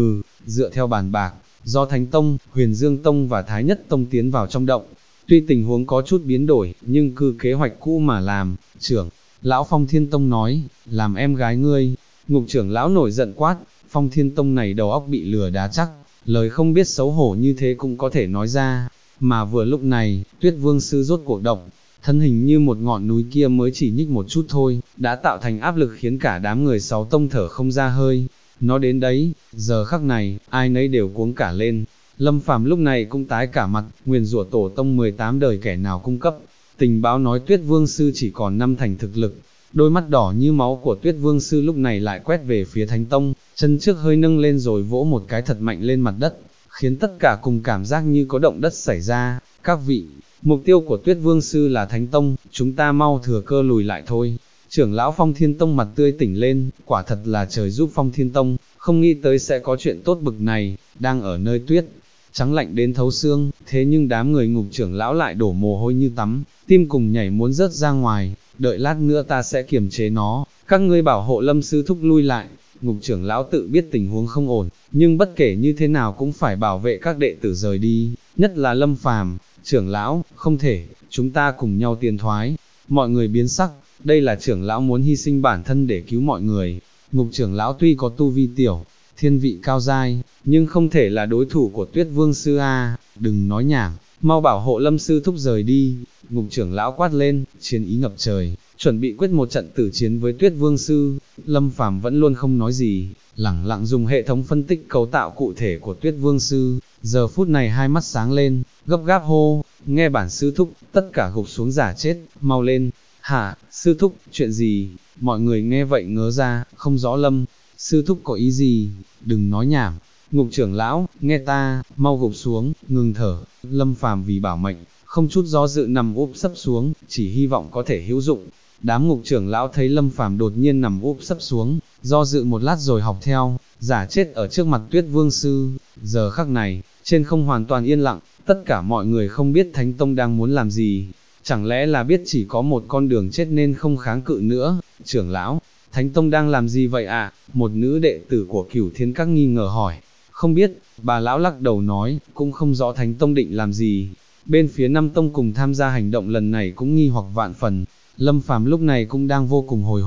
dựa theo bàn bạc, do Thánh Tông, Huyền Dương Tông và Thái Nhất Tông tiến vào trong động. Tuy tình huống có chút biến đổi, nhưng cứ kế hoạch cũ mà làm. Trưởng lão Phong Thiên Tông nói, làm em gái ngươi. Ngục trưởng lão nổi giận quát, Phong Thiên Tông này đầu óc bị lừa đá chắc, lời không biết xấu hổ như thế cũng có thể nói ra. Mà vừa lúc này, Tuyết Vương Sư rốt cuộc động, thân hình như một ngọn núi kia mới chỉ nhích một chút thôi, đã tạo thành áp lực khiến cả đám người 6 tông thở không ra hơi. Nó đến đấy, giờ khắc này, ai nấy đều cuống cả lên. Lâm Phàm lúc này cũng tái cả mặt, nguyền rủa tổ tông 18 đời kẻ nào cung cấp. Tình báo nói Tuyết Vương Sư chỉ còn 5 thành thực lực. Đôi mắt đỏ như máu của Tuyết Vương Sư lúc này lại quét về phía Thánh Tông, chân trước hơi nâng lên rồi vỗ một cái thật mạnh lên mặt đất, khiến tất cả cùng cảm giác như có động đất xảy ra. Các vị, mục tiêu của Tuyết Vương Sư là Thánh Tông, chúng ta mau thừa cơ lùi lại thôi. Trưởng lão Phong Thiên Tông mặt tươi tỉnh lên, quả thật là trời giúp Phong Thiên Tông, không nghĩ tới sẽ có chuyện tốt bực này, đang ở nơi tuyết trắng lạnh đến thấu xương, thế nhưng đám người Ngục trưởng lão lại đổ mồ hôi như tắm, tim cùng nhảy muốn rớt ra ngoài, đợi lát nữa ta sẽ kiềm chế nó, các ngươi bảo hộ Lâm sư thúc lui lại. Ngục trưởng lão tự biết tình huống không ổn, nhưng bất kể như thế nào cũng phải bảo vệ các đệ tử rời đi, nhất là Lâm Phàm. Trưởng lão, không thể, chúng ta cùng nhau tiến thoái. Mọi người biến sắc, đây là trưởng lão muốn hy sinh bản thân để cứu mọi người. Ngục trưởng lão tuy có tu vi tiểu thiên vị cao giai, nhưng không thể là đối thủ của Tuyết Vương Sư a. Đừng nói nhảm, mau bảo hộ Lâm sư thúc rời đi. Ngục trưởng lão quát lên, chiến ý ngập trời, chuẩn bị quyết một trận tử chiến với Tuyết Vương Sư. Lâm Phàm vẫn luôn không nói gì, lẳng lặng dùng hệ thống phân tích cấu tạo cụ thể của Tuyết Vương Sư. Giờ phút này hai mắt sáng lên, gấp gáp hô, nghe bản sư thúc, tất cả gục xuống giả chết, mau lên. Hả, sư thúc, chuyện gì? Mọi người nghe vậy ngớ ra, không rõ Lâm sư thúc có ý gì, đừng nói nhảm. Ngục trưởng lão, nghe ta, mau gục xuống, ngừng thở. Lâm Phàm vì bảo mệnh, không chút do dự nằm úp sấp xuống, chỉ hy vọng có thể hữu dụng. Đám ngục trưởng lão thấy Lâm Phàm đột nhiên nằm úp sấp xuống, do dự một lát rồi học theo, giả chết ở trước mặt Tuyết Vương Sư. Giờ khắc này, trên không hoàn toàn yên lặng, tất cả mọi người không biết Thánh Tông đang muốn làm gì. Chẳng lẽ là biết chỉ có một con đường chết nên không kháng cự nữa? Trưởng lão, Thánh Tông đang làm gì vậy ạ? Một nữ đệ tử của Cửu Thiên Các nghi ngờ hỏi. Không biết, bà lão lắc đầu nói, cũng không rõ Thánh Tông định làm gì. Bên phía Năm Tông cùng tham gia hành động lần này cũng nghi hoặc vạn phần. Lâm Phàm lúc này cũng đang vô cùng hồi hộp,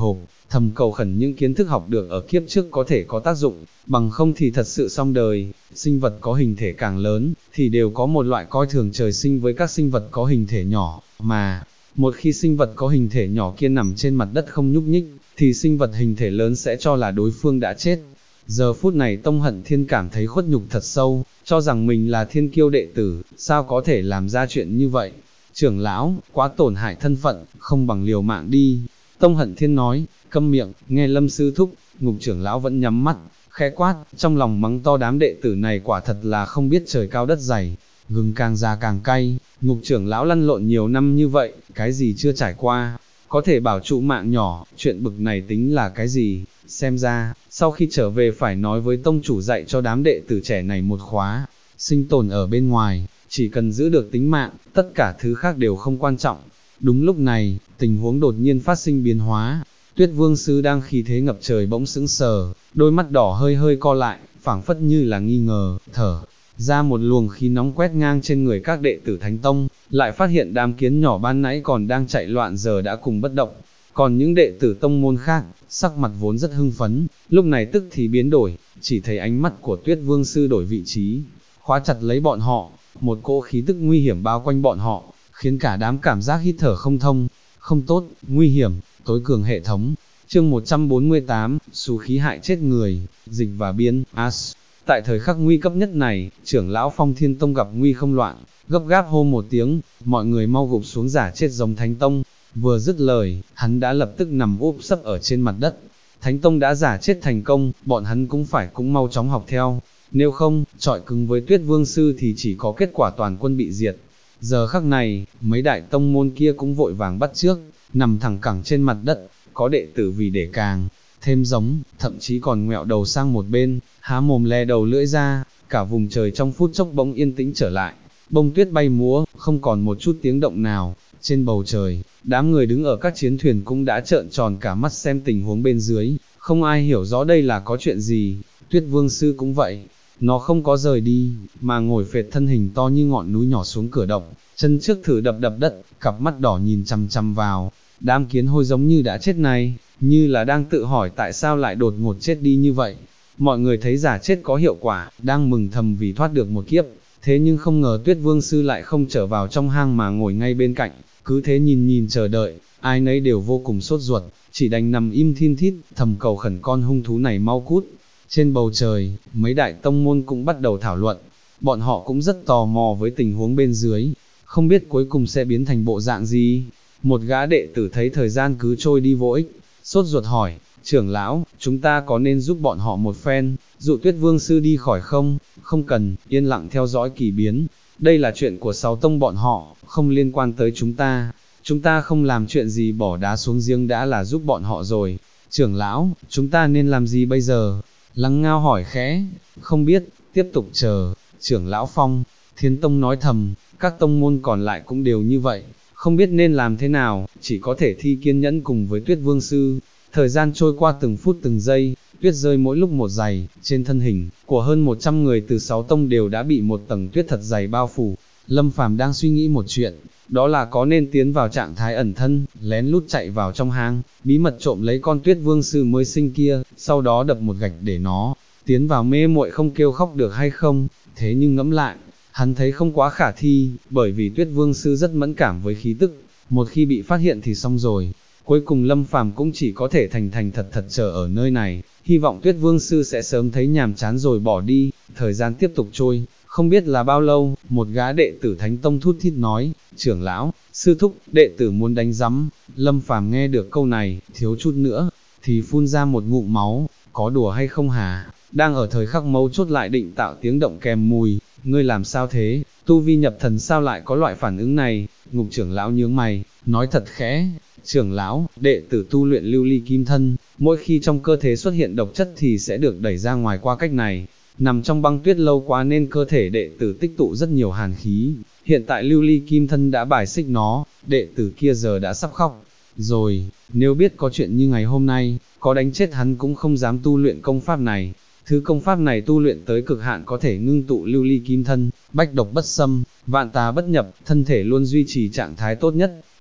thầm cầu khẩn những kiến thức học được ở kiếp trước có thể có tác dụng, bằng không thì thật sự xong đời. Sinh vật có hình thể càng lớn, thì đều có một loại coi thường trời sinh với các sinh vật có hình thể nhỏ, mà một khi sinh vật có hình thể nhỏ kia nằm trên mặt đất không nhúc nhích, thì sinh vật hình thể lớn sẽ cho là đối phương đã chết. Giờ phút này Tông Hận Thiên cảm thấy khuất nhục thật sâu, cho rằng mình là thiên kiêu đệ tử, sao có thể làm ra chuyện như vậy. Trưởng lão, quá tổn hại thân phận, không bằng liều mạng đi. Tông Hận Thiên nói, câm miệng, nghe Lâm sư thúc. Ngục trưởng lão vẫn nhắm mắt, khẽ quát, trong lòng mắng to đám đệ tử này quả thật là không biết trời cao đất dày. Gừng càng già càng cay, ngục trưởng lão lăn lộn nhiều năm như vậy, cái gì chưa trải qua, có thể bảo trụ mạng nhỏ, chuyện bực này tính là cái gì. Xem ra, sau khi trở về phải nói với tông chủ dạy cho đám đệ tử trẻ này một khóa, sinh tồn ở bên ngoài, chỉ cần giữ được tính mạng, tất cả thứ khác đều không quan trọng. Đúng lúc này, tình huống đột nhiên phát sinh biến hóa. Tuyết Vương Sư đang khí thế ngập trời bỗng sững sờ, đôi mắt đỏ hơi hơi co lại, phảng phất như là nghi ngờ, thở ra một luồng khí nóng quét ngang trên người các đệ tử Thánh Tông, lại phát hiện đám kiến nhỏ ban nãy còn đang chạy loạn giờ đã cùng bất động. Còn những đệ tử tông môn khác, sắc mặt vốn rất hưng phấn, lúc này tức thì biến đổi, chỉ thấy ánh mắt của Tuyết Vương Sư đổi vị trí, khóa chặt lấy bọn họ, một cỗ khí tức nguy hiểm bao quanh bọn họ, khiến cả đám cảm giác hít thở không thông. Không tốt, nguy hiểm, tối cường hệ thống. Chương 148, xú khí hại chết người, dịch và biên, as. Tại thời khắc nguy cấp nhất này, trưởng lão Phong Thiên Tông gặp nguy không loạn, gấp gáp hô một tiếng, mọi người mau gục xuống giả chết giống Thánh Tông. Vừa dứt lời, hắn đã lập tức nằm úp sấp ở trên mặt đất. Thánh Tông đã giả chết thành công, bọn hắn cũng phải mau chóng học theo. Nếu không, chọi cứng với Tuyết Vương Sư thì chỉ có kết quả toàn quân bị diệt. Giờ khắc này, mấy đại tông môn kia cũng vội vàng bắt chước, nằm thẳng cẳng trên mặt đất, có đệ tử vì để càng thêm giống, thậm chí còn ngẹo đầu sang một bên, há mồm le đầu lưỡi ra, cả vùng trời trong phút chốc bỗng yên tĩnh trở lại, bông tuyết bay múa, không còn một chút tiếng động nào. Trên bầu trời, đám người đứng ở các chiến thuyền cũng đã trợn tròn cả mắt xem tình huống bên dưới, không ai hiểu rõ đây là có chuyện gì. Tuyết Vương Sư cũng vậy, nó không có rời đi, mà ngồi phệt thân hình to như ngọn núi nhỏ xuống cửa động, chân trước thử đập đất, cặp mắt đỏ nhìn chằm chằm vào. Đám kiến hôi giống như đã chết này, như là đang tự hỏi tại sao lại đột ngột chết đi như vậy. Mọi người thấy giả chết có hiệu quả, đang mừng thầm vì thoát được một kiếp, thế nhưng không ngờ Tuyết Vương Sư lại không trở vào trong hang mà ngồi ngay bên cạnh, cứ thế nhìn chờ đợi, ai nấy đều vô cùng sốt ruột, chỉ đành nằm im thin thít, thầm cầu khẩn con hung thú này mau cút. Trên bầu trời, mấy đại tông môn cũng bắt đầu thảo luận, bọn họ cũng rất tò mò với tình huống bên dưới, không biết cuối cùng sẽ biến thành bộ dạng gì. Một gã đệ tử thấy thời gian cứ trôi đi vô ích, sốt ruột hỏi, trưởng lão, chúng ta có nên giúp bọn họ một phen, dụ Tuyết Vương Sư đi khỏi không? Không cần, yên lặng theo dõi kỳ biến, đây là chuyện của 6 tông bọn họ, không liên quan tới chúng ta không làm chuyện gì bỏ đá xuống giếng đã là giúp bọn họ rồi. Trưởng lão, chúng ta nên làm gì bây giờ? Lăng Ngao hỏi khẽ, không biết, tiếp tục chờ. Trưởng lão Phong Thiên Tông nói thầm, các tông môn còn lại cũng đều như vậy, không biết nên làm thế nào, chỉ có thể thi kiên nhẫn cùng với Tuyết Vương Sư. Thời gian trôi qua từng phút từng giây, tuyết rơi mỗi lúc một dày, trên thân hình của hơn 100 người từ 6 tông đều đã bị một tầng tuyết thật dày bao phủ. Lâm Phàm đang suy nghĩ một chuyện, đó là có nên tiến vào trạng thái ẩn thân, lén lút chạy vào trong hang, bí mật trộm lấy con Tuyết Vương Sư mới sinh kia, sau đó đập một gạch để nó tiến vào mê muội không kêu khóc được hay không. Thế nhưng ngẫm lại, hắn thấy không quá khả thi, bởi vì Tuyết Vương Sư rất mẫn cảm với khí tức, một khi bị phát hiện thì xong rồi. Cuối cùng Lâm Phàm cũng chỉ có thể thành thật chờ ở nơi này, hy vọng Tuyết Vương Sư sẽ sớm thấy nhàm chán rồi bỏ đi. Thời gian tiếp tục trôi, không biết là bao lâu, một gã đệ tử Thánh Tông thút thít nói, trưởng lão, sư thúc, đệ tử muốn đánh rắm. Lâm Phàm nghe được câu này, thiếu chút nữa thì phun ra một ngụm máu, có đùa hay không hả? Đang ở thời khắc mấu chốt lại định tạo tiếng động kèm mùi, ngươi làm sao thế, tu vi nhập thần sao lại có loại phản ứng này? Ngục trưởng lão nhướng mày, nói thật khẽ, trưởng lão, đệ tử tu luyện lưu ly kim thân, mỗi khi trong cơ thể xuất hiện độc chất thì sẽ được đẩy ra ngoài qua cách này. Nằm trong băng tuyết lâu quá nên cơ thể đệ tử tích tụ rất nhiều hàn khí, hiện tại lưu ly kim thân đã bài xích nó, đệ tử kia giờ đã sắp khóc rồi, nếu biết có chuyện như ngày hôm nay, có đánh chết hắn cũng không dám tu luyện công pháp này. Thứ công pháp này tu luyện tới cực hạn có thể ngưng tụ lưu ly kim thân, bách độc bất xâm, vạn tà bất nhập, thân thể luôn duy trì trạng thái tốt nhất.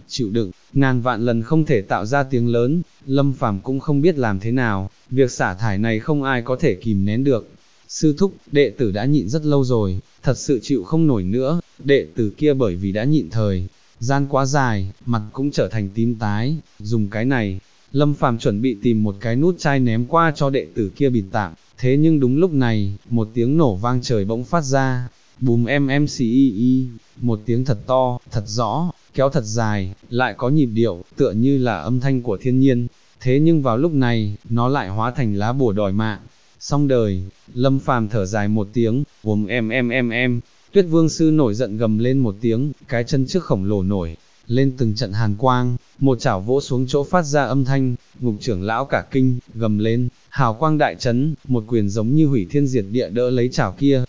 chịu đựng, ngàn vạn lần không thể tạo ra tiếng lớn, Lâm Phàm cũng không biết làm thế nào, việc xả thải này không ai có thể kìm nén được. Sư thúc, đệ tử đã nhịn rất lâu rồi, thật sự chịu không nổi nữa, đệ tử kia bởi vì đã nhịn thời gian quá dài, mặt cũng trở thành tím tái, dùng cái này. Lâm Phàm chuẩn bị tìm một cái nút chai ném qua cho đệ tử kia bịt tạm, thế nhưng đúng lúc này, một tiếng nổ vang trời bỗng phát ra, bùm MMCII, một tiếng thật to, thật rõ, kéo thật dài, lại có nhịp điệu, tựa như là âm thanh của thiên nhiên, thế nhưng vào lúc này, nó lại hóa thành lá bùa đòi mạng. Xong đời, Lâm Phàm thở dài một tiếng, bùm em. Tuyết Vương Sư nổi giận gầm lên một tiếng, cái chân trước khổng lồ nổi lên từng trận hàn quang, một chảo vỗ xuống chỗ phát ra âm thanh, Ngục trưởng lão cả kinh, gầm lên, hào quang đại chấn, một quyền giống như hủy thiên diệt địa đỡ lấy chảo kia,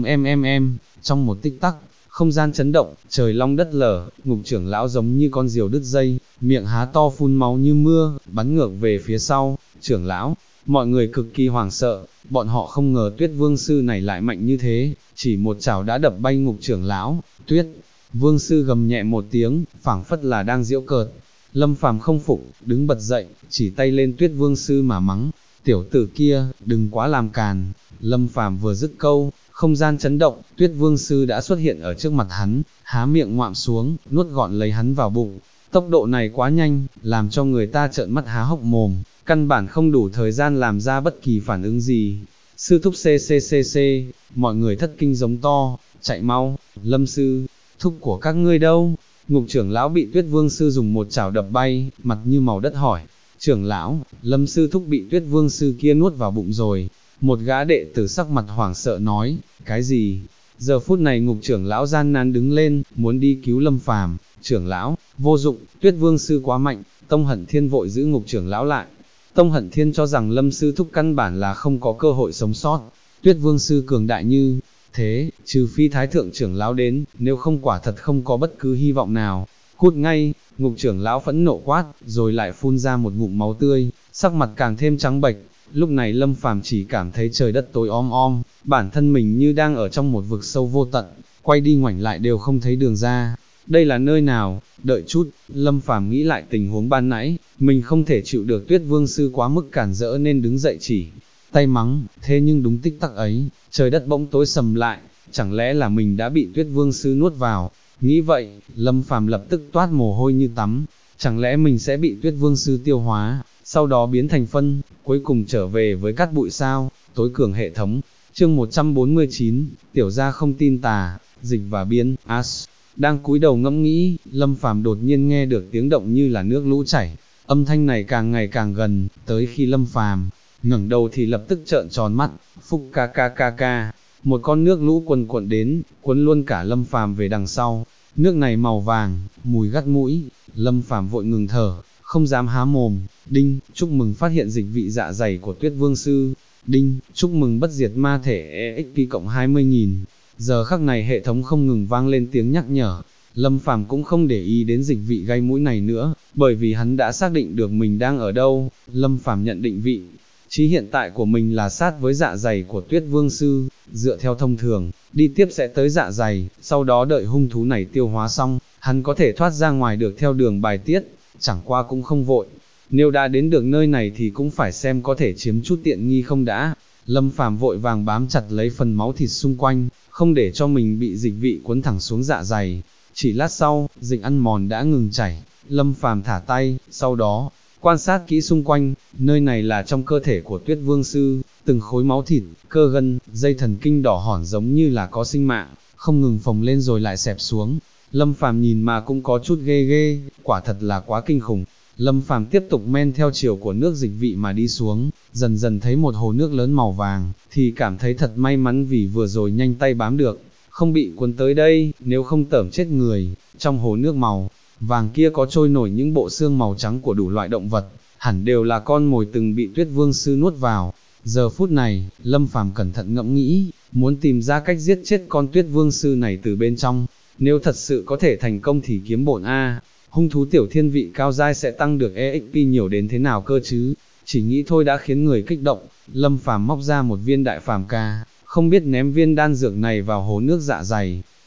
em, trong một tích tắc, không gian chấn động, trời long đất lở, Ngục trưởng lão giống như con diều đứt dây, miệng há to phun máu như mưa, bắn ngược về phía sau, trưởng lão. Mọi người cực kỳ hoảng sợ, bọn họ không ngờ Tuyết Vương Sư này lại mạnh như thế, chỉ một chảo đã đập bay Ngục trưởng lão. Tuyết Vương Sư gầm nhẹ một tiếng, phảng phất là đang giễu cợt. Lâm Phàm không phục, đứng bật dậy, chỉ tay lên Tuyết Vương Sư mà mắng, tiểu tử kia, đừng quá làm càn. Lâm Phàm vừa dứt câu, không gian chấn động, Tuyết Vương Sư đã xuất hiện ở trước mặt hắn, há miệng ngoạm xuống, nuốt gọn lấy hắn vào bụng. Tốc độ này quá nhanh, làm cho người ta trợn mắt há hốc mồm, căn bản không đủ thời gian làm ra bất kỳ phản ứng gì. Sư thúc CCCC, mọi người thất kinh giống to, chạy mau, Lâm Sư, thúc của các ngươi đâu? Ngục trưởng lão bị Tuyết Vương Sư dùng một chảo đập bay, mặt như màu đất hỏi, trưởng lão, Lâm Sư thúc bị Tuyết Vương Sư kia nuốt vào bụng rồi. Một gã đệ tử sắc mặt hoảng sợ nói, cái gì? Giờ phút này Ngục trưởng lão gian nan đứng lên, muốn đi cứu Lâm Phàm. Trưởng lão, vô dụng, Tuyết Vương Sư quá mạnh. Tông Hận Thiên vội giữ Ngục trưởng lão lại. Tông Hận Thiên cho rằng Lâm Sư thúc căn bản là không có cơ hội sống sót. Tuyết Vương Sư cường đại như thế, trừ phi Thái thượng trưởng lão đến, nếu không quả thật không có bất cứ hy vọng nào. Cút ngay, Ngục trưởng lão phẫn nộ quát, rồi lại phun ra một ngụm máu tươi, sắc mặt càng thêm trắng bệch. Lúc này Lâm Phàm chỉ cảm thấy trời đất tối om, bản thân mình như đang ở trong một vực sâu vô tận, quay đi ngoảnh lại đều không thấy đường ra. Đây là nơi nào? Đợi chút, Lâm Phàm nghĩ lại tình huống ban nãy, mình không thể chịu được Tuyết Vương Sư quá mức cản rỡ nên đứng dậy chỉ tay mắng, thế nhưng đúng tích tắc ấy, trời đất bỗng tối sầm lại, chẳng lẽ là mình đã bị Tuyết Vương Sư nuốt vào? Nghĩ vậy, Lâm Phàm lập tức toát mồ hôi như tắm, chẳng lẽ mình sẽ bị Tuyết Vương Sư tiêu hóa, sau đó biến thành phân, cuối cùng trở về với cát bụi sao? Tối cường hệ thống. Chương 149, tiểu gia không tin tà, dịch và biên, As. Đang cúi đầu ngẫm nghĩ, Lâm Phàm đột nhiên nghe được tiếng động như là nước lũ chảy, âm thanh này càng ngày càng gần, tới khi Lâm Phàm ngẩng đầu thì lập tức trợn tròn mắt, phúc ca, một con nước lũ cuồn cuộn đến, cuốn luôn cả Lâm Phàm về đằng sau, nước này màu vàng, mùi gắt mũi, Lâm Phàm vội ngừng thở, không dám há mồm. Đinh, chúc mừng phát hiện dịch vị dạ dày của Tuyết Vương Sư. Đinh, chúc mừng bất diệt ma thể EXP cộng 20.000. Giờ khắc này hệ thống không ngừng vang lên tiếng nhắc nhở. Lâm Phàm cũng không để ý đến dịch vị gây mũi này nữa, bởi vì hắn đã xác định được mình đang ở đâu. Lâm Phàm nhận định vị trí hiện tại của mình là sát với dạ dày của Tuyết Vương Sư, dựa theo thông thường, đi tiếp sẽ tới dạ dày, sau đó đợi hung thú này tiêu hóa xong, hắn có thể thoát ra ngoài được theo đường bài tiết, chẳng qua cũng không vội. Nếu đã đến được nơi này thì cũng phải xem có thể chiếm chút tiện nghi không đã. Lâm Phàm vội vàng bám chặt lấy phần máu thịt xung quanh, không để cho mình bị dịch vị cuốn thẳng xuống dạ dày. Chỉ lát sau, dịch ăn mòn đã ngừng chảy, Lâm Phàm thả tay, sau đó, quan sát kỹ xung quanh, nơi này là trong cơ thể của Tuyết Vương Sư, từng khối máu thịt, cơ gân, dây thần kinh đỏ hỏn giống như là có sinh mạng, không ngừng phồng lên rồi lại xẹp xuống. Lâm Phàm nhìn mà cũng có chút ghê, quả thật là quá kinh khủng. Lâm Phàm tiếp tục men theo chiều của nước dịch vị mà đi xuống, dần dần thấy một hồ nước lớn màu vàng, thì cảm thấy thật may mắn vì vừa rồi nhanh tay bám được, không bị cuốn tới đây, nếu không tởm chết người. Trong hồ nước màu vàng kia có trôi nổi những bộ xương màu trắng của đủ loại động vật, hẳn đều là con mồi từng bị Tuyết Vương Sư nuốt vào. Giờ phút này, Lâm Phàm cẩn thận ngẫm nghĩ, muốn tìm ra cách giết chết con Tuyết Vương Sư này từ bên trong, nếu thật sự có thể thành công thì kiếm bổn a. Hung thú tiểu thiên vị cao giai sẽ tăng được EXP nhiều đến thế nào cơ chứ, chỉ nghĩ thôi đã khiến người kích động. Lâm Phàm móc ra một viên đại phàm ca, không biết ném viên đan dược này vào hố nước dạ dày,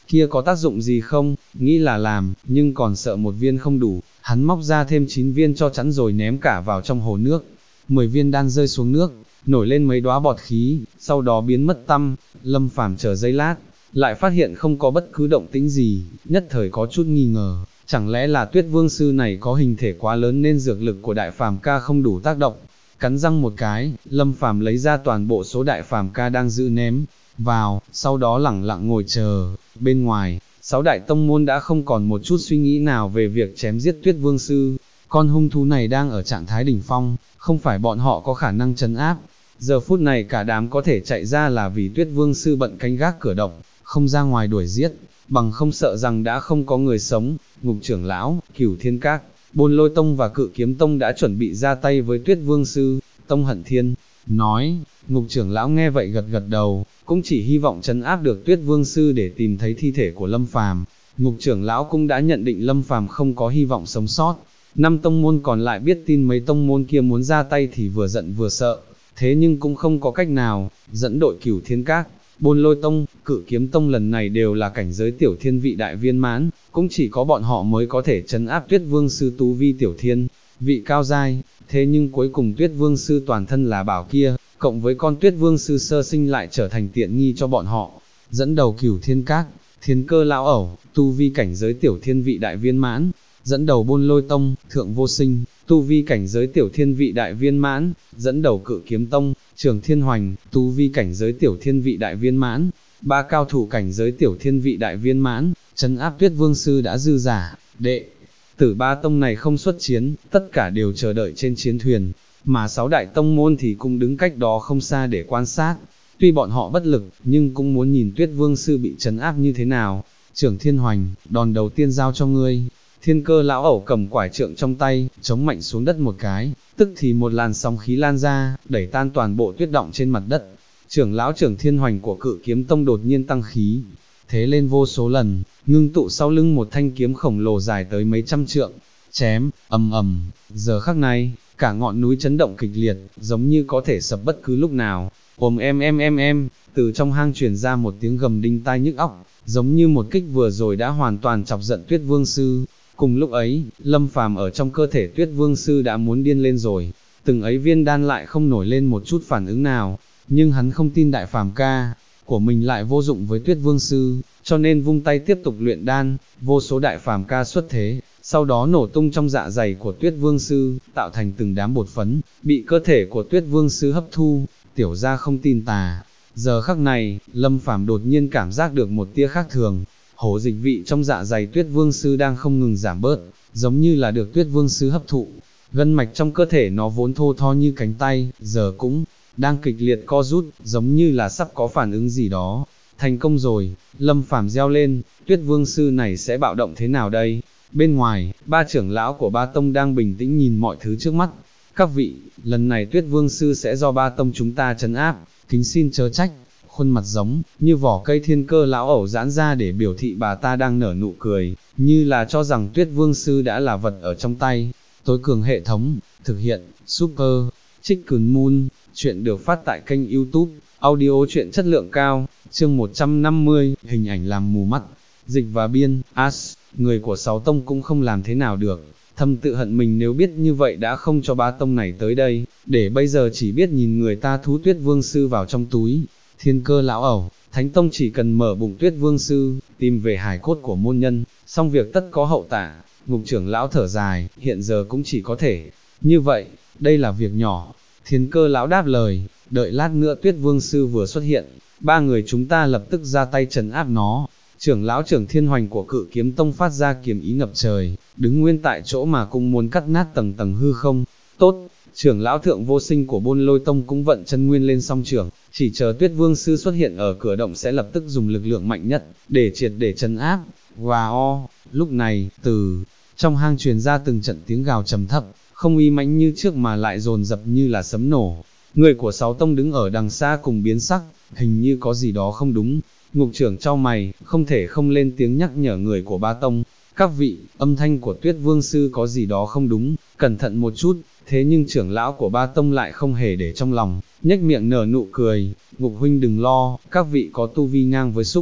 kia có tác dụng gì không, nghĩ là làm, nhưng còn sợ một viên không đủ, hắn móc ra thêm 9 viên cho chắn rồi ném cả vào trong hồ nước. 10 viên đan rơi xuống nước, nổi lên mấy đóa bọt khí, sau đó biến mất tăm. Lâm Phàm chờ giây lát, lại phát hiện không có bất cứ động tĩnh gì, nhất thời có chút nghi ngờ, chẳng lẽ là Tuyết Vương sư này có hình thể quá lớn nên dược lực của Đại Phàm ca không đủ tác động. Cắn răng một cái, Lâm Phàm lấy ra toàn bộ số Đại Phàm ca đang giữ ném vào, sau đó lẳng lặng ngồi chờ. Bên ngoài, 6 đại tông môn đã không còn một chút suy nghĩ nào về việc chém giết Tuyết Vương sư. Con hung thú này đang ở trạng thái đỉnh phong, không phải bọn họ có khả năng trấn áp. Giờ phút này cả đám có thể chạy ra là vì Tuyết Vương sư bận canh gác cửa động, không ra ngoài đuổi giết, bằng không sợ rằng đã không có người sống. Ngục trưởng lão, Cửu Thiên Các, Bôn Lôi Tông và Cự Kiếm Tông đã chuẩn bị ra tay với Tuyết Vương sư. Tông Hận Thiên nói. Ngục trưởng lão nghe vậy gật gật đầu, cũng chỉ hy vọng trấn áp được Tuyết Vương sư để tìm thấy thi thể của Lâm Phàm. Ngục trưởng lão cũng đã nhận định Lâm Phàm không có hy vọng sống sót. 5 tông môn còn lại biết tin mấy tông môn kia muốn ra tay thì vừa giận vừa sợ, thế nhưng cũng không có cách nào, dẫn đội Cửu Thiên Các, Bôn Lôi Tông, Cự Kiếm Tông lần này đều là cảnh giới tiểu thiên vị đại viên mãn, cũng chỉ có bọn họ mới có thể trấn áp Tuyết Vương sư tú vi tiểu thiên vị cao giai. Thế nhưng cuối cùng Tuyết Vương sư toàn thân là bảo kia, cộng với con Tuyết Vương sư sơ sinh lại trở thành tiện nghi cho bọn họ. Dẫn đầu Cửu Thiên Các, Thiên Cơ lão ẩu, tu vi cảnh giới tiểu thiên vị đại viên mãn. Dẫn đầu Bôn Lôi Tông, Thượng Vô Sinh, tu vi cảnh giới tiểu thiên vị đại viên mãn. Dẫn đầu Cự Kiếm Tông, Trường Thiên Hoành, tu vi cảnh giới tiểu thiên vị đại viên mãn. 3 cao thủ cảnh giới tiểu thiên vị đại viên mãn, trấn áp Tuyết Vương sư đã dư giả. Đệ tử 3 tông này không xuất chiến, tất cả đều chờ đợi trên chiến thuyền, mà 6 đại tông môn thì cũng đứng cách đó không xa để quan sát. Tuy bọn họ bất lực, nhưng cũng muốn nhìn Tuyết Vương sư bị trấn áp như thế nào. Trưởng Thiên Hoành, đòn đầu tiên giao cho ngươi. Thiên Cơ lão ẩu cầm quải trượng trong tay, chống mạnh xuống đất một cái, tức thì một làn sóng khí lan ra, đẩy tan toàn bộ tuyết động trên mặt đất. Trưởng lão Trưởng Thiên Hoành của Cự Kiếm Tông đột nhiên tăng khí, thế lên vô số lần, ngưng tụ sau lưng một thanh kiếm khổng lồ dài tới mấy trăm trượng, chém, ầm ầm. Giờ khắc này, cả ngọn núi chấn động kịch liệt, giống như có thể sập bất cứ lúc nào. Ồm em, từ trong hang truyền ra một tiếng gầm đinh tai nhức óc, giống như một kích vừa rồi đã hoàn toàn chọc giận Tuyết Vương sư. Cùng lúc ấy, Lâm Phàm ở trong cơ thể Tuyết Vương sư đã muốn điên lên rồi, từng ấy viên đan lại không nổi lên một chút phản ứng nào, nhưng hắn không tin Đại Phàm ca của mình lại vô dụng với Tuyết Vương sư, cho nên vung tay tiếp tục luyện đan. Vô số Đại Phàm ca xuất thế, sau đó nổ tung trong dạ dày của Tuyết Vương sư, tạo thành từng đám bột phấn, bị cơ thể của Tuyết Vương sư hấp thu. Tiểu gia không tin tà. Giờ khắc này, Lâm Phàm đột nhiên cảm giác được một tia khác thường. Hổ dịch vị trong dạ dày Tuyết Vương sư đang không ngừng giảm bớt, giống như là được Tuyết Vương sư hấp thụ. Gân mạch trong cơ thể nó vốn thô tho như cánh tay, giờ cũng đang kịch liệt co rút, giống như là sắp có phản ứng gì đó. Thành công rồi, Lâm Phàm reo lên, Tuyết Vương sư này sẽ bạo động thế nào đây? Bên ngoài, 3 trưởng lão của 3 tông đang bình tĩnh nhìn mọi thứ trước mắt. Các vị, lần này Tuyết Vương sư sẽ do 3 tông chúng ta trấn áp, kính xin chớ trách. Khuôn mặt giống như vỏ cây Thiên Cơ lão ẩu giãn ra để biểu thị bà ta đang nở nụ cười, như là cho rằng Tuyết Vương sư đã là vật ở trong tay. Tối cường hệ thống, thực hiện, Super, Chicken Moon, chuyện được phát tại kênh YouTube, audio chuyện chất lượng cao, chương 150, hình ảnh làm mù mắt. Dịch và biên, As, người của 6 tông cũng không làm thế nào được, thầm tự hận mình nếu biết như vậy đã không cho 3 tông này tới đây, để bây giờ chỉ biết nhìn người ta thú Tuyết Vương sư vào trong túi. Thiên Cơ lão ẩu, Thánh Tông chỉ cần mở bụng Tuyết Vương sư, tìm về hài cốt của môn nhân, xong việc tất có hậu tạ. Ngục trưởng lão thở dài, hiện giờ cũng chỉ có thể như vậy, đây là việc nhỏ. Thiên Cơ lão đáp lời, đợi lát nữa Tuyết Vương sư vừa xuất hiện, 3 người chúng ta lập tức ra tay trấn áp nó. Trưởng lão Trưởng Thiên Hoành của Cự Kiếm Tông phát ra kiếm ý ngập trời, đứng nguyên tại chỗ mà cũng muốn cắt nát tầng tầng hư không. Tốt. Trưởng lão Thượng Vô Sinh của Bôn Lôi Tông cũng vận chân nguyên lên song trưởng, chỉ chờ Tuyết Vương sư xuất hiện ở cửa động sẽ lập tức dùng lực lượng mạnh nhất, để triệt để trấn áp. Wow, lúc này, từ trong hang truyền ra từng trận tiếng gào trầm thấp, không uy mãnh như trước mà lại dồn dập như là sấm nổ. Người của 6 tông đứng ở đằng xa cùng biến sắc, hình như có gì đó không đúng. Ngục trưởng chau mày, không thể không lên tiếng nhắc nhở người của 3 tông. Các vị, âm thanh của Tuyết Vương sư có gì đó không đúng, cẩn thận một chút. Thế nhưng trưởng lão của 3 tông lại không hề để trong lòng, nhếch miệng nở nụ cười. Ngục huynh đừng lo, các vị có tu vi ngang với súc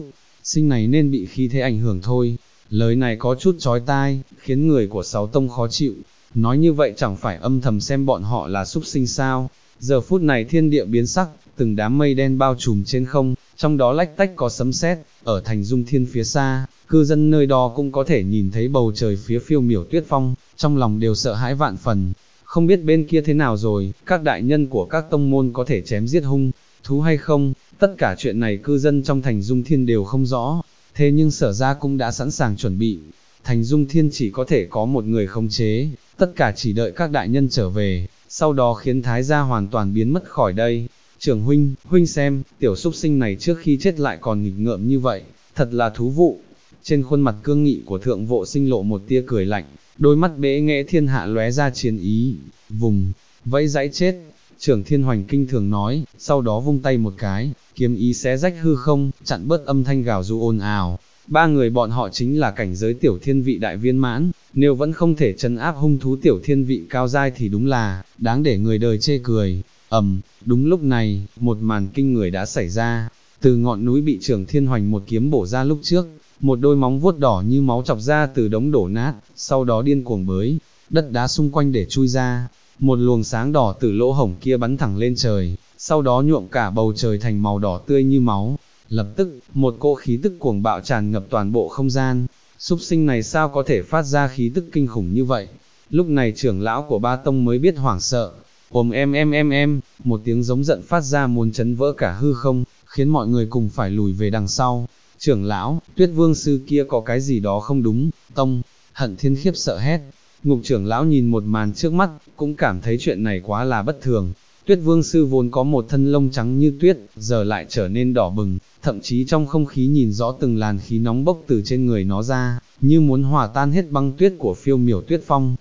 sinh này nên bị khí thế ảnh hưởng thôi. Lời này có chút chói tai, khiến người của sáu tông khó chịu. Nói như vậy chẳng phải âm thầm xem bọn họ là súc sinh sao? Giờ phút này thiên địa biến sắc, từng đám mây đen bao trùm trên không, trong đó lách tách có sấm sét. Ở thành Dung Thiên phía xa, cư dân nơi đó cũng có thể nhìn thấy bầu trời phía phiêu miểu tuyết phong, trong lòng đều sợ hãi vạn phần. Không biết bên kia thế nào rồi, các đại nhân của các tông môn có thể chém giết hung thú hay không? Tất cả chuyện này cư dân trong thành Dung Thiên đều không rõ, thế nhưng Sở gia cũng đã sẵn sàng chuẩn bị. Thành Dung Thiên chỉ có thể có một người khống chế, tất cả chỉ đợi các đại nhân trở về, sau đó khiến Thái gia hoàn toàn biến mất khỏi đây. Trưởng huynh, huynh xem, tiểu súc sinh này trước khi chết lại còn nghịch ngợm như vậy, thật là thú vụ. Trên khuôn mặt cương nghị của Thượng Vô Sinh lộ một tia cười lạnh, đôi mắt bẽ nghẽ thiên hạ lóe ra chiến ý, vùng, vẫy dãy chết. Trưởng Thiên Hoành kinh thường nói, sau đó vung tay một cái, kiếm ý xé rách hư không, chặn bớt âm thanh gào rú ồn ào. Ba người bọn họ chính là cảnh giới tiểu thiên vị đại viên mãn, nếu vẫn không thể trấn áp hung thú tiểu thiên vị cao giai thì đúng là đáng để người đời chê cười. Đúng lúc này, một màn kinh người đã xảy ra. Từ ngọn núi bị Trưởng Thiên Hoành một kiếm bổ ra lúc trước, một đôi móng vuốt đỏ như máu chọc ra từ đống đổ nát, sau đó điên cuồng bới đất đá xung quanh để chui ra. Một luồng sáng đỏ từ lỗ hổng kia bắn thẳng lên trời, sau đó nhuộm cả bầu trời thành màu đỏ tươi như máu. Lập tức, một cỗ khí tức cuồng bạo tràn ngập toàn bộ không gian. Súc sinh này sao có thể phát ra khí tức kinh khủng như vậy? Lúc này trưởng lão của ba tông mới biết hoảng sợ. Một tiếng giống giận phát ra muốn chấn vỡ cả hư không, khiến mọi người cùng phải lùi về đằng sau. Trưởng lão, Tuyết Vương sư kia có cái gì đó không đúng. Tông Hận Thiên khiếp sợ hét. Ngục trưởng lão nhìn một màn trước mắt, cũng cảm thấy chuyện này quá là bất thường. Tuyết Vương sư vốn có một thân lông trắng như tuyết, giờ lại trở nên đỏ bừng, thậm chí trong không khí nhìn rõ từng làn khí nóng bốc từ trên người nó ra, như muốn hòa tan hết băng tuyết của phiêu miểu tuyết phong.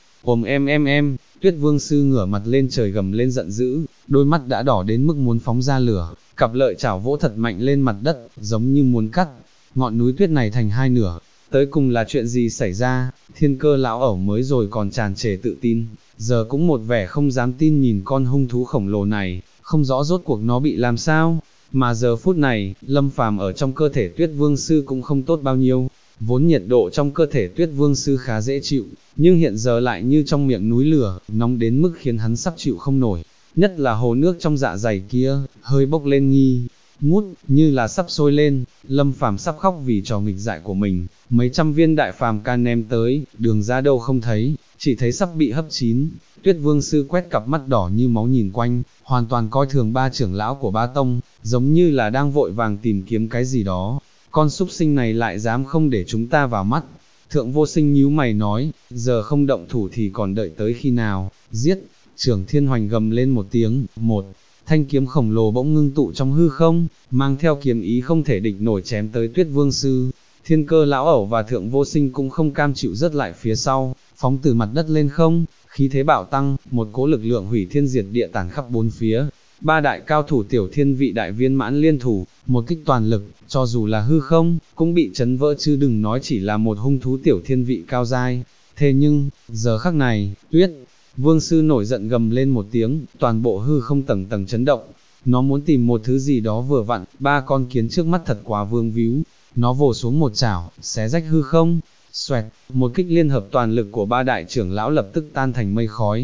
Tuyết Vương sư ngửa mặt lên trời gầm lên giận dữ, đôi mắt đã đỏ đến mức muốn phóng ra lửa, cặp lợi chảo vỗ thật mạnh lên mặt đất, giống như muốn cắt ngọn núi tuyết này thành hai nửa. Tới cùng là chuyện gì xảy ra? Thiên Cơ lão ẩu mới rồi còn tràn trề tự tin, giờ cũng một vẻ không dám tin nhìn con hung thú khổng lồ này, không rõ rốt cuộc nó bị làm sao. Mà giờ phút này, Lâm Phàm ở trong cơ thể Tuyết Vương sư cũng không tốt bao nhiêu. Vốn nhiệt độ trong cơ thể Tuyết Vương sư khá dễ chịu, nhưng hiện giờ lại như trong miệng núi lửa, nóng đến mức khiến hắn sắp chịu không nổi. Nhất là hồ nước trong dạ dày kia, hơi bốc lên nghi ngút, như là sắp sôi lên. Lâm Phàm sắp khóc vì trò nghịch dại của mình. Mấy trăm viên đại phàm can ném tới, đường ra đâu không thấy, chỉ thấy sắp bị hấp chín. Tuyết Vương sư quét cặp mắt đỏ như máu nhìn quanh, hoàn toàn coi thường ba trưởng lão của ba tông, giống như là đang vội vàng tìm kiếm cái gì đó. Con súc sinh này lại dám không để chúng ta vào mắt. Thượng Vô Sinh nhíu mày nói, giờ không động thủ thì còn đợi tới khi nào? Giết! Trưởng Thiên Hoành gầm lên một tiếng, một thanh kiếm khổng lồ bỗng ngưng tụ trong hư không, mang theo kiếm ý không thể địch nổi chém tới Tuyết Vương sư. Thiên Cơ lão ẩu và Thượng Vô Sinh cũng không cam chịu rớt lại phía sau, phóng từ mặt đất lên không, khí thế bạo tăng, một cỗ lực lượng hủy thiên diệt địa tản khắp bốn phía. Ba đại cao thủ tiểu thiên vị đại viên mãn liên thủ, một kích toàn lực, cho dù là hư không, cũng bị chấn vỡ chứ đừng nói chỉ là một hung thú tiểu thiên vị cao giai. Thế nhưng, giờ khắc này, Tuyết Vương sư nổi giận gầm lên một tiếng, toàn bộ hư không tầng tầng chấn động. Nó muốn tìm một thứ gì đó vừa vặn, ba con kiến trước mắt thật quá vương víu. Nó vồ xuống một chảo, xé rách hư không. Xoẹt, một kích liên hợp toàn lực của ba đại trưởng lão lập tức tan thành mây khói.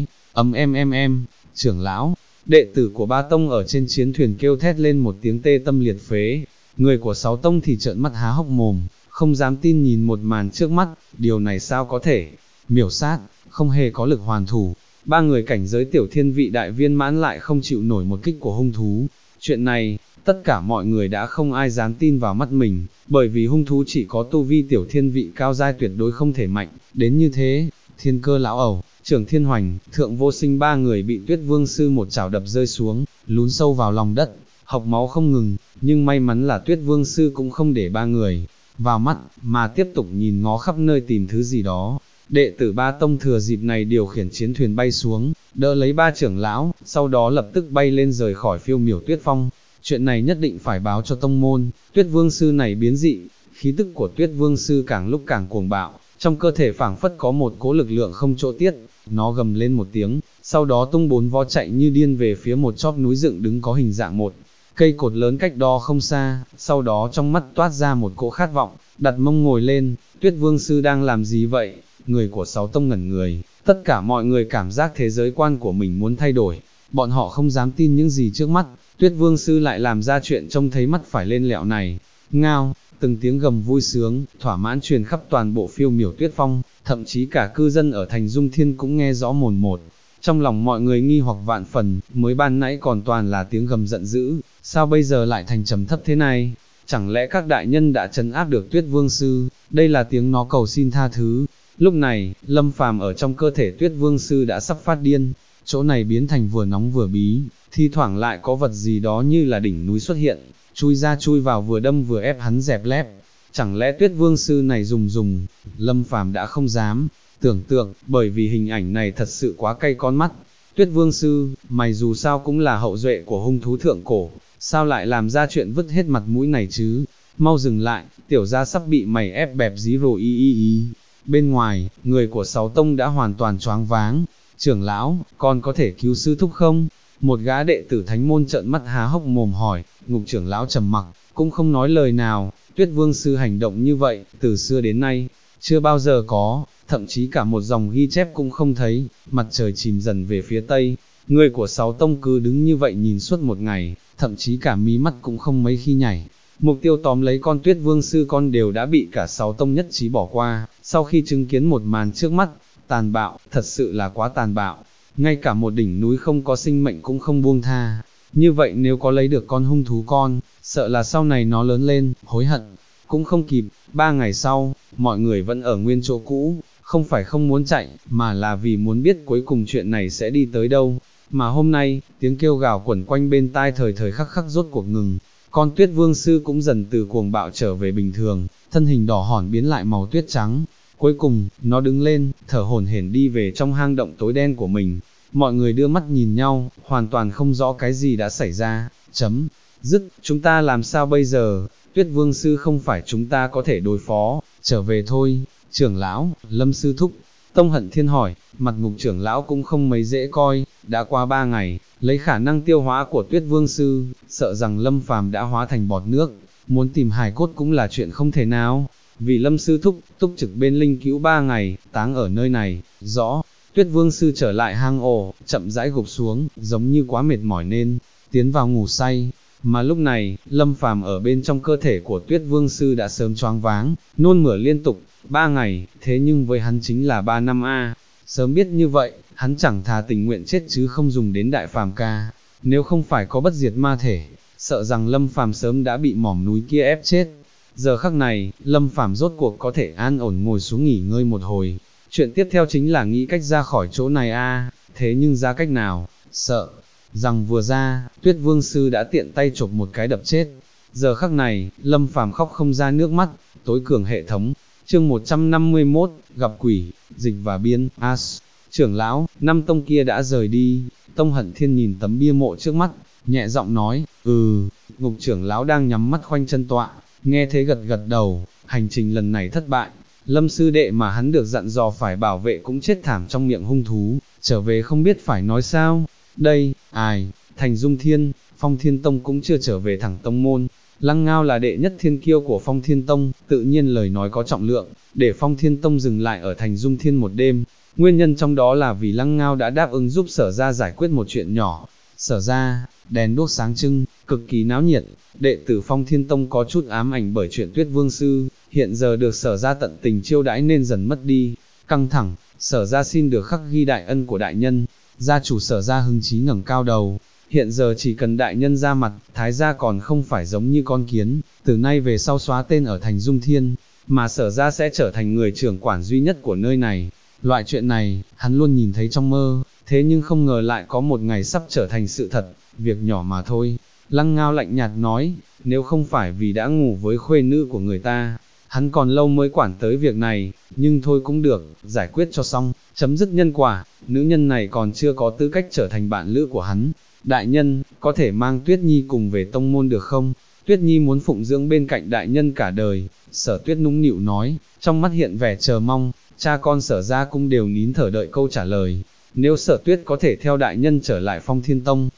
Trưởng lão, đệ tử của ba tông ở trên chiến thuyền kêu thét lên một tiếng tê tâm liệt phế. Người của sáu tông thì trợn mắt há hốc mồm, không dám tin nhìn một màn trước mắt. Điều này sao có thể? Miểu sát, không hề có lực hoàn thủ. Ba người cảnh giới tiểu thiên vị đại viên mãn lại không chịu nổi một kích của hung thú. Chuyện này, tất cả mọi người đã không ai dám tin vào mắt mình, bởi vì hung thú chỉ có tu vi tiểu thiên vị cao giai tuyệt đối không thể mạnh đến như thế. Thiên Cơ lão ẩu, Trưởng Thiên Hoành, Thượng Vô Sinh ba người bị Tuyết Vương sư một chảo đập rơi xuống, lún sâu vào lòng đất, học máu không ngừng, nhưng may mắn là Tuyết Vương sư cũng không để ba người vào mắt, mà tiếp tục nhìn ngó khắp nơi tìm thứ gì đó. Đệ tử ba tông thừa dịp này điều khiển chiến thuyền bay xuống, đỡ lấy ba trưởng lão, sau đó lập tức bay lên rời khỏi phiêu miểu tuyết phong. Chuyện này nhất định phải báo cho tông môn. Tuyết Vương sư này biến dị, khí tức của Tuyết Vương sư càng lúc càng cuồng bạo, trong cơ thể phảng phất có một cỗ lực lượng không chỗ tiết. Nó gầm lên một tiếng, sau đó tung bốn vó chạy như điên về phía một chóp núi dựng đứng có hình dạng một cây cột lớn cách đó không xa, sau đó trong mắt toát ra một cỗ khát vọng, đặt mông ngồi lên, Tuyết Vương Sư đang làm gì vậy? Người của Sáu Tông ngẩn người, tất cả mọi người cảm giác thế giới quan của mình muốn thay đổi, bọn họ không dám tin những gì trước mắt, Tuyết Vương Sư lại làm ra chuyện trông thấy mắt phải lên lẹo này. Ngao, từng tiếng gầm vui sướng, thỏa mãn truyền khắp toàn bộ phiêu miểu tuyết phong, thậm chí cả cư dân ở thành Dung Thiên cũng nghe rõ mồn một. Trong lòng mọi người nghi hoặc vạn phần, mới ban nãy còn toàn là tiếng gầm giận dữ, sao bây giờ lại thành trầm thấp thế này? Chẳng lẽ các đại nhân đã trấn áp được Tuyết Vương Sư, đây là tiếng nó cầu xin tha thứ. Lúc này, Lâm Phàm ở trong cơ thể Tuyết Vương Sư đã sắp phát điên, chỗ này biến thành vừa nóng vừa bí, thi thoảng lại có vật gì đó như là đỉnh núi xuất hiện, chui ra chui vào vừa đâm vừa ép hắn dẹp lép. Chẳng lẽ Tuyết Vương Sư này dùng, Lâm Phàm đã không dám tưởng tượng, bởi vì hình ảnh này thật sự quá cay con mắt. Tuyết Vương Sư, mày dù sao cũng là hậu duệ của hung thú thượng cổ, sao lại làm ra chuyện vứt hết mặt mũi này chứ? Mau dừng lại, tiểu gia sắp bị mày ép bẹp dí rồi y. Bên ngoài, người của Sáu Tông đã hoàn toàn choáng váng. Trưởng lão, con có thể cứu sư thúc không? Một gã đệ tử thánh môn trợn mắt há hốc mồm hỏi. Ngục trưởng lão trầm mặc, cũng không nói lời nào. Tuyết Vương Sư hành động như vậy, từ xưa đến nay, chưa bao giờ có, thậm chí cả một dòng ghi chép cũng không thấy. Mặt trời chìm dần về phía tây, người của Sáu Tông cứ đứng như vậy nhìn suốt một ngày, thậm chí cả mí mắt cũng không mấy khi nhảy. Mục tiêu tóm lấy con Tuyết Vương Sư con đều đã bị cả Sáu Tông nhất trí bỏ qua, sau khi chứng kiến một màn trước mắt, tàn bạo, thật sự là quá tàn bạo, ngay cả một đỉnh núi không có sinh mệnh cũng không buông tha. Như vậy nếu có lấy được con hung thú con, sợ là sau này nó lớn lên, hối hận, cũng không kịp. 3 ngày sau, mọi người vẫn ở nguyên chỗ cũ, không phải không muốn chạy, mà là vì muốn biết cuối cùng chuyện này sẽ đi tới đâu. Mà hôm nay, tiếng kêu gào quẩn quanh bên tai thời thời khắc khắc rốt cuộc ngừng, con Tuyết Vương Sư cũng dần từ cuồng bạo trở về bình thường, thân hình đỏ hỏn biến lại màu tuyết trắng. Cuối cùng, nó đứng lên, thở hổn hển đi về trong hang động tối đen của mình. Mọi người đưa mắt nhìn nhau, hoàn toàn không rõ cái gì đã xảy ra. Dứt, chúng ta làm sao bây giờ? Tuyết Vương Sư không phải chúng ta có thể đối phó, trở về thôi. Trưởng lão, Lâm Sư Thúc, Tông Hận Thiên hỏi, mặt Ngục trưởng lão cũng không mấy dễ coi, đã qua 3 ngày, lấy khả năng tiêu hóa của Tuyết Vương Sư, sợ rằng Lâm Phàm đã hóa thành bọt nước, muốn tìm hài cốt cũng là chuyện không thể nào. Vì Lâm Sư Thúc, túc trực bên linh cữu 3 ngày, táng ở nơi này, rõ. Tuyết Vương Sư trở lại hang ổ, chậm rãi gục xuống, giống như quá mệt mỏi nên tiến vào ngủ say. Mà lúc này, Lâm Phàm ở bên trong cơ thể của Tuyết Vương Sư đã sớm choáng váng, nôn mửa liên tục. 3 ngày, thế nhưng với hắn chính là 3 năm a. Sớm biết như vậy, hắn chẳng thà tình nguyện chết chứ không dùng đến đại phàm ca. Nếu không phải có bất diệt ma thể, sợ rằng Lâm Phàm sớm đã bị mỏm núi kia ép chết. Giờ khắc này, Lâm Phàm rốt cuộc có thể an ổn ngồi xuống nghỉ ngơi một hồi. Chuyện tiếp theo chính là nghĩ cách ra khỏi chỗ này a. Thế nhưng ra cách nào? Sợ rằng vừa ra, Tuyết Vương Sư đã tiện tay chộp một cái đập chết. Giờ khắc này, Lâm Phàm khóc không ra nước mắt. Tối cường hệ thống. Chương 151, gặp quỷ, dịch và biên, as. Trưởng lão, 5 tông kia đã rời đi. Tông Hận Thiên nhìn tấm bia mộ trước mắt, nhẹ giọng nói, Ngục trưởng lão đang nhắm mắt khoanh chân tọa, nghe thế gật gật đầu. Hành trình lần này thất bại, Lâm sư đệ mà hắn được dặn dò phải bảo vệ cũng chết thảm trong miệng hung thú, trở về không biết phải nói sao. Đây, thành Dung Thiên, Phong Thiên Tông cũng chưa trở về thẳng tông môn. Lăng Ngao là đệ nhất thiên kiêu của Phong Thiên Tông, tự nhiên lời nói có trọng lượng, để Phong Thiên Tông dừng lại ở thành Dung Thiên một đêm. Nguyên nhân trong đó là vì Lăng Ngao đã đáp ứng giúp Sở Gia giải quyết một chuyện nhỏ. Sở Gia, đèn đuốc sáng trưng, cực kỳ náo nhiệt. Đệ tử Phong Thiên Tông có chút ám ảnh bởi chuyện Tuyết Vương Sư, hiện giờ được Sở Gia tận tình chiêu đãi nên dần mất đi. Căng thẳng, Sở Gia xin được khắc ghi đại ân của đại nhân. Gia chủ Sở Gia hứng chí ngẩng cao đầu. Hiện giờ chỉ cần đại nhân ra mặt, Thái gia còn không phải giống như con kiến, từ nay về sau xóa tên ở thành Dung Thiên, mà Sở Gia sẽ trở thành người trưởng quản duy nhất của nơi này. Loại chuyện này, hắn luôn nhìn thấy trong mơ, thế nhưng không ngờ lại có một ngày sắp trở thành sự thật, việc nhỏ mà thôi. Lăng Ngao lạnh nhạt nói, nếu không phải vì đã ngủ với khuê nữ của người ta, hắn còn lâu mới quản tới việc này, nhưng thôi cũng được, giải quyết cho xong, chấm dứt nhân quả, nữ nhân này còn chưa có tư cách trở thành bạn lữ của hắn. Đại nhân, có thể mang Tuyết Nhi cùng về tông môn được không? Tuyết Nhi muốn phụng dưỡng bên cạnh đại nhân cả đời. Sở Tuyết nũng nịu nói, trong mắt hiện vẻ chờ mong. Cha con Sở Gia cũng đều nín thở đợi câu trả lời. Nếu Sở Tuyết có thể theo đại nhân trở lại Phong Thiên Tông,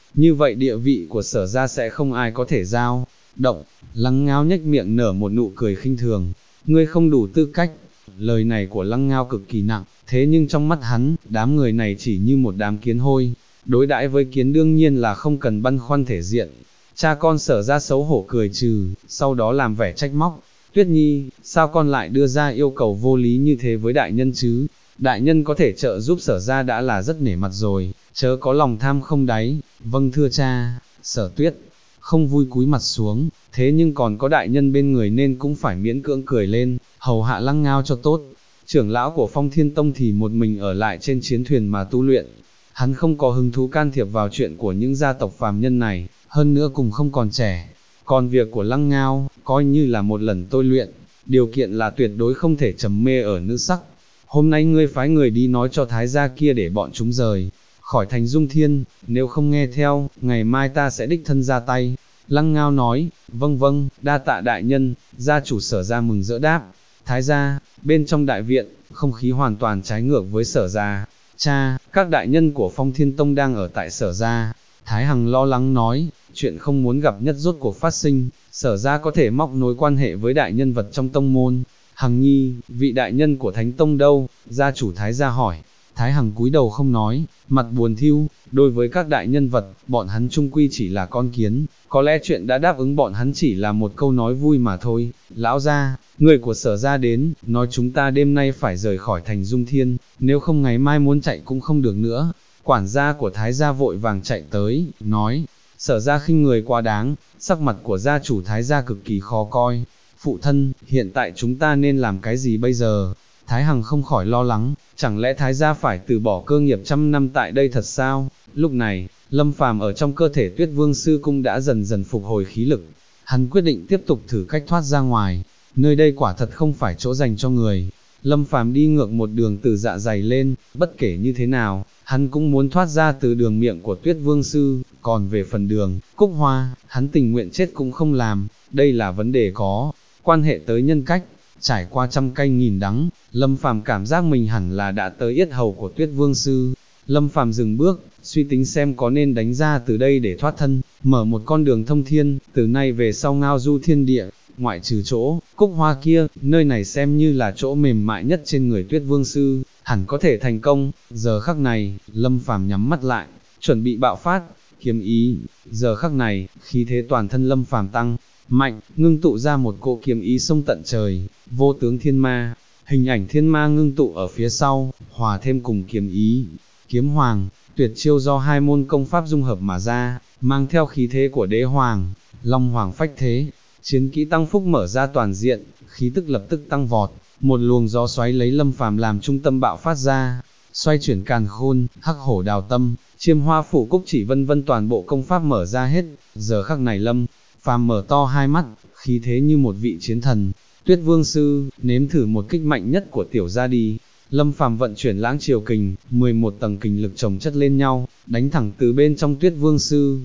như vậy địa vị của Sở gia sẽ không ai có thể giao động. Lăng Ngao nhếch miệng nở một nụ cười khinh thường, ngươi không đủ tư cách. Lời này của Lăng Ngao cực kỳ nặng, thế nhưng trong mắt hắn, đám người này chỉ như một đám kiến hôi, đối đãi với kiến đương nhiên là không cần băn khoăn thể diện. Cha con Sở gia xấu hổ cười trừ, sau đó làm vẻ trách móc, Tuyết Nhi, sao con lại đưa ra yêu cầu vô lý như thế với đại nhân chứ? Đại nhân có thể trợ giúp Sở gia đã là rất nể mặt rồi, chớ có lòng tham không đáy. Vâng thưa cha. Sở Tuyết không vui cúi mặt xuống, thế nhưng còn có đại nhân bên người nên cũng phải miễn cưỡng cười lên, hầu hạ Lăng Ngao cho tốt. Trưởng lão của Phong Thiên Tông thì một mình ở lại trên chiến thuyền mà tu luyện. Hắn không có hứng thú can thiệp vào chuyện của những gia tộc phàm nhân này, hơn nữa cùng không còn trẻ. Còn việc của Lăng Ngao, coi như là một lần tôi luyện, điều kiện là tuyệt đối không thể trầm mê ở nữ sắc. Hôm nay ngươi phái người đi nói cho thái gia kia để bọn chúng rời khỏi thành Dung Thiên, nếu không nghe theo, ngày mai ta sẽ đích thân ra tay. Lăng Ngao nói, vâng vâng, đa tạ đại nhân. Gia chủ Sở gia mừng rỡ đáp. Thái gia, bên trong đại viện, không khí hoàn toàn trái ngược với Sở gia. Cha, các đại nhân của Phong Thiên Tông đang ở tại Sở gia. Thái Hằng lo lắng nói, chuyện không muốn gặp nhất rốt cuộc phát sinh, Sở gia có thể móc nối quan hệ với đại nhân vật trong tông môn. Hằng nhi, vị đại nhân của Thánh Tông đâu? Gia chủ Thái gia hỏi. Thái Hằng cúi đầu không nói, mặt buồn thiu, đối với các đại nhân vật, bọn hắn chung quy chỉ là con kiến, có lẽ chuyện đã đáp ứng bọn hắn chỉ là một câu nói vui mà thôi. Lão gia, người của Sở gia đến, nói chúng ta đêm nay phải rời khỏi thành Dung Thiên, nếu không ngày mai muốn chạy cũng không được nữa. Quản gia của Thái gia vội vàng chạy tới, nói, Sở gia khinh người quá đáng. Sắc mặt của gia chủ Thái gia cực kỳ khó coi. Phụ thân, hiện tại chúng ta nên làm cái gì bây giờ? Thái Hằng không khỏi lo lắng, chẳng lẽ Thái gia phải từ bỏ cơ nghiệp trăm năm tại đây thật sao? Lúc này, Lâm Phàm ở trong cơ thể Tuyết Vương Sư Cung đã dần dần phục hồi khí lực. Hắn quyết định tiếp tục thử cách thoát ra ngoài, nơi đây quả thật không phải chỗ dành cho người. Lâm Phàm đi ngược một đường từ dạ dày lên, bất kể như thế nào, hắn cũng muốn thoát ra từ đường miệng của Tuyết Vương Sư, còn về phần đường, Cúc Hoa, hắn tình nguyện chết cũng không làm, đây là vấn đề có quan hệ tới nhân cách. Trải qua trăm cay nghìn đắng, Lâm Phàm cảm giác mình hẳn là đã tới yết hầu của Tuyết Vương Sư. Lâm Phàm dừng bước, suy tính xem có nên đánh ra từ đây để thoát thân, mở một con đường thông thiên, từ nay về sau ngao du thiên địa, ngoại trừ chỗ Cúc Hoa kia, nơi này xem như là chỗ mềm mại nhất trên người Tuyết Vương Sư, hẳn có thể thành công. Giờ khắc này, Lâm Phàm nhắm mắt lại, chuẩn bị bạo phát, kiếm ý. Giờ khắc này, khí thế toàn thân Lâm Phàm tăng mạnh, ngưng tụ ra một cỗ kiếm ý sông tận trời, vô tướng thiên ma. Hình ảnh thiên ma ngưng tụ ở phía sau, hòa thêm cùng kiếm ý, kiếm hoàng, tuyệt chiêu do hai môn công pháp dung hợp mà ra, mang theo khí thế của đế hoàng, long hoàng phách thế. Chiến kỹ tăng phúc mở ra toàn diện, khí tức lập tức tăng vọt, một luồng gió xoáy lấy Lâm Phàm làm trung tâm bạo phát ra, xoay chuyển càn khôn, hắc hổ đào tâm, chiêm hoa phủ cúc chỉ vân vân, toàn bộ công pháp mở ra hết. Giờ khắc này Lâm Phàm mở to hai mắt, khí thế như một vị chiến thần. Tuyết Vương Sư, nếm thử một kích mạnh nhất của tiểu gia đi. Lâm Phàm vận chuyển lãng triều kình, 11 tầng kình lực chồng chất lên nhau, đánh thẳng từ bên trong Tuyết Vương Sư.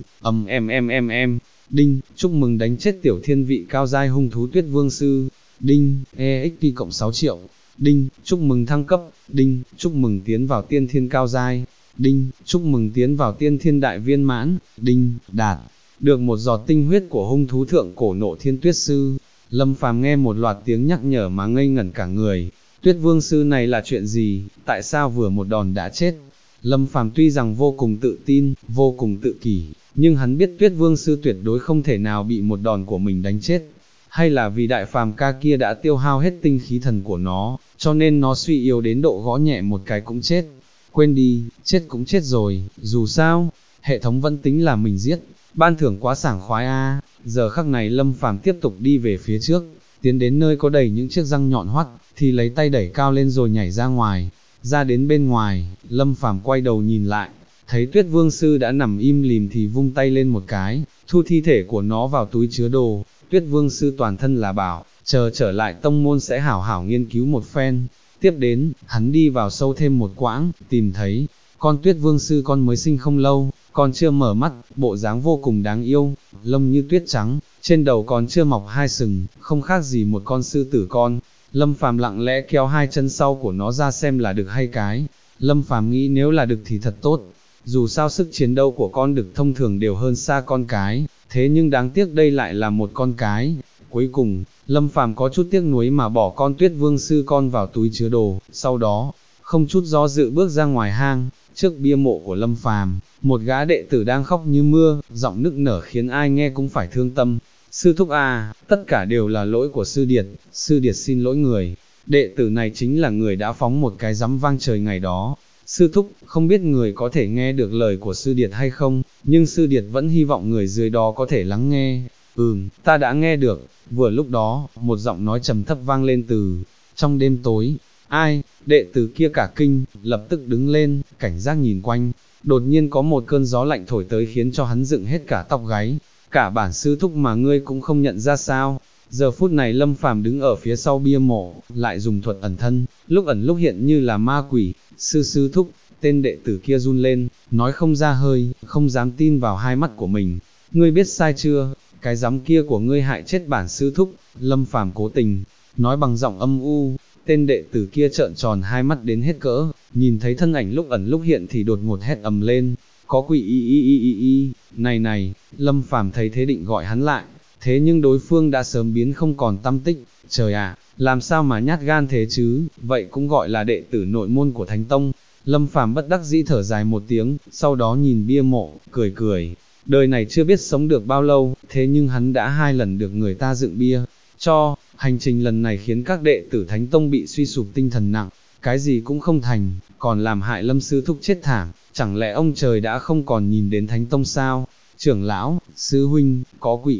Đinh, chúc mừng đánh chết tiểu thiên vị cao giai hung thú Tuyết Vương Sư. Đinh, EXP cộng 6 triệu. Đinh, chúc mừng thăng cấp. Đinh, chúc mừng tiến vào tiên thiên cao giai. Đinh, chúc mừng tiến vào tiên thiên đại viên mãn. Đinh, đạt được một giọt tinh huyết của hung thú thượng cổ Nộ Thiên Tuyết Sư. Lâm Phàm nghe một loạt tiếng nhắc nhở mà ngây ngẩn cả người. Tuyết Vương Sư này là chuyện gì, tại sao vừa một đòn đã chết? Lâm Phàm tuy rằng vô cùng tự tin, vô cùng tự kỷ, nhưng hắn biết Tuyết Vương Sư tuyệt đối không thể nào bị một đòn của mình đánh chết. Hay là vì đại phàm ca kia đã tiêu hao hết tinh khí thần của nó, cho nên nó suy yếu đến độ gõ nhẹ một cái cũng chết. Quên đi, chết cũng chết rồi, dù sao, hệ thống vẫn tính là mình giết, ban thưởng quá sảng khoái a. Giờ khắc này Lâm Phàm tiếp tục đi về phía trước, tiến đến nơi có đầy những chiếc răng nhọn hoắt, thì lấy tay đẩy cao lên rồi nhảy ra ngoài. Ra đến bên ngoài, Lâm Phàm quay đầu nhìn lại, thấy Tuyết Vương Sư đã nằm im lìm thì vung tay lên một cái, thu thi thể của nó vào túi chứa đồ. Tuyết Vương Sư toàn thân là bảo, chờ trở lại tông môn sẽ hảo hảo nghiên cứu một phen. Tiếp đến, hắn đi vào sâu thêm một quãng, tìm thấy con Tuyết Vương Sư con mới sinh không lâu, còn chưa mở mắt, bộ dáng vô cùng đáng yêu, lông như tuyết trắng, trên đầu còn chưa mọc hai sừng, không khác gì một con sư tử con. Lâm Phàm lặng lẽ kéo hai chân sau của nó ra xem là đực hay cái. Lâm Phàm nghĩ nếu là đực thì thật tốt, dù sao sức chiến đấu của con đực thông thường đều hơn xa con cái, thế nhưng đáng tiếc đây lại là một con cái. Cuối cùng, Lâm Phàm có chút tiếc nuối mà bỏ con Tuyết Vương sư con vào túi chứa đồ, sau đó, không chút do dự bước ra ngoài hang, trước bia mộ của Lâm Phàm, một gã đệ tử đang khóc như mưa, giọng nức nở khiến ai nghe cũng phải thương tâm. Sư thúc à, tất cả đều là lỗi của sư điệt xin lỗi người. Đệ tử này chính là người đã phóng một cái giấm vang trời ngày đó. Sư thúc, không biết người có thể nghe được lời của sư điệt hay không, nhưng sư điệt vẫn hy vọng người dưới đó có thể lắng nghe. Ta đã nghe được. Vừa lúc đó, một giọng nói trầm thấp vang lên từ trong đêm tối. Ai? Đệ tử kia cả kinh, lập tức đứng lên, cảnh giác nhìn quanh. Đột nhiên có một cơn gió lạnh thổi tới khiến cho hắn dựng hết cả tóc gáy. Cả bản sư thúc mà ngươi cũng không nhận ra sao? Giờ phút này Lâm Phàm đứng ở phía sau bia mộ, lại dùng thuật ẩn thân, lúc ẩn lúc hiện như là ma quỷ. Sư thúc, tên đệ tử kia run lên, nói không ra hơi, không dám tin vào hai mắt của mình. Ngươi biết sai chưa? Cái giám kia của ngươi hại chết bản sư thúc. Lâm Phàm cố tình nói bằng giọng âm u. Tên đệ tử kia trợn tròn hai mắt đến hết cỡ, nhìn thấy thân ảnh lúc ẩn lúc hiện thì đột ngột hét ầm lên, có quỷ y. Này, Lâm Phàm thấy thế định gọi hắn lại, thế nhưng đối phương đã sớm biến không còn tăm tích. Trời ạ, làm sao mà nhát gan thế chứ, vậy cũng gọi là đệ tử nội môn của Thánh Tông. Lâm Phàm bất đắc dĩ thở dài một tiếng, sau đó nhìn bia mộ, cười. Đời này chưa biết sống được bao lâu, thế nhưng hắn đã 2 lần được người ta dựng bia cho. Hành trình lần này khiến các đệ tử Thánh Tông bị suy sụp tinh thần nặng, cái gì cũng không thành, còn làm hại Lâm sư thúc chết thảm, chẳng lẽ ông trời đã không còn nhìn đến Thánh Tông sao? Trưởng lão, sư huynh, có quỷ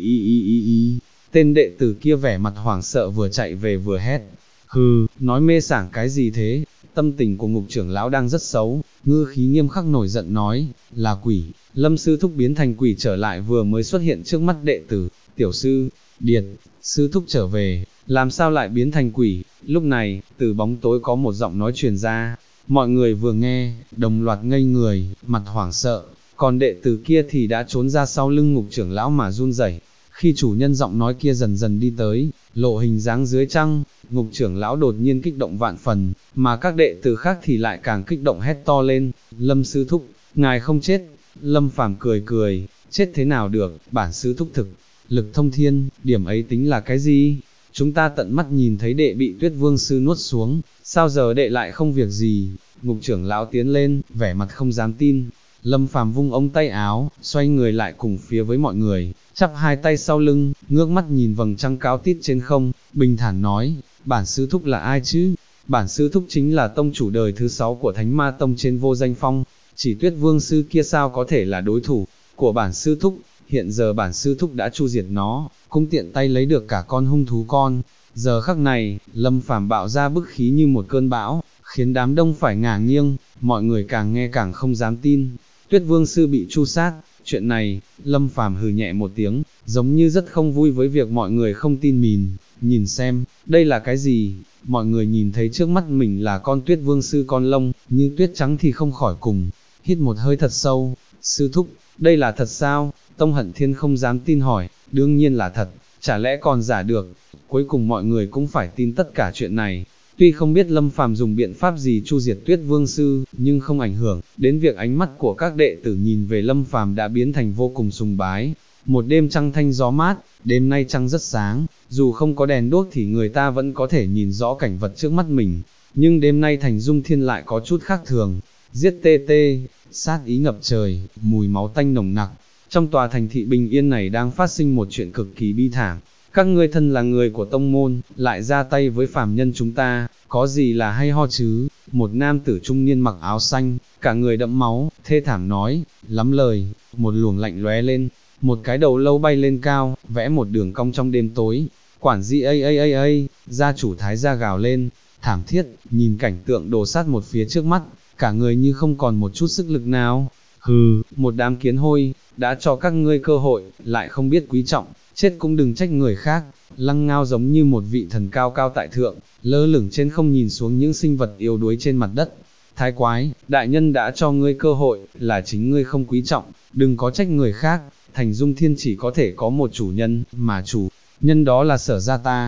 y. Tên đệ tử kia vẻ mặt hoảng sợ vừa chạy về vừa hét. Hừ, nói mê sảng cái gì thế? Tâm tình của Ngục trưởng lão đang rất xấu, ngữ khí nghiêm khắc nổi giận nói, là quỷ. Lâm sư thúc biến thành quỷ trở lại vừa mới xuất hiện trước mắt đệ tử. Tiểu sư Điệt, sư thúc trở về, làm sao lại biến thành quỷ? Lúc này, từ bóng tối có một giọng nói truyền ra, mọi người vừa nghe, đồng loạt ngây người, mặt hoảng sợ, còn đệ tử kia thì đã trốn ra sau lưng Ngục trưởng lão mà run rẩy. Khi chủ nhân giọng nói kia dần dần đi tới, lộ hình dáng dưới trăng, Ngục trưởng lão đột nhiên kích động vạn phần, mà các đệ tử khác thì lại càng kích động hét to lên, Lâm sư thúc, ngài không chết. Lâm Phàm cười, chết thế nào được, bản sư thúc thực lực thông thiên, điểm ấy tính là cái gì? Chúng ta tận mắt nhìn thấy đệ bị Tuyết Vương sư nuốt xuống, sao giờ đệ lại không việc gì? Ngục trưởng lão tiến lên, vẻ mặt không dám tin. Lâm Phàm vung ống tay áo, xoay người lại cùng phía với mọi người, chắp hai tay sau lưng, ngước mắt nhìn vầng trăng cao tít trên không, bình thản nói, bản sư thúc là ai chứ? Bản sư thúc chính là tông chủ đời thứ 6 của Thánh Ma Tông trên Vô Danh Phong, chỉ Tuyết Vương sư kia sao có thể là đối thủ của bản sư thúc? Hiện giờ bản sư thúc đã chu diệt nó, cũng tiện tay lấy được cả con hung thú con. Giờ khắc này, Lâm Phàm bạo ra bức khí như một cơn bão, khiến đám đông phải ngả nghiêng, mọi người càng nghe càng không dám tin. Tuyết Vương sư bị tru sát, chuyện này, Lâm Phàm hừ nhẹ một tiếng, giống như rất không vui với việc mọi người không tin mình. Nhìn xem, đây là cái gì? Mọi người nhìn thấy trước mắt mình là con Tuyết Vương sư con lông, như tuyết trắng thì không khỏi cùng hít một hơi thật sâu. Sư thúc, đây là thật sao? Tông Hận Thiên không dám tin hỏi, đương nhiên là thật, chả lẽ còn giả được? Cuối cùng mọi người cũng phải tin tất cả chuyện này. Tuy không biết Lâm Phàm dùng biện pháp gì chu diệt Tuyết Vương sư, nhưng không ảnh hưởng đến việc ánh mắt của các đệ tử nhìn về Lâm Phàm đã biến thành vô cùng sùng bái. Một đêm trăng thanh gió mát, đêm nay trăng rất sáng, dù không có đèn đuốc thì người ta vẫn có thể nhìn rõ cảnh vật trước mắt mình. Nhưng đêm nay Thành Dung Thiên lại có chút khác thường, giết tê, sát ý ngập trời, mùi máu tanh nồng nặc. Trong tòa thành thị bình yên này đang phát sinh một chuyện cực kỳ bi thảm. Các ngươi thân là người của tông môn, lại ra tay với phàm nhân chúng ta, có gì là hay ho chứ? Một nam tử trung niên mặc áo xanh, cả người đẫm máu, thê thảm nói, lắm lời, một luồng lạnh lóe lên, một cái đầu lâu bay lên cao, vẽ một đường cong trong đêm tối. Quản dị gia chủ Thái gia gào lên, thảm thiết, nhìn cảnh tượng đổ sát một phía trước mắt, cả người như không còn một chút sức lực nào. Hừ, một đám kiến hôi, đã cho các ngươi cơ hội, lại không biết quý trọng, chết cũng đừng trách người khác. Lăng Ngao giống như một vị thần cao cao tại thượng, lơ lửng trên không nhìn xuống những sinh vật yếu đuối trên mặt đất. Thái quái, đại nhân đã cho ngươi cơ hội, là chính ngươi không quý trọng, đừng có trách người khác. Thành Dung Thiên chỉ có thể có một chủ nhân, mà chủ nhân đó là Sở gia ta.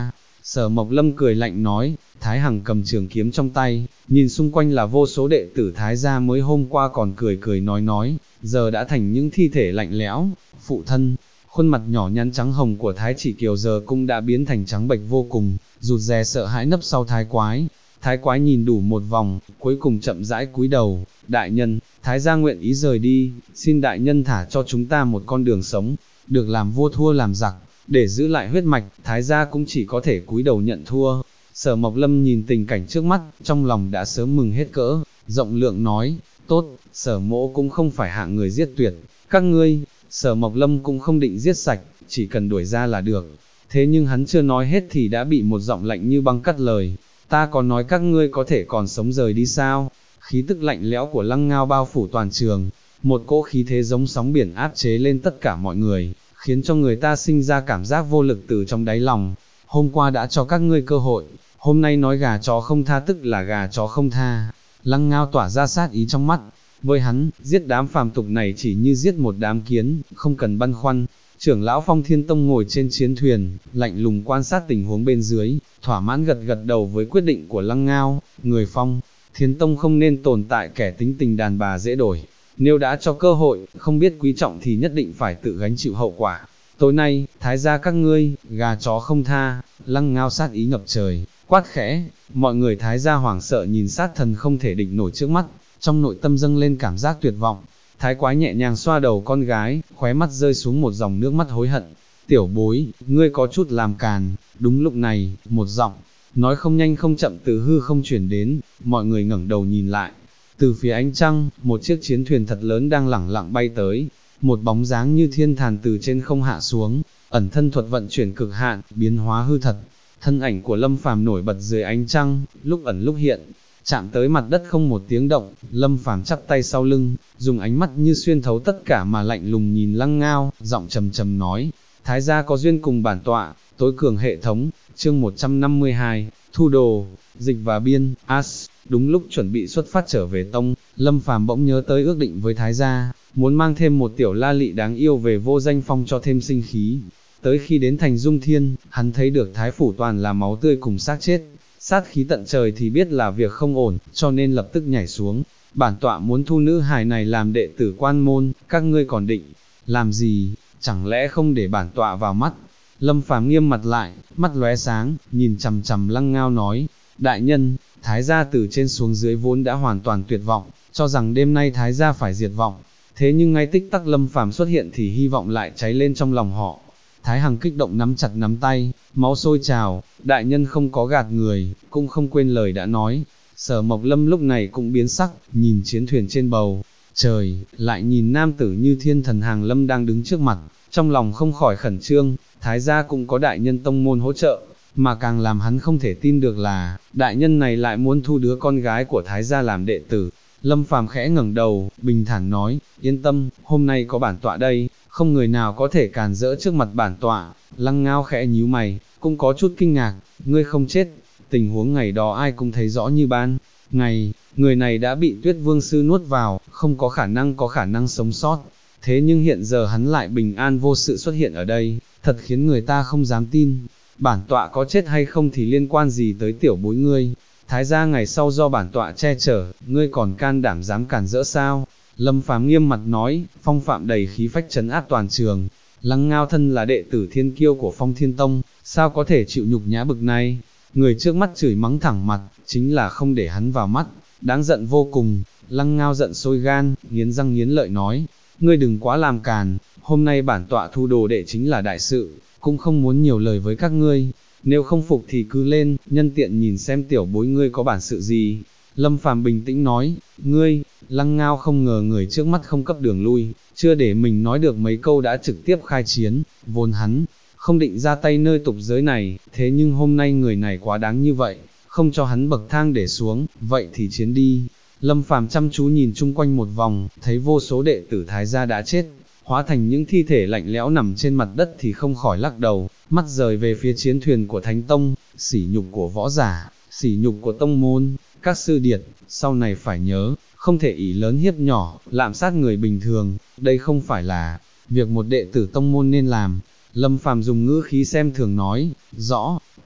Sở Mộc Lâm cười lạnh nói, Thái Hằng cầm trường kiếm trong tay, nhìn xung quanh là vô số đệ tử Thái gia mới hôm qua còn cười cười nói, giờ đã thành những thi thể lạnh lẽo. Phụ thân, khuôn mặt nhỏ nhắn trắng hồng của Thái Chỉ Kiều giờ cũng đã biến thành trắng bệch vô cùng, rụt rè sợ hãi nấp sau Thái Quái. Thái Quái nhìn đủ một vòng, cuối cùng chậm rãi cúi đầu, đại nhân, Thái gia nguyện ý rời đi, xin đại nhân thả cho chúng ta một con đường sống, được làm vua thua làm giặc, để giữ lại huyết mạch, Thái gia cũng chỉ có thể cúi đầu nhận thua. Sở Mộc Lâm nhìn tình cảnh trước mắt, trong lòng đã sớm mừng hết cỡ, rộng lượng nói, tốt, Sở mỗ cũng không phải hạng người giết tuyệt, các ngươi, Sở Mộc Lâm cũng không định giết sạch, chỉ cần đuổi ra là được. Thế nhưng hắn chưa nói hết thì đã bị một giọng lạnh như băng cắt lời, ta có nói các ngươi có thể còn sống rời đi sao? Khí tức lạnh lẽo của Lăng Ngao bao phủ toàn trường, một cỗ khí thế giống sóng biển áp chế lên tất cả mọi người, khiến cho người ta sinh ra cảm giác vô lực từ trong đáy lòng. Hôm qua đã cho các ngươi cơ hội, hôm nay nói gà chó không tha tức là gà chó không tha. Lăng Ngao tỏa ra sát ý trong mắt, với hắn, giết đám phàm tục này chỉ như giết một đám kiến, không cần băn khoăn. Trưởng lão Phong Thiên Tông ngồi trên chiến thuyền, lạnh lùng quan sát tình huống bên dưới, thỏa mãn gật gật đầu với quyết định của Lăng Ngao. Người Phong Thiên Tông không nên tồn tại kẻ tính tình đàn bà dễ đổi, nếu đã cho cơ hội, không biết quý trọng thì nhất định phải tự gánh chịu hậu quả. Tối nay, Thái gia các ngươi, gà chó không tha. Lăng Ngao sát ý ngập trời, quát khẽ, mọi người Thái gia hoảng sợ nhìn sát thần không thể địch nổi trước mắt, trong nội tâm dâng lên cảm giác tuyệt vọng. Thái Quái nhẹ nhàng xoa đầu con gái, khóe mắt rơi xuống một dòng nước mắt hối hận. Tiểu bối, ngươi có chút làm càn. Đúng lúc này, một giọng nói không nhanh không chậm từ hư không chuyển đến, mọi người ngẩng đầu nhìn lại. Từ phía ánh trăng, một chiếc chiến thuyền thật lớn đang lẳng lặng bay tới, một bóng dáng như thiên thàn từ trên không hạ xuống, ẩn thân thuật vận chuyển cực hạn, biến hóa hư thật. Thân ảnh của Lâm Phàm nổi bật dưới ánh trăng, lúc ẩn lúc hiện, chạm tới mặt đất không một tiếng động. Lâm Phàm chắp tay sau lưng, dùng ánh mắt như xuyên thấu tất cả mà lạnh lùng nhìn Lăng Ngao, giọng trầm trầm nói, Thái gia có duyên cùng bản tọa, tối cường hệ thống. Chương 152, thu đồ. Dịch và biên, As. Đúng lúc chuẩn bị xuất phát trở về tông, Lâm Phàm bỗng nhớ tới ước định với Thái gia, muốn mang thêm một tiểu la lị đáng yêu về Vô Danh Phong cho thêm sinh khí. Tới khi đến thành Dung Thiên, hắn thấy được Thái phủ toàn là máu tươi cùng xác chết, sát khí tận trời thì biết là việc không ổn, cho nên lập tức nhảy xuống. Bản tọa muốn thu nữ hài này làm đệ tử quan môn, các ngươi còn định làm gì, chẳng lẽ không để bản tọa vào mắt? Lâm Phàm nghiêm mặt lại, mắt lóe sáng, nhìn chằm chằm Lăng Ngao nói, đại nhân, Thái gia từ trên xuống dưới vốn đã hoàn toàn tuyệt vọng, cho rằng đêm nay Thái gia phải diệt vọng. Thế nhưng ngay tích tắc Lâm Phàm xuất hiện thì hy vọng lại cháy lên trong lòng họ. Thái Hằng kích động nắm chặt nắm tay, máu sôi trào, đại nhân không có gạt người, cũng không quên lời đã nói. Sở Mộc Lâm lúc này cũng biến sắc, nhìn chiến thuyền trên bầu trời, lại nhìn nam tử như thiên thần Hàng Lâm đang đứng trước mặt, trong lòng không khỏi khẩn trương. Thái gia cũng có đại nhân tông môn hỗ trợ, mà càng làm hắn không thể tin được là, đại nhân này lại muốn thu đứa con gái của Thái gia làm đệ tử. Lâm Phàm khẽ ngẩng đầu, bình thản nói, yên tâm, hôm nay có bản tọa đây, không người nào có thể cản rỡ trước mặt bản tọa. Lăng Ngao khẽ nhíu mày, cũng có chút kinh ngạc, ngươi không chết. Tình huống ngày đó ai cũng thấy rõ như ban ngày, người này đã bị Tuyết Vương Sư nuốt vào, không có khả năng sống sót. Thế nhưng hiện giờ hắn lại bình an vô sự xuất hiện ở đây, thật khiến người ta không dám tin. Bản tọa có chết hay không thì liên quan gì tới tiểu bối ngươi? Thái gia ngày sau do bản tọa che chở, ngươi còn can đảm dám cản rỡ sao? Lâm Phàm nghiêm mặt nói, phong phạm đầy khí phách trấn áp toàn trường. Lăng Ngao thân là đệ tử thiên kiêu của Phong Thiên Tông, sao có thể chịu nhục nhã bực này? Người trước mắt chửi mắng thẳng mặt, chính là không để hắn vào mắt, đáng giận vô cùng. Lăng Ngao giận sôi gan, nghiến răng nghiến lợi nói, ngươi đừng quá làm càn, hôm nay bản tọa thu đồ đệ chính là đại sự, cũng không muốn nhiều lời với các ngươi, nếu không phục thì cứ lên, nhân tiện nhìn xem tiểu bối ngươi có bản sự gì. Lâm Phàm bình tĩnh nói, ngươi. Lăng Ngao không ngờ người trước mắt không cấp đường lui, chưa để mình nói được mấy câu đã trực tiếp khai chiến, vốn hắn không định ra tay nơi tục giới này, thế nhưng hôm nay người này quá đáng như vậy, không cho hắn bậc thang để xuống, vậy thì chiến đi. Lâm Phàm chăm chú nhìn chung quanh một vòng, thấy vô số đệ tử Thái gia đã chết, hóa thành những thi thể lạnh lẽo nằm trên mặt đất thì không khỏi lắc đầu, mắt rời về phía chiến thuyền của Thánh Tông, sỉ nhục của võ giả, sỉ nhục của tông môn, các sư điệt, sau này phải nhớ, không thể ỷ lớn hiếp nhỏ, lạm sát người bình thường, đây không phải là việc một đệ tử tông môn nên làm. Lâm Phàm dùng ngữ khí xem thường nói, rõ,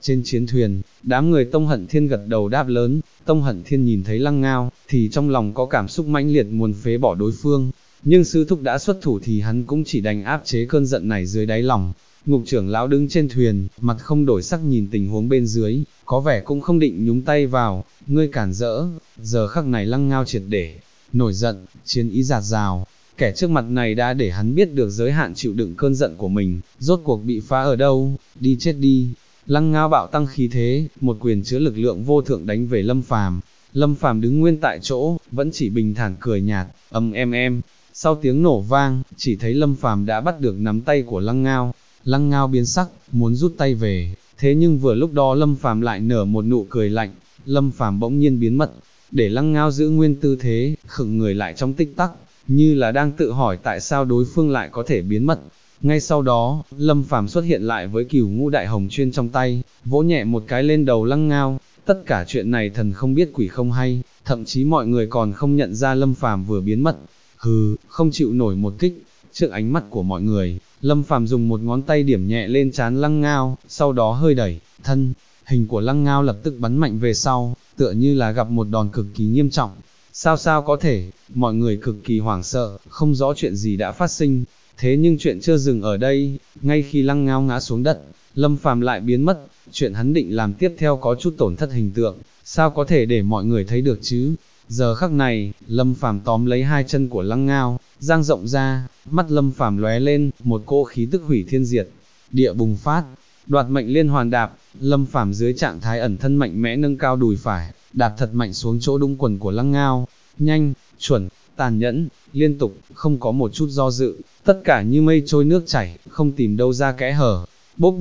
Trên chiến thuyền, đám người Tông Hận Thiên gật đầu đáp lớn, Tông Hận Thiên nhìn thấy Lăng Ngao, thì trong lòng có cảm xúc mãnh liệt muốn phế bỏ đối phương, nhưng sư thúc đã xuất thủ thì hắn cũng chỉ đành áp chế cơn giận này dưới đáy lòng. Ngục trưởng lão đứng trên thuyền, mặt không đổi sắc nhìn tình huống bên dưới, có vẻ cũng không định nhúng tay vào, ngươi cản rỡ. Giờ khắc này Lăng Ngao triệt để nổi giận, chiến ý dạt dào, kẻ trước mặt này đã để hắn biết được giới hạn chịu đựng cơn giận của mình, rốt cuộc bị phá ở đâu, đi chết đi. Lăng Ngao bạo tăng khí thế, một quyền chứa lực lượng vô thượng đánh về Lâm Phàm. Lâm Phàm đứng nguyên tại chỗ, vẫn chỉ bình thản cười nhạt, em. Sau tiếng nổ vang, chỉ thấy Lâm Phàm đã bắt được nắm tay của Lăng Ngao. Lăng Ngao biến sắc, muốn rút tay về, thế nhưng vừa lúc đó Lâm Phàm lại nở một nụ cười lạnh. Lâm Phàm bỗng nhiên biến mất, để Lăng Ngao giữ nguyên tư thế, khựng người lại trong tích tắc, như là đang tự hỏi tại sao đối phương lại có thể biến mất. Ngay sau đó, Lâm Phàm xuất hiện lại với Cửu Ngũ Đại Hồng Chuyên trong tay, vỗ nhẹ một cái lên đầu Lăng Ngao. Tất cả chuyện này thần không biết quỷ không hay, thậm chí mọi người còn không nhận ra Lâm Phàm vừa biến mất. Hừ, không chịu nổi một kích. Trước ánh mắt của mọi người, Lâm Phàm dùng một ngón tay điểm nhẹ lên trán Lăng Ngao, sau đó hơi đẩy, thân hình của Lăng Ngao lập tức bắn mạnh về sau, tựa như là gặp một đòn cực kỳ nghiêm trọng. Sao có thể, mọi người cực kỳ hoảng sợ, không rõ chuyện gì đã phát sinh. Thế nhưng chuyện chưa dừng ở đây, ngay khi Lăng Ngao ngã xuống đất, Lâm Phàm lại biến mất. Chuyện hắn định làm tiếp theo có chút tổn thất hình tượng, sao có thể để mọi người thấy được chứ. Giờ khắc này, Lâm Phàm tóm lấy hai chân của Lăng Ngao, dang rộng ra, mắt Lâm Phàm lóe lên, một cỗ khí tức hủy thiên diệt địa bùng phát. Đoạt mệnh liên hoàn đạp, Lâm Phàm dưới trạng thái ẩn thân mạnh mẽ nâng cao đùi phải, đạp thật mạnh xuống chỗ đũng quần của Lăng Ngao. Nhanh, chuẩn, tàn nhẫn, liên tục, không có một chút do dự, tất cả như mây trôi nước chảy, không tìm đâu ra kẽ hở. Bốp,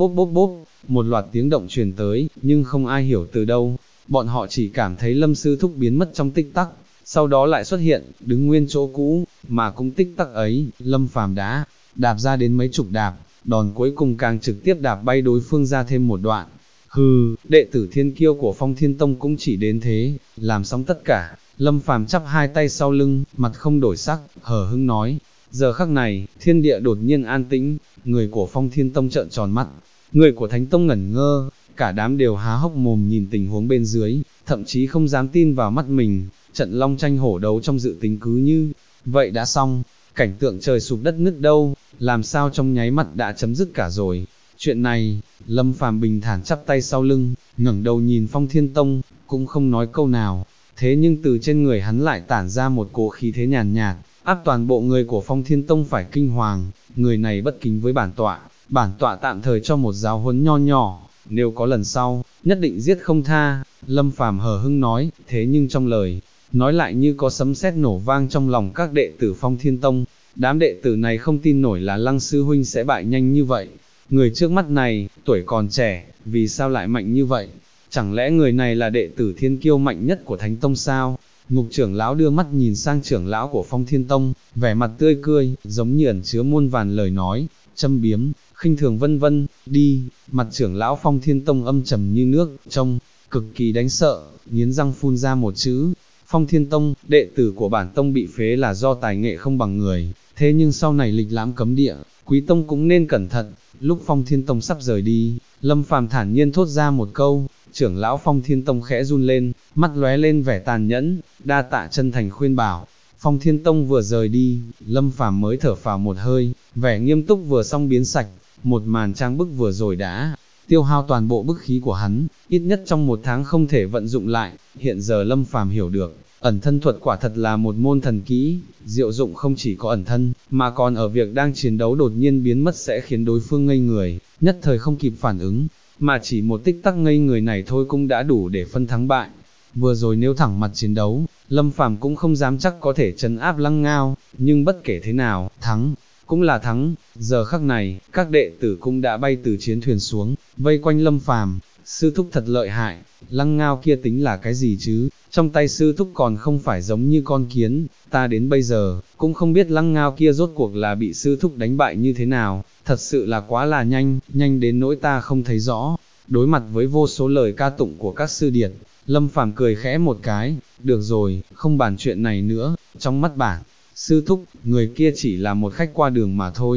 một loạt tiếng động truyền tới, nhưng không ai hiểu từ đâu. Bọn họ chỉ cảm thấy Lâm sư thúc biến mất trong tích tắc, sau đó lại xuất hiện, đứng nguyên chỗ cũ, mà cũng tích tắc ấy, Lâm Phàm đã đạp ra đến mấy chục đạp, đòn cuối cùng càng trực tiếp đạp bay đối phương ra thêm một đoạn. Hừ, đệ tử thiên kiêu của Phong Thiên Tông cũng chỉ đến thế, làm xong tất cả, Lâm Phàm chắp hai tay sau lưng, mặt không đổi sắc, hờ hững nói. Giờ khắc này, thiên địa đột nhiên an tĩnh, người của Phong Thiên Tông trợn tròn mắt, người của Thánh Tông ngẩn ngơ, cả đám đều há hốc mồm nhìn tình huống bên dưới, thậm chí không dám tin vào mắt mình. Trận long tranh hổ đấu trong dự tính cứ như vậy đã xong, cảnh tượng trời sụp đất nứt đâu, làm sao trong nháy mắt đã chấm dứt cả rồi. Chuyện này, Lâm Phàm bình thản chắp tay sau lưng, ngẩng đầu nhìn Phong Thiên Tông, cũng không nói câu nào, thế nhưng từ trên người hắn lại tản ra một cỗ khí thế nhàn nhạt, áp toàn bộ người của Phong Thiên Tông phải kinh hoàng. Người này bất kính với bản tọa tạm thời cho một giáo huấn nho nhỏ, nếu có lần sau, nhất định giết không tha. Lâm Phàm hờ hững nói, thế nhưng trong lời nói lại như có sấm sét nổ vang trong lòng các đệ tử Phong Thiên Tông. Đám đệ tử này không tin nổi là Lăng sư huynh sẽ bại nhanh như vậy. Người trước mắt này, tuổi còn trẻ, vì sao lại mạnh như vậy? Chẳng lẽ người này là đệ tử thiên kiêu mạnh nhất của Thánh Tông sao? Ngục trưởng lão đưa mắt nhìn sang trưởng lão của Phong Thiên Tông, vẻ mặt tươi cười, giống như ẩn chứa muôn vàn lời nói, châm biếm, khinh thường vân vân. Đi. Mặt trưởng lão Phong Thiên Tông âm trầm như nước, trông cực kỳ đánh sợ, nghiến răng phun ra một chữ. Phong Thiên Tông, đệ tử của bản tông bị phế là do tài nghệ không bằng người, thế nhưng sau này lịch lãm cấm địa, quý tông cũng nên cẩn thận. Lúc Phong Thiên Tông sắp rời đi, Lâm Phàm thản nhiên thốt ra một câu. Trưởng lão Phong Thiên Tông khẽ run lên, mắt lóe lên vẻ tàn nhẫn, đa tạ chân thành khuyên bảo. Phong Thiên Tông vừa rời đi, Lâm Phàm mới thở phào một hơi, vẻ nghiêm túc vừa xong biến sạch, một màn trang bức vừa rồi đã tiêu hao toàn bộ bức khí của hắn, ít nhất trong một tháng không thể vận dụng lại. Hiện giờ Lâm Phàm hiểu được, ẩn thân thuật quả thật là một môn thần kỹ, diệu dụng không chỉ có ẩn thân, mà còn ở việc đang chiến đấu đột nhiên biến mất sẽ khiến đối phương ngây người, nhất thời không kịp phản ứng, mà chỉ một tích tắc ngây người này thôi cũng đã đủ để phân thắng bại. Vừa rồi nếu thẳng mặt chiến đấu, Lâm Phàm cũng không dám chắc có thể trấn áp Lăng Ngao, nhưng bất kể thế nào, thắng cũng là thắng. Giờ khắc này, các đệ tử cũng đã bay từ chiến thuyền xuống, vây quanh Lâm Phàm. Sư thúc thật lợi hại, Lăng Ngao kia tính là cái gì chứ, trong tay sư thúc còn không phải giống như con kiến, ta đến bây giờ, cũng không biết Lăng Ngao kia rốt cuộc là bị sư thúc đánh bại như thế nào, thật sự là quá là nhanh đến nỗi ta không thấy rõ. Đối mặt với vô số lời ca tụng của các sư điệt, Lâm Phàm cười khẽ một cái, được rồi, không bàn chuyện này nữa, trong mắt bản sư thúc, người kia chỉ là một khách qua đường mà thôi,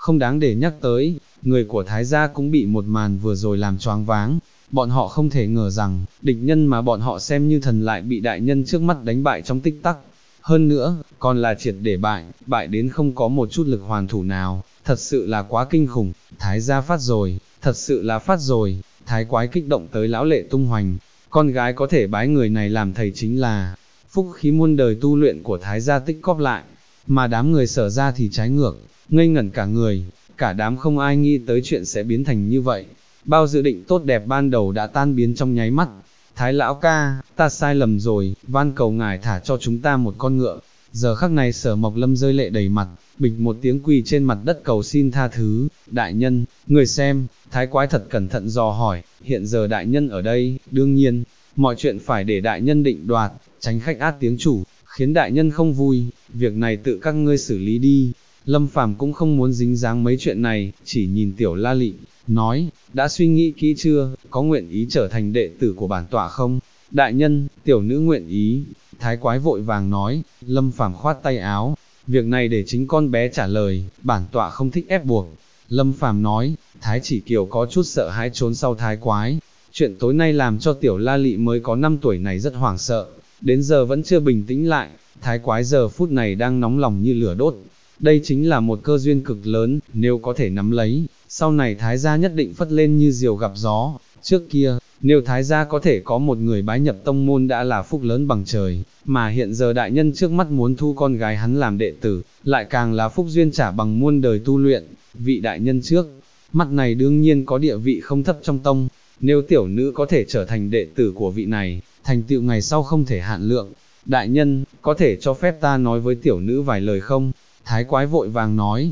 không đáng để nhắc tới, người của Thái gia cũng bị một màn vừa rồi làm choáng váng, bọn họ không thể ngờ rằng, địch nhân mà bọn họ xem như thần lại bị đại nhân trước mắt đánh bại trong tích tắc. Hơn nữa, còn là triệt để bại đến không có một chút lực hoàn thủ nào, thật sự là quá kinh khủng, Thái gia phát rồi, thật sự là phát rồi, Thái quái kích động tới lão lệ tung hoành, con gái có thể bái người này làm thầy chính là phúc khí muôn đời tu luyện của Thái gia tích cóp lại, mà đám người Sở ra thì trái ngược, ngây ngẩn cả người, cả đám không ai nghĩ tới chuyện sẽ biến thành như vậy, bao dự định tốt đẹp ban đầu đã tan biến trong nháy mắt. Thái lão ca, ta sai lầm rồi, van cầu ngài thả cho chúng ta một con ngựa. Giờ khắc này Sở Mộc Lâm rơi lệ đầy mặt, bịch một tiếng quỳ trên mặt đất cầu xin tha thứ. Đại nhân, người xem, Thái quái thật cẩn thận dò hỏi, hiện giờ đại nhân ở đây, đương nhiên, mọi chuyện phải để đại nhân định đoạt, tránh khách át tiếng chủ, khiến đại nhân không vui, việc này tự các ngươi xử lý đi. Lâm Phàm cũng không muốn dính dáng mấy chuyện này, chỉ nhìn Tiểu La Lị, nói, đã suy nghĩ kỹ chưa, có nguyện ý trở thành đệ tử của bản tọa không? Đại nhân, tiểu nữ nguyện ý. Thái quái vội vàng nói. Lâm Phàm khoát tay áo, việc này để chính con bé trả lời, bản tọa không thích ép buộc. Lâm Phàm nói. Thái Chỉ Kiều có chút sợ hãi trốn sau Thái quái. Chuyện tối nay làm cho Tiểu La Lị mới có 5 tuổi này rất hoảng sợ, đến giờ vẫn chưa bình tĩnh lại. Thái quái giờ phút này đang nóng lòng như lửa đốt. Đây chính là một cơ duyên cực lớn, nếu có thể nắm lấy, sau này Thái gia nhất định phất lên như diều gặp gió. Trước kia, nếu Thái gia có thể có một người bái nhập tông môn đã là phúc lớn bằng trời, mà hiện giờ đại nhân trước mắt muốn thu con gái hắn làm đệ tử, lại càng là phúc duyên trả bằng muôn đời tu luyện. Vị đại nhân trước mắt này đương nhiên có địa vị không thấp trong tông, nếu tiểu nữ có thể trở thành đệ tử của vị này, thành tựu ngày sau không thể hạn lượng. Đại nhân, có thể cho phép ta nói với tiểu nữ vài lời không? Thái quái vội vàng nói.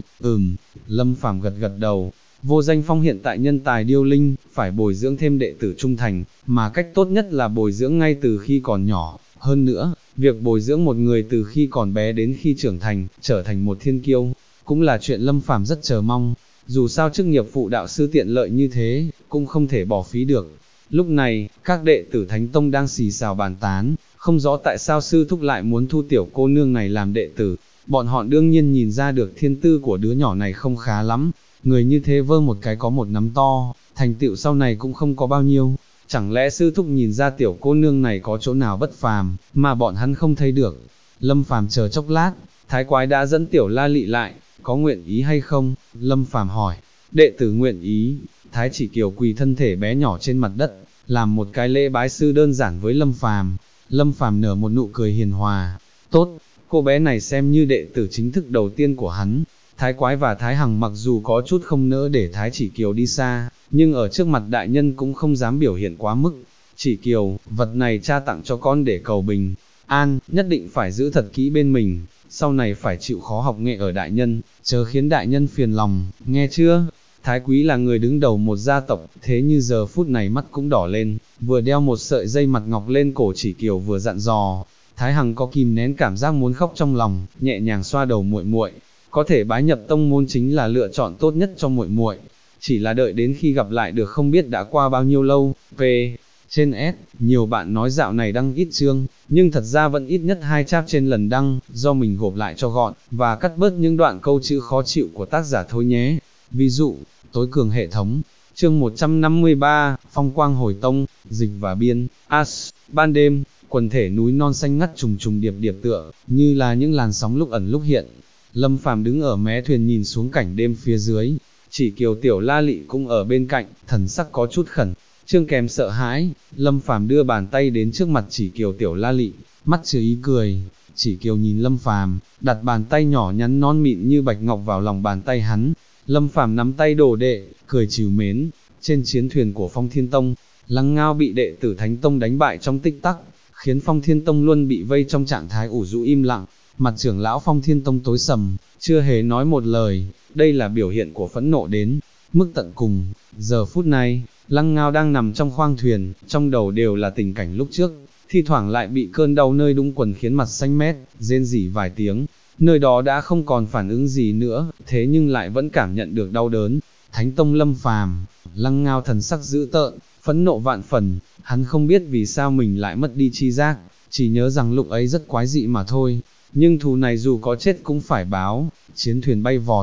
Lâm Phàm gật gật đầu. Vô Danh Phong hiện tại nhân tài điêu linh, phải bồi dưỡng thêm đệ tử trung thành, mà cách tốt nhất là bồi dưỡng ngay từ khi còn nhỏ. Hơn nữa, việc bồi dưỡng một người từ khi còn bé đến khi trưởng thành, trở thành một thiên kiêu, cũng là chuyện Lâm Phàm rất chờ mong. Dù sao chức nghiệp phụ đạo sư tiện lợi như thế, cũng không thể bỏ phí được. Lúc này, các đệ tử Thánh Tông đang xì xào bàn tán, không rõ tại sao sư thúc lại muốn thu tiểu cô nương này làm đệ tử. Bọn họ đương nhiên nhìn ra được thiên tư của đứa nhỏ này không khá lắm, người như thế vơ một cái có một nắm to, thành tựu sau này cũng không có bao nhiêu. Chẳng lẽ sư thúc nhìn ra tiểu cô nương này có chỗ nào bất phàm, mà bọn hắn không thấy được? Lâm Phàm chờ chốc lát, Thái quái đã dẫn Tiểu La Lị lại, có nguyện ý hay không? Lâm Phàm hỏi. Đệ tử nguyện ý. Thái Chỉ Kiều quỳ thân thể bé nhỏ trên mặt đất, làm một cái lễ bái sư đơn giản với Lâm Phàm. Lâm Phàm nở một nụ cười hiền hòa. Tốt, cô bé này xem như đệ tử chính thức đầu tiên của hắn. Thái quái và Thái Hằng mặc dù có chút không nỡ để Thái Chỉ Kiều đi xa, nhưng ở trước mặt đại nhân cũng không dám biểu hiện quá mức. Chỉ Kiều, vật này cha tặng cho con để cầu bình an, nhất định phải giữ thật kỹ bên mình, sau này phải chịu khó học nghệ ở đại nhân, chớ khiến đại nhân phiền lòng, nghe chưa? Thái Quý là người đứng đầu một gia tộc, thế như giờ phút này mắt cũng đỏ lên, vừa đeo một sợi dây mặt ngọc lên cổ Chỉ Kiều vừa dặn dò. Thái Hằng có kìm nén cảm giác muốn khóc trong lòng, nhẹ nhàng xoa đầu muội muội. Có thể bái nhập tông môn chính là lựa chọn tốt nhất cho muội muội. Chỉ là đợi đến khi gặp lại được không biết đã qua bao nhiêu lâu. Trên S, nhiều bạn nói dạo này đăng ít chương, nhưng thật ra vẫn ít nhất 2 chap trên lần đăng, do mình gộp lại cho gọn, và cắt bớt những đoạn câu chữ khó chịu của tác giả thôi nhé. Ví dụ, tối cường hệ thống, chương 153, Phong Quang Hồi Tông, dịch và biên, ban đêm, quần thể núi non xanh ngắt trùng trùng điệp điệp tựa, như là những làn sóng lúc ẩn lúc hiện. Lâm Phàm đứng ở mé thuyền nhìn xuống cảnh đêm phía dưới, Chỉ Kiều Tiểu La Lị cũng ở bên cạnh, thần sắc có chút khẩn trương kèm sợ hãi. Lâm Phàm đưa bàn tay đến trước mặt Chỉ Kiều Tiểu La Lị, mắt chứa ý cười. Chỉ Kiều nhìn Lâm Phàm, đặt bàn tay nhỏ nhắn non mịn như bạch ngọc vào lòng bàn tay hắn. Lâm Phàm nắm tay đồ đệ, cười trìu mến. Trên chiến thuyền của Phong Thiên Tông, Lăng Ngao bị đệ tử Thánh Tông đánh bại trong tích tắc, khiến Phong Thiên Tông luôn bị vây trong trạng thái ủ rũ im lặng. Mặt trưởng lão Phong Thiên Tông tối sầm, chưa hề nói một lời, đây là biểu hiện của phẫn nộ đến mức tận cùng. Giờ phút này, Lăng Ngao đang nằm trong khoang thuyền, trong đầu đều là tình cảnh lúc trước, thi thoảng lại bị cơn đau nơi đũng quần khiến mặt xanh mét, rên rỉ vài tiếng, nơi đó đã không còn phản ứng gì nữa, thế nhưng lại vẫn cảm nhận được đau đớn. Thánh Tông Lâm Phàm, Lăng Ngao thần sắc dữ tợn, phẫn nộ vạn phần, hắn không biết vì sao mình lại mất đi chi giác, chỉ nhớ rằng lúc ấy rất quái dị mà thôi. Nhưng thù này dù có chết cũng phải báo. Chiến thuyền bay vọt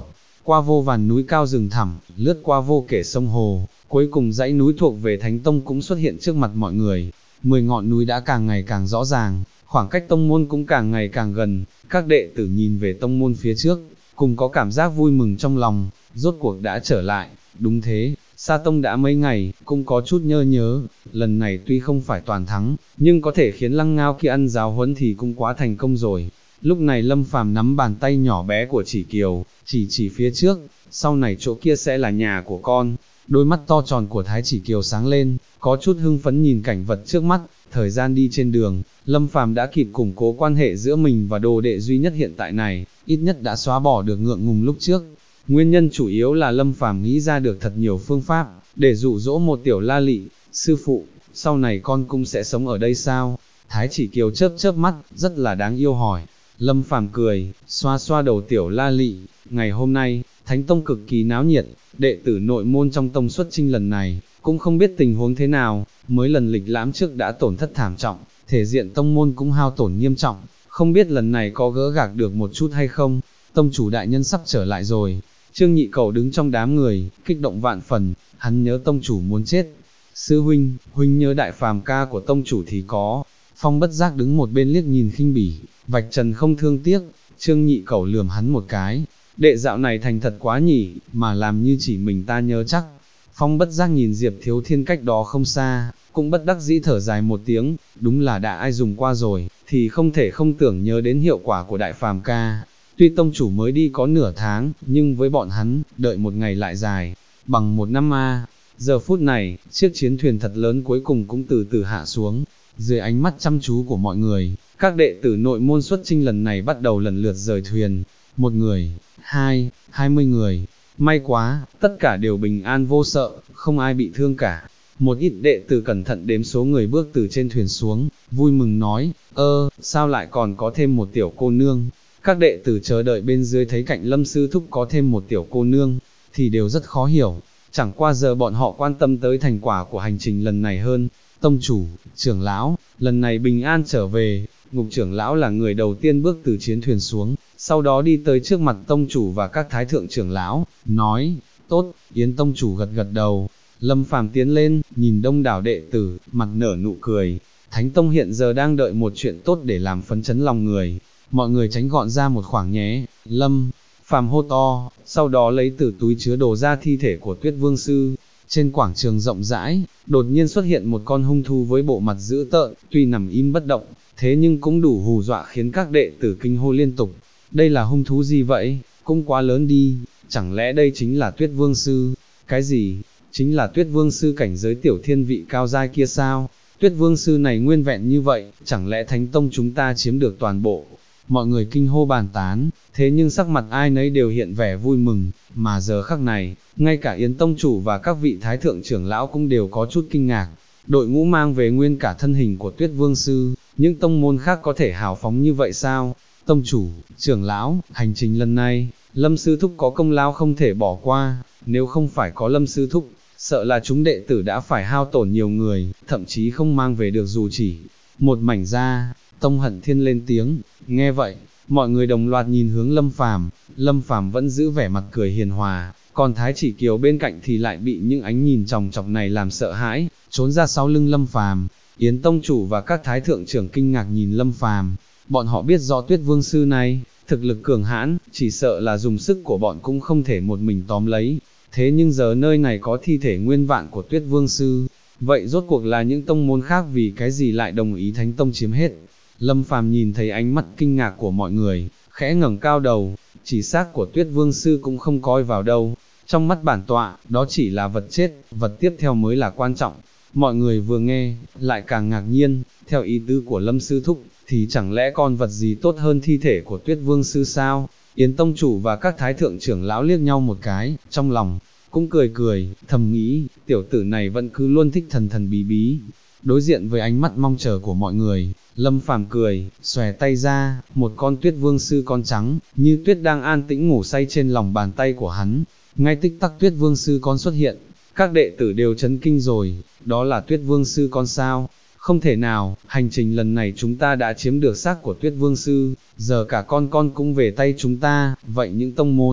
qua vô vàn núi cao rừng thẳm, lướt qua vô kể sông hồ, cuối cùng dãy núi thuộc về Thánh Tông cũng xuất hiện trước mặt mọi người. 10 ngọn núi đã càng ngày càng rõ ràng, khoảng cách tông môn cũng càng ngày càng gần, các đệ tử nhìn về tông môn phía trước, cùng có cảm giác vui mừng trong lòng, rốt cuộc đã trở lại. Đúng thế, Sa Tông đã mấy ngày, cũng có chút nhớ, lần này tuy không phải toàn thắng, nhưng có thể khiến Lăng Ngao kia ăn giáo huấn thì cũng quá thành công rồi. Lúc này Lâm Phàm nắm bàn tay nhỏ bé của Chỉ Kiều, chỉ phía trước, sau này chỗ kia sẽ là nhà của con. Đôi mắt to tròn của Thái Chỉ Kiều sáng lên, có chút hưng phấn nhìn cảnh vật trước mắt. Thời gian đi trên đường, Lâm Phàm đã kịp củng cố quan hệ giữa mình và đồ đệ duy nhất hiện tại này, ít nhất đã xóa bỏ được ngượng ngùng lúc trước. Nguyên nhân chủ yếu là Lâm Phàm nghĩ ra được thật nhiều phương pháp, để dụ dỗ một tiểu La Lị. Sư phụ, sau này con cũng sẽ sống ở đây sao? Thái Chỉ Kiều chớp chớp mắt, rất là đáng yêu hỏi. Lâm Phàm cười, xoa xoa đầu tiểu La Lị. Ngày hôm nay, Thánh Tông cực kỳ náo nhiệt, đệ tử nội môn trong tông xuất chinh lần này, cũng không biết tình huống thế nào, mới lần lịch lãm trước đã tổn thất thảm trọng, thể diện tông môn cũng hao tổn nghiêm trọng, không biết lần này có gỡ gạc được một chút hay không. Tông chủ đại nhân sắp trở lại rồi. Trương Nhị Cầu đứng trong đám người, kích động vạn phần, hắn nhớ tông chủ muốn chết. Sư huynh, huynh nhớ đại phàm ca của tông chủ thì có. Phong Bất Giác đứng một bên liếc nhìn khinh bỉ, vạch trần không thương tiếc. Trương Nhị Cầu lườm hắn một cái, đệ dạo này thành thật quá nhỉ, mà làm như chỉ mình ta nhớ chắc. Phong Bất Giác nhìn Diệp Thiếu Thiên cách đó không xa, cũng bất đắc dĩ thở dài một tiếng, đúng là đã ai dùng qua rồi, thì không thể không tưởng nhớ đến hiệu quả của đại phàm ca. Tuy tông chủ mới đi có nửa tháng, nhưng với bọn hắn, đợi một ngày lại dài, bằng một năm a. Giờ phút này, chiếc chiến thuyền thật lớn cuối cùng cũng từ từ hạ xuống. Dưới ánh mắt chăm chú của mọi người, các đệ tử nội môn xuất chinh lần này bắt đầu lần lượt rời thuyền. 1 người, 2, 20 người. May quá, tất cả đều bình an vô sợ, không ai bị thương cả. Một ít đệ tử cẩn thận đếm số người bước từ trên thuyền xuống, vui mừng nói, sao lại còn có thêm một tiểu cô nương. Các đệ tử chờ đợi bên dưới thấy cạnh Lâm sư thúc có thêm một tiểu cô nương, thì đều rất khó hiểu. Chẳng qua giờ bọn họ quan tâm tới thành quả của hành trình lần này hơn. Tông chủ, trưởng lão, lần này bình an trở về. Ngục trưởng lão là người đầu tiên bước từ chiến thuyền xuống, sau đó đi tới trước mặt tông chủ và các thái thượng trưởng lão, nói, tốt. Yến tông chủ gật gật đầu. Lâm Phàm tiến lên, nhìn đông đảo đệ tử, mặt nở nụ cười. Thánh Tông hiện giờ đang đợi một chuyện tốt để làm phấn chấn lòng người. Mọi người tránh gọn ra một khoảng nhé. Lâm Phàm hô to, sau đó lấy từ túi chứa đồ ra thi thể của Tuyết Vương Sư. Trên quảng trường rộng rãi, đột nhiên xuất hiện một con hung thú với bộ mặt dữ tợn, tuy nằm im bất động, thế nhưng cũng đủ hù dọa khiến các đệ tử kinh hô liên tục. Đây là hung thú gì vậy? Cũng quá lớn đi, chẳng lẽ đây chính là Tuyết Vương Sư? Cái gì? Chính là Tuyết Vương Sư cảnh giới tiểu thiên vị cao giai kia sao? Tuyết Vương Sư này nguyên vẹn như vậy, chẳng lẽ Thánh Tông chúng ta chiếm được toàn bộ? Mọi người kinh hô bàn tán, thế nhưng sắc mặt ai nấy đều hiện vẻ vui mừng, mà giờ khắc này, ngay cả Yến Tông chủ và các vị thái thượng trưởng lão cũng đều có chút kinh ngạc. Đội ngũ mang về nguyên cả thân hình của Tuyết Vương Sư, những tông môn khác có thể hào phóng như vậy sao? Tông chủ, trưởng lão, hành trình lần này, Lâm Sư Thúc có công lao không thể bỏ qua, nếu không phải có Lâm Sư Thúc, sợ là chúng đệ tử đã phải hao tổn nhiều người, thậm chí không mang về được dù chỉ một mảnh da. Tông Hận Thiên lên tiếng, nghe vậy, mọi người đồng loạt nhìn hướng Lâm Phàm. Lâm Phàm vẫn giữ vẻ mặt cười hiền hòa, còn Thái Chỉ Kiều bên cạnh thì lại bị những ánh nhìn chòng chọc này làm sợ hãi, trốn ra sau lưng Lâm Phàm. Yến Tông chủ và các thái thượng trưởng kinh ngạc nhìn Lâm Phàm, bọn họ biết rõ Tuyết Vương Sư này, thực lực cường hãn, chỉ sợ là dùng sức của bọn cũng không thể một mình tóm lấy. Thế nhưng giờ nơi này có thi thể nguyên vạn của Tuyết Vương Sư, vậy rốt cuộc là những tông môn khác vì cái gì lại đồng ý Thánh Tông chiếm hết? Lâm Phàm nhìn thấy ánh mắt kinh ngạc của mọi người, khẽ ngẩng cao đầu, chỉ xác của Tuyết Vương Sư cũng không coi vào đâu. Trong mắt bản tọa, đó chỉ là vật chết, vật tiếp theo mới là quan trọng. Mọi người vừa nghe, lại càng ngạc nhiên, theo ý tứ của Lâm Sư Thúc, thì chẳng lẽ còn vật gì tốt hơn thi thể của Tuyết Vương Sư sao? Yến Tông chủ và các thái thượng trưởng lão liếc nhau một cái, trong lòng cũng cười, thầm nghĩ, tiểu tử này vẫn cứ luôn thích thần thần bí bí. Đối diện với ánh mắt mong chờ của mọi người, Lâm Phàm cười, xòe tay ra, một con Tuyết Vương Sư con trắng, như tuyết đang an tĩnh ngủ say trên lòng bàn tay của hắn. Ngay tích tắc Tuyết Vương Sư con xuất hiện, các đệ tử đều chấn kinh rồi, đó là Tuyết Vương Sư con sao? Không thể nào, hành trình lần này chúng ta đã chiếm được xác của Tuyết Vương Sư, giờ cả con cũng về tay chúng ta, vậy những tông môn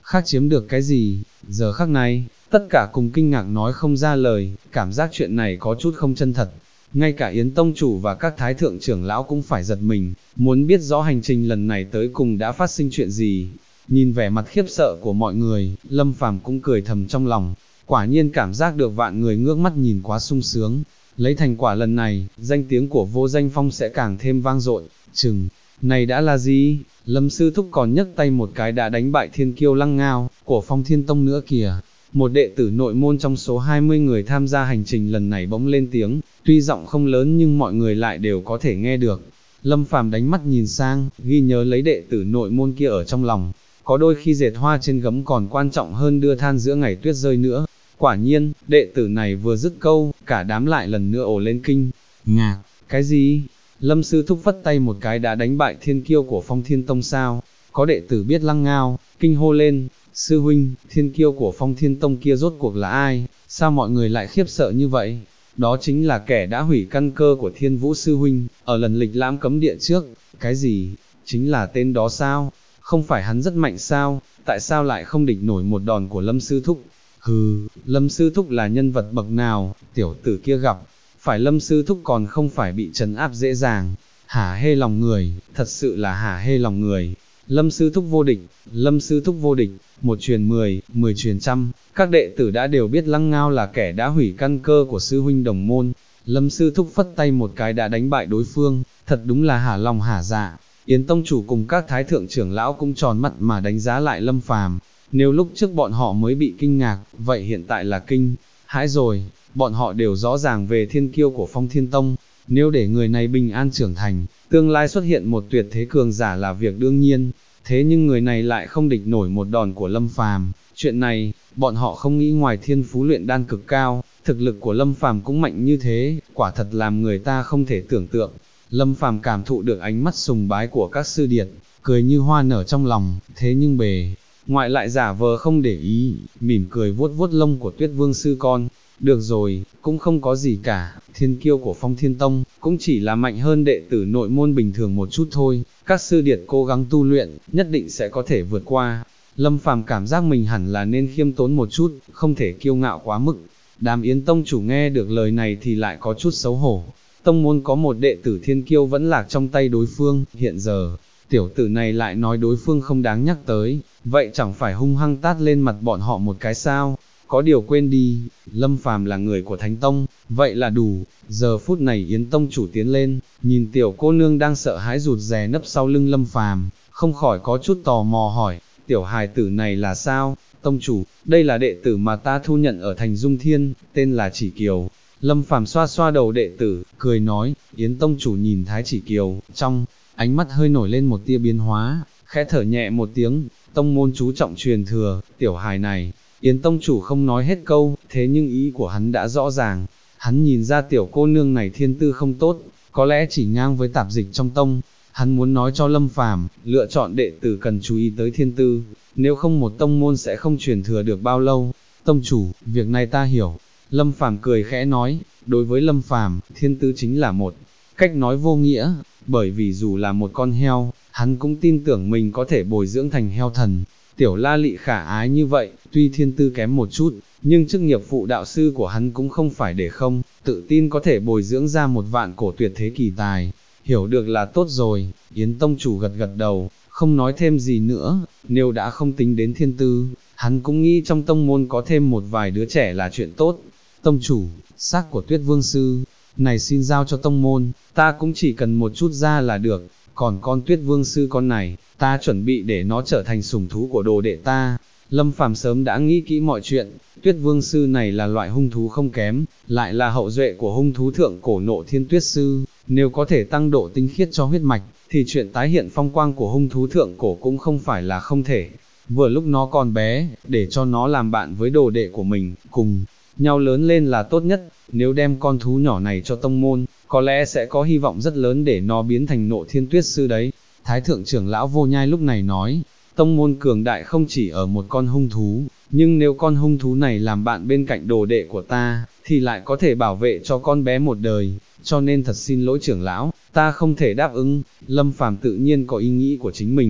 khác chiếm được cái gì, giờ khắc này, tất cả cùng kinh ngạc nói không ra lời, cảm giác chuyện này có chút không chân thật. Ngay cả Yến Tông Chủ và các thái thượng trưởng lão cũng phải giật mình, muốn biết rõ hành trình lần này tới cùng đã phát sinh chuyện gì. Nhìn vẻ mặt khiếp sợ của mọi người, Lâm Phàm cũng cười thầm trong lòng, quả nhiên cảm giác được vạn người ngước mắt nhìn quá sung sướng. Lấy thành quả lần này, danh tiếng của Vô Danh Phong sẽ càng thêm vang dội. Chừng, này đã là gì? Lâm Sư Thúc còn nhấc tay một cái đã đánh bại thiên kiêu Lăng Ngao, của Phong Thiên Tông nữa kìa. Một đệ tử nội môn trong số 20 người tham gia hành trình lần này bỗng lên tiếng, tuy giọng không lớn nhưng mọi người lại đều có thể nghe được. Lâm Phàm đánh mắt nhìn sang, ghi nhớ lấy đệ tử nội môn kia ở trong lòng. Có đôi khi dệt hoa trên gấm còn quan trọng hơn đưa than giữa ngày tuyết rơi nữa. Quả nhiên, đệ tử này vừa dứt câu, cả đám lại lần nữa ồ lên kinh ngạc. Cái gì? Lâm Sư Thúc phất tay một cái đã đánh bại thiên kiêu của Phong Thiên Tông sao? Có đệ tử biết Lăng Ngao, kinh hô lên, sư huynh, thiên kiêu của Phong Thiên Tông kia rốt cuộc là ai? Sao mọi người lại khiếp sợ như vậy? Đó chính là kẻ đã hủy căn cơ của Thiên Vũ sư huynh, ở lần lịch lãm cấm địa trước. Cái gì? Chính là tên đó sao? Không phải hắn rất mạnh sao? Tại sao lại không địch nổi một đòn của Lâm Sư Thúc? Hừ, Lâm Sư Thúc là nhân vật bậc nào? Tiểu tử kia gặp phải Lâm Sư Thúc còn không phải bị trấn áp dễ dàng. Hả hê lòng người, thật sự là hả hê lòng người. Lâm Sư Thúc vô địch, Lâm Sư Thúc vô địch, một truyền 10, 10 truyền trăm, các đệ tử đã đều biết Lăng Ngao là kẻ đã hủy căn cơ của sư huynh đồng môn. Lâm Sư Thúc phất tay một cái đã đánh bại đối phương, thật đúng là hả lòng hả dạ. Yến Tông Chủ cùng các thái thượng trưởng lão cũng tròn mắt mà đánh giá lại Lâm Phàm. Nếu lúc trước bọn họ mới bị kinh ngạc, vậy hiện tại là kinh hãi rồi. Bọn họ đều rõ ràng về thiên kiêu của Phong Thiên Tông, nếu để người này bình an trưởng thành, tương lai xuất hiện một tuyệt thế cường giả là việc đương nhiên, thế nhưng người này lại không địch nổi một đòn của Lâm Phàm. Chuyện này, bọn họ không nghĩ ngoài thiên phú luyện đan cực cao, thực lực của Lâm Phàm cũng mạnh như thế, quả thật làm người ta không thể tưởng tượng. Lâm Phàm cảm thụ được ánh mắt sùng bái của các sư điệt, cười như hoa nở trong lòng, thế nhưng bề ngoại lại giả vờ không để ý, mỉm cười vuốt vuốt lông của Tuyết Vương sư con. Được rồi, cũng không có gì cả, thiên kiêu của Phong Thiên Tông, cũng chỉ là mạnh hơn đệ tử nội môn bình thường một chút thôi, các sư điệt cố gắng tu luyện, nhất định sẽ có thể vượt qua. Lâm Phàm cảm giác mình hẳn là nên khiêm tốn một chút, không thể kiêu ngạo quá mức. Đám Yến Tông Chủ nghe được lời này thì lại có chút xấu hổ. Tông môn có một đệ tử thiên kiêu vẫn lạc trong tay đối phương, hiện giờ, tiểu tử này lại nói đối phương không đáng nhắc tới, vậy chẳng phải hung hăng tát lên mặt bọn họ một cái sao? Có điều quên đi, Lâm Phàm là người của Thánh Tông, vậy là đủ. Giờ phút này Yến Tông Chủ tiến lên, nhìn tiểu cô nương đang sợ hãi rụt rè nấp sau lưng Lâm Phàm, không khỏi có chút tò mò hỏi, tiểu hài tử này là sao? Tông Chủ, đây là đệ tử mà ta thu nhận ở thành Dung Thiên, tên là Chỉ Kiều. Lâm Phàm xoa xoa đầu đệ tử, cười nói. Yến Tông Chủ nhìn Thái Chỉ Kiều, trong ánh mắt hơi nổi lên một tia biến hóa, khẽ thở nhẹ một tiếng, tông môn chú trọng truyền thừa, tiểu hài này. Yến Tông Chủ không nói hết câu, thế nhưng ý của hắn đã rõ ràng. Hắn nhìn ra tiểu cô nương này thiên tư không tốt, có lẽ chỉ ngang với tạp dịch trong tông. Hắn muốn nói cho Lâm Phàm, lựa chọn đệ tử cần chú ý tới thiên tư, nếu không một tông môn sẽ không truyền thừa được bao lâu. Tông Chủ, việc này ta hiểu. Lâm Phàm cười khẽ nói, đối với Lâm Phàm, thiên tư chính là một cách nói vô nghĩa, bởi vì dù là một con heo, hắn cũng tin tưởng mình có thể bồi dưỡng thành heo thần. Tiểu La Lị khả ái như vậy, tuy thiên tư kém một chút, nhưng chức nghiệp phụ đạo sư của hắn cũng không phải để không, tự tin có thể bồi dưỡng ra một vạn cổ tuyệt thế kỳ tài. Hiểu được là tốt rồi, Yến Tông Chủ gật gật đầu, không nói thêm gì nữa, nếu đã không tính đến thiên tư, hắn cũng nghĩ trong tông môn có thêm một vài đứa trẻ là chuyện tốt. Tông Chủ, xác của Tuyết Vương Sư, này xin giao cho tông môn, ta cũng chỉ cần một chút ra là được, còn con Tuyết Vương Sư con này, ta chuẩn bị để nó trở thành sủng thú của đồ đệ ta. Lâm Phàm sớm đã nghĩ kỹ mọi chuyện, Tuyết Vương Sư này là loại hung thú không kém, lại là hậu duệ của hung thú thượng cổ Nộ Thiên Tuyết Sư, nếu có thể tăng độ tinh khiết cho huyết mạch, thì chuyện tái hiện phong quang của hung thú thượng cổ cũng không phải là không thể. Vừa lúc nó còn bé, để cho nó làm bạn với đồ đệ của mình, cùng nhau lớn lên là tốt nhất. Nếu đem con thú nhỏ này cho tông môn, có lẽ sẽ có hy vọng rất lớn để nó biến thành Nộ Thiên Tuyết Sư đấy. Thái thượng trưởng lão Vô Nhai lúc này nói, tông môn cường đại không chỉ ở một con hung thú, nhưng nếu con hung thú này làm bạn bên cạnh đồ đệ của ta, thì lại có thể bảo vệ cho con bé một đời, cho nên thật xin lỗi trưởng lão, ta không thể đáp ứng. Lâm Phàm tự nhiên có ý nghĩ của chính mình,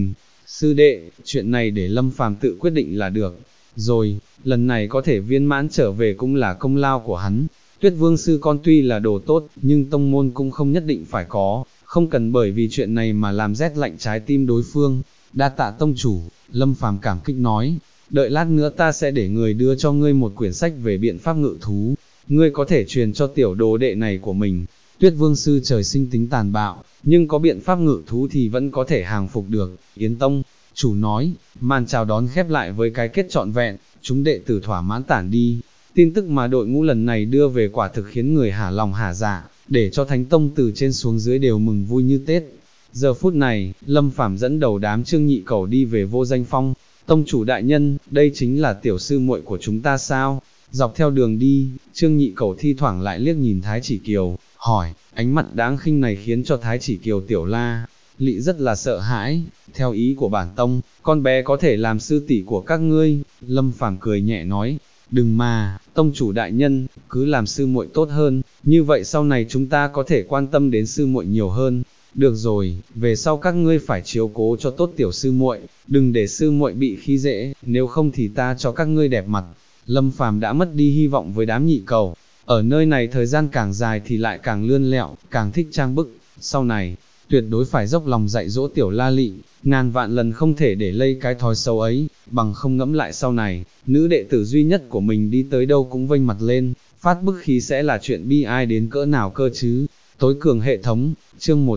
sư đệ, chuyện này để Lâm Phàm tự quyết định là được. Rồi, lần này có thể viên mãn trở về cũng là công lao của hắn. Tuyết Vương sư con tuy là đồ tốt, nhưng tông môn cũng không nhất định phải có, không cần bởi vì chuyện này mà làm rét lạnh trái tim đối phương. Đa tạ tông chủ, Lâm Phàm cảm kích nói, đợi lát nữa ta sẽ để người đưa cho ngươi một quyển sách về biện pháp ngự thú, ngươi có thể truyền cho tiểu đồ đệ này của mình. Tuyết Vương sư trời sinh tính tàn bạo, nhưng có biện pháp ngự thú thì vẫn có thể hàng phục được. Yến tông chủ nói, màn chào đón khép lại với cái kết trọn vẹn, chúng đệ tử thỏa mãn tản đi. Tin tức mà đội ngũ lần này đưa về quả thực khiến người hả lòng hả dạ, để cho Thánh Tông từ trên xuống dưới đều mừng vui như Tết. Giờ phút này, Lâm Phàm dẫn đầu đám Trương Nhị Cẩu đi về Vô Danh Phong. Tông chủ đại nhân, đây chính là tiểu sư muội của chúng ta sao? Dọc theo đường đi, Trương Nhị Cẩu thi thoảng lại liếc nhìn Thái Chỉ Kiều, hỏi, ánh mặt đáng khinh này khiến cho Thái Chỉ Kiều tiểu la lị rất là sợ hãi. Theo ý của bản tông, con bé có thể làm sư tỷ của các ngươi. Lâm Phàm cười nhẹ nói, đừng mà, tông chủ đại nhân, cứ làm sư muội tốt hơn, như vậy sau này chúng ta có thể quan tâm đến sư muội nhiều hơn. Được rồi, về sau các ngươi phải chiếu cố cho tốt tiểu sư muội, đừng để sư muội bị khi dễ, nếu không thì ta cho các ngươi đẹp mặt. Lâm Phàm đã mất đi hy vọng với đám Nhị Cẩu, ở nơi này thời gian càng dài thì lại càng lươn lẹo, càng thích trang bức, sau này, tuyệt đối phải dốc lòng dạy dỗ tiểu la lị, ngàn vạn lần không thể để lây cái thói xấu ấy, bằng không ngẫm lại sau này, nữ đệ tử duy nhất của mình đi tới đâu cũng vênh mặt lên, phát bức khí sẽ là chuyện bi ai đến cỡ nào cơ chứ. Tối cường hệ thống, chương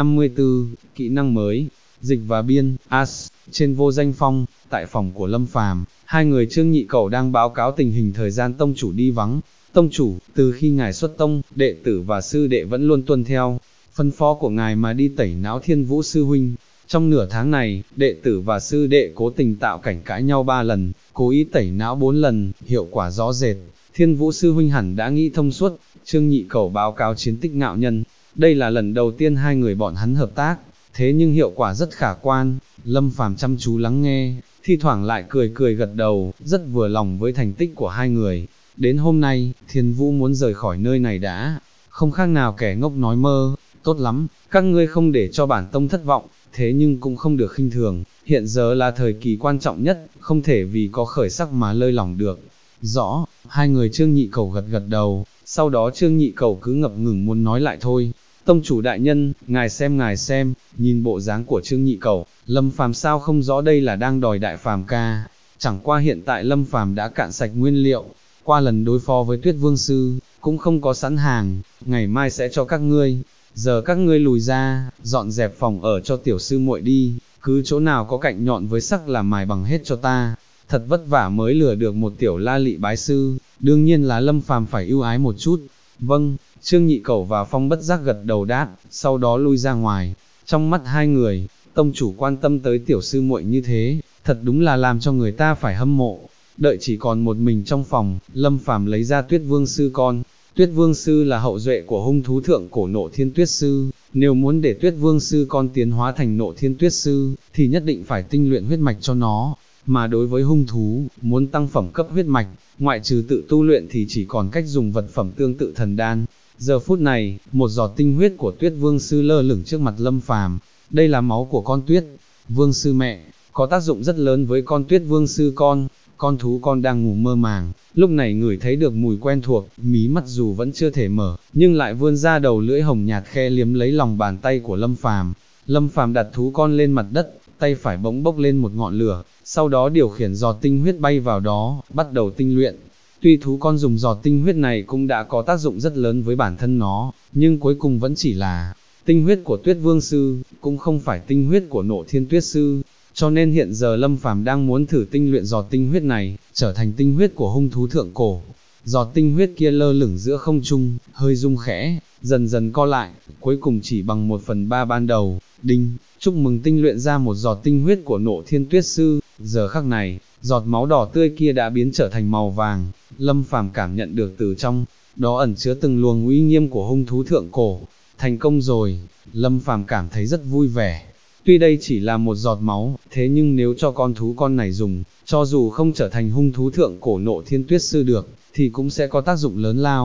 154, kỹ năng mới, dịch và biên, As, trên Vô Danh Phong, tại phòng của Lâm Phàm, hai người Trương Nhị Cẩu đang báo cáo tình hình thời gian tông chủ đi vắng. Tông chủ, từ khi ngài xuất tông, đệ tử và sư đệ vẫn luôn tuân theo phân phó của ngài mà đi tẩy não Thiên Vũ sư huynh. Trong nửa tháng này, đệ tử và sư đệ cố tình tạo cảnh cãi nhau 3 lần, cố ý tẩy não 4 lần, hiệu quả rõ rệt. Thiên Vũ sư huynh hẳn đã nghĩ thông suốt. Trương Nhị Cẩu báo cáo chiến tích ngạo nhân. Đây là lần đầu tiên hai người bọn hắn hợp tác, thế nhưng hiệu quả rất khả quan. Lâm Phàm chăm chú lắng nghe, thi thoảng lại cười cười gật đầu, rất vừa lòng với thành tích của hai người. Đến hôm nay, Thiên Vũ muốn rời khỏi nơi này đã, không khác nào kẻ ngốc nói mơ. Tốt lắm, các ngươi không để cho bản tông thất vọng, thế nhưng cũng không được khinh thường, hiện giờ là thời kỳ quan trọng nhất, không thể vì có khởi sắc mà lơi lỏng được. Rõ, hai người Trương Nhị Cẩu gật gật đầu, sau đó Trương Nhị Cẩu cứ ngập ngừng muốn nói lại thôi. Tông chủ đại nhân, ngài xem, nhìn bộ dáng của Trương Nhị Cẩu, Lâm Phàm sao không rõ đây là đang đòi đại phàm ca. Chẳng qua hiện tại Lâm Phàm đã cạn sạch nguyên liệu, qua lần đối phó với Tuyết Vương sư, cũng không có sẵn hàng, ngày mai sẽ cho các ngươi. Giờ các ngươi lùi ra, dọn dẹp phòng ở cho tiểu sư muội đi, cứ chỗ nào có cạnh nhọn với sắc là mài bằng hết cho ta. Thật vất vả mới lừa được một tiểu la lị bái sư, đương nhiên là Lâm Phàm phải ưu ái một chút. Vâng, Trương Nhị Cẩu và Phong bất giác gật đầu đáp, sau đó lui ra ngoài. Trong mắt hai người, tông chủ quan tâm tới tiểu sư muội như thế, thật đúng là làm cho người ta phải hâm mộ. Đợi chỉ còn một mình trong phòng, Lâm Phàm lấy ra Tuyết Vương sư con. Tuyết Vương sư là hậu duệ của hung thú thượng cổ Nộ Thiên Tuyết sư, nếu muốn để Tuyết Vương sư con tiến hóa thành Nộ Thiên Tuyết sư, thì nhất định phải tinh luyện huyết mạch cho nó. Mà đối với hung thú, muốn tăng phẩm cấp huyết mạch, ngoại trừ tự tu luyện thì chỉ còn cách dùng vật phẩm tương tự thần đan. Giờ phút này, một giọt tinh huyết của Tuyết Vương sư lơ lửng trước mặt Lâm Phàm. Đây là máu của con Tuyết Vương sư mẹ, có tác dụng rất lớn với con Tuyết Vương sư con. Con thú con đang ngủ mơ màng, lúc này ngửi thấy được mùi quen thuộc, mí mắt dù vẫn chưa thể mở, nhưng lại vươn ra đầu lưỡi hồng nhạt khe liếm lấy lòng bàn tay của Lâm Phàm. Lâm Phàm đặt thú con lên mặt đất, tay phải bỗng bốc lên một ngọn lửa, sau đó điều khiển giọt tinh huyết bay vào đó, bắt đầu tinh luyện. Tuy thú con dùng giọt tinh huyết này cũng đã có tác dụng rất lớn với bản thân nó, nhưng cuối cùng vẫn chỉ là tinh huyết của Tuyết Vương sư, cũng không phải tinh huyết của Nộ Thiên Tuyết sư. Cho nên hiện giờ Lâm Phàm đang muốn thử tinh luyện giọt tinh huyết này, trở thành tinh huyết của hung thú thượng cổ. Giọt tinh huyết kia lơ lửng giữa không trung, hơi rung khẽ, dần dần co lại, cuối cùng chỉ bằng 1/3 ban đầu. Đinh, chúc mừng tinh luyện ra một giọt tinh huyết của Nộ Thiên Tuyết sư. Giờ khắc này, giọt máu đỏ tươi kia đã biến trở thành màu vàng. Lâm Phàm cảm nhận được từ trong đó ẩn chứa từng luồng uy nghiêm của hung thú thượng cổ. Thành công rồi, Lâm Phàm cảm thấy rất vui vẻ. Tuy đây chỉ là một giọt máu, thế nhưng nếu cho con thú con này dùng, cho dù không trở thành hung thú thượng cổ Nộ Thiên Tuyết sư được, thì cũng sẽ có tác dụng lớn lao.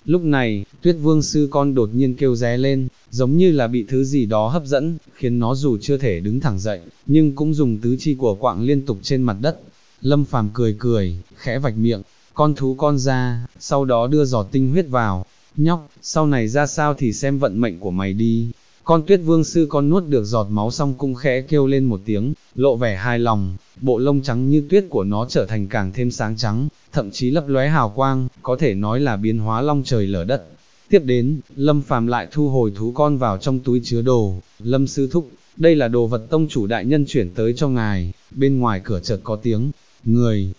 Lúc này, Tuyết Vương sư con đột nhiên kêu ré lên, giống như là bị thứ gì đó hấp dẫn, khiến nó dù chưa thể đứng thẳng dậy, nhưng cũng dùng tứ chi của quạng liên tục trên mặt đất. Lâm Phàm cười cười, khẽ vạch miệng, con thú con ra, sau đó đưa giọt tinh huyết vào. Nhóc, sau này ra sao thì xem vận mệnh của mày đi. Con Tuyết Vương sư con nuốt được giọt máu xong cũng khẽ kêu lên một tiếng, lộ vẻ hài lòng, bộ lông trắng như tuyết của nó trở thành càng thêm sáng trắng, thậm chí lấp lóe hào quang, có thể nói là biến hóa long trời lở đất. Tiếp đến, Lâm Phàm lại thu hồi thú con vào trong túi chứa đồ. Lâm sư thúc, đây là đồ vật tông chủ đại nhân chuyển tới cho ngài. Bên ngoài cửa chợt có tiếng, người,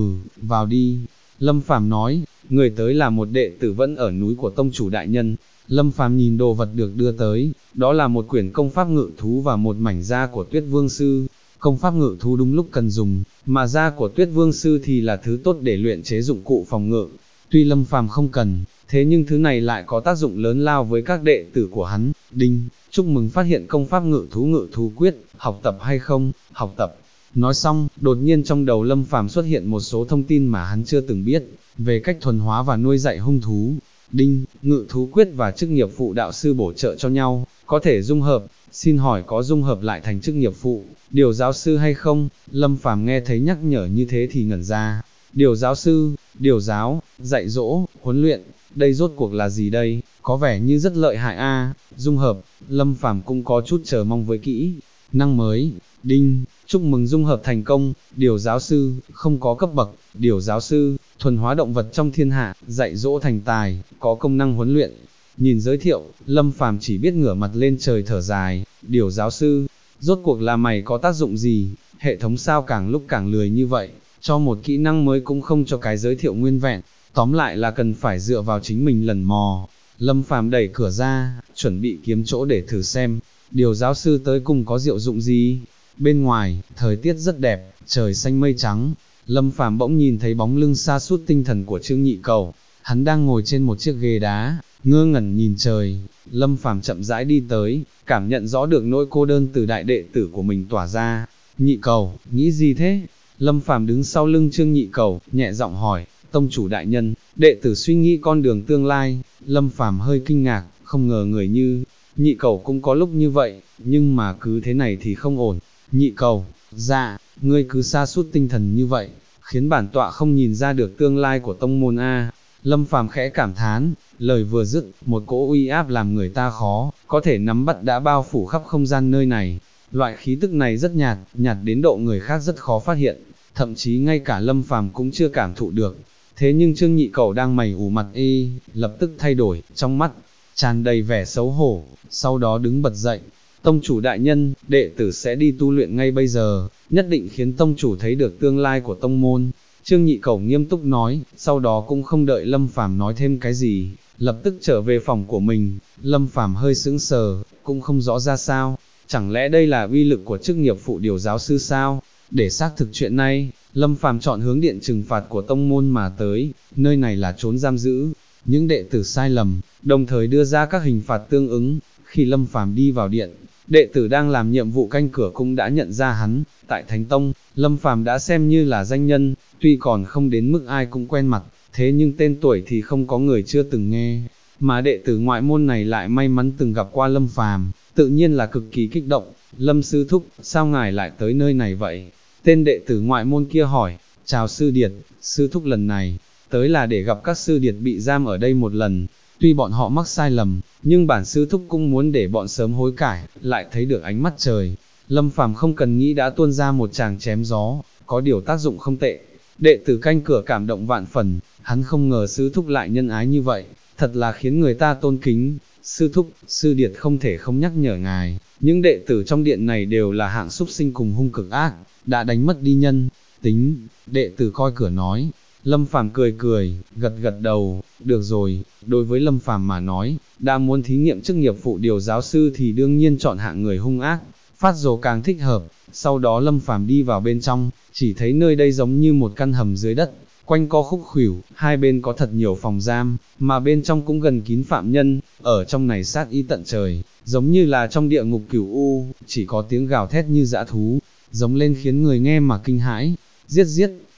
vào đi. Lâm Phàm nói, người tới là một đệ tử vẫn ở núi của tông chủ đại nhân. Lâm Phàm nhìn đồ vật được đưa tới, đó là một quyển công pháp ngự thú và một mảnh da của Tuyết Vương sư. Công pháp ngự thú đúng lúc cần dùng, mà da của Tuyết Vương sư thì là thứ tốt để luyện chế dụng cụ phòng ngự. Tuy Lâm Phàm không cần, thế nhưng thứ này lại có tác dụng lớn lao với các đệ tử của hắn. Đinh, chúc mừng phát hiện công pháp ngự thú quyết, học tập hay không? Học tập. Nói xong, đột nhiên trong đầu Lâm Phàm xuất hiện một số thông tin mà hắn chưa từng biết, về cách thuần hóa và nuôi dạy hung thú. Đinh, ngự thú quyết và chức nghiệp phụ đạo sư bổ trợ cho nhau, có thể dung hợp, xin hỏi có dung hợp lại thành chức nghiệp phụ, điều giáo sư hay không? Lâm Phàm nghe thấy nhắc nhở như thế thì ngẩn ra. Điều giáo sư, điều giáo, dạy dỗ, huấn luyện, đây rốt cuộc là gì đây? Có vẻ như rất lợi hại a. Dung hợp, Lâm Phàm cũng có chút chờ mong với kỹ năng mới. Đinh, chúc mừng dung hợp thành công. Điều giáo sư, không có cấp bậc. Điều giáo sư, thuần hóa động vật trong thiên hạ, dạy dỗ thành tài, có công năng huấn luyện. Nhìn giới thiệu, Lâm Phàm chỉ biết ngửa mặt lên trời thở dài. Điều giáo sư, rốt cuộc là mày có tác dụng gì? Hệ thống sao càng lúc càng lười như vậy, cho một kỹ năng mới cũng không cho cái giới thiệu nguyên vẹn, tóm lại là cần phải dựa vào chính mình lần mò. Lâm Phàm đẩy cửa ra, chuẩn bị kiếm chỗ để thử xem, điều giáo sư tới cùng có diệu dụng gì. Bên ngoài, thời tiết rất đẹp, trời xanh mây trắng. Lâm Phàm bỗng nhìn thấy bóng lưng sa sút tinh thần của Trương Nhị Cầu, hắn đang ngồi trên một chiếc ghế đá, ngơ ngẩn nhìn trời. Lâm Phàm chậm rãi đi tới, cảm nhận rõ được nỗi cô đơn từ đại đệ tử của mình tỏa ra. Nhị Cầu, nghĩ gì thế? Lâm Phàm đứng sau lưng Trương Nhị Cầu, nhẹ giọng hỏi, tông chủ đại nhân, đệ tử suy nghĩ con đường tương lai. Lâm Phàm hơi kinh ngạc, không ngờ người như Nhị Cầu cũng có lúc như vậy, nhưng mà cứ thế này thì không ổn. Nhị Cầu, dạ, ngươi cứ sa sút tinh thần như vậy, khiến bản tọa không nhìn ra được tương lai của tông môn a. Lâm Phàm khẽ cảm thán, lời vừa dứt, một cỗ uy áp làm người ta khó có thể nắm bắt đã bao phủ khắp không gian nơi này. Loại khí tức này rất nhạt, nhạt đến độ người khác rất khó phát hiện, thậm chí ngay cả Lâm Phàm cũng chưa cảm thụ được. Thế nhưng Trương Nhị Cầu đang mày ủ mặt lập tức thay đổi, trong mắt tràn đầy vẻ xấu hổ, sau đó đứng bật dậy. Tông chủ đại nhân, đệ tử sẽ đi tu luyện ngay bây giờ, nhất định khiến tông chủ thấy được tương lai của tông môn. Trương Nhị Cầu nghiêm túc nói, sau đó cũng không đợi Lâm Phàm nói thêm cái gì, lập tức trở về phòng của mình. Lâm Phàm hơi sững sờ, cũng không rõ ra sao, chẳng lẽ đây là uy lực của chức nghiệp phụ điều giáo sư sao? Để xác thực chuyện này, Lâm Phàm chọn hướng điện trừng phạt của tông môn mà tới, nơi này là trốn giam giữ những đệ tử sai lầm, đồng thời đưa ra các hình phạt tương ứng. Khi Lâm Phàm đi vào điện, đệ tử đang làm nhiệm vụ canh cửa cũng đã nhận ra hắn. Tại Thánh Tông, Lâm Phàm đã xem như là danh nhân, tuy còn không đến mức ai cũng quen mặt, thế nhưng tên tuổi thì không có người chưa từng nghe, mà đệ tử ngoại môn này lại may mắn từng gặp qua Lâm Phàm, tự nhiên là cực kỳ kích động. Lâm sư thúc, sao ngài lại tới nơi này vậy? Tên đệ tử ngoại môn kia hỏi. Chào sư điệt, sư thúc lần này tới là để gặp các sư điệt bị giam ở đây một lần. Tuy bọn họ mắc sai lầm, nhưng bản sư thúc cũng muốn để bọn sớm hối cải, lại thấy được ánh mắt trời. Lâm Phàm không cần nghĩ đã tuôn ra một tràng chém gió, có điều tác dụng không tệ. Đệ tử canh cửa cảm động vạn phần, hắn không ngờ sư thúc lại nhân ái như vậy, thật là khiến người ta tôn kính. Sư thúc, sư điệt không thể không nhắc nhở ngài, những đệ tử trong điện này đều là hạng súc sinh cùng hung cực ác, đã đánh mất đi nhân tính. Đệ tử coi cửa nói. Lâm Phàm cười cười, gật gật đầu, được rồi. Đối với Lâm Phàm mà nói, đã muốn thí nghiệm chức nghiệp phụ điều giáo sư thì đương nhiên chọn hạng người hung ác, phát rồ càng thích hợp. Sau đó Lâm Phàm đi vào bên trong, chỉ thấy nơi đây giống như một căn hầm dưới đất, quanh co khúc khuỷu, hai bên có thật nhiều phòng giam, mà bên trong cũng gần kín phạm nhân. Ở trong này sát ý tận trời, giống như là trong địa ngục cửu u, chỉ có tiếng gào thét như dã thú, giống lên khiến người nghe mà kinh hãi. Giết giết,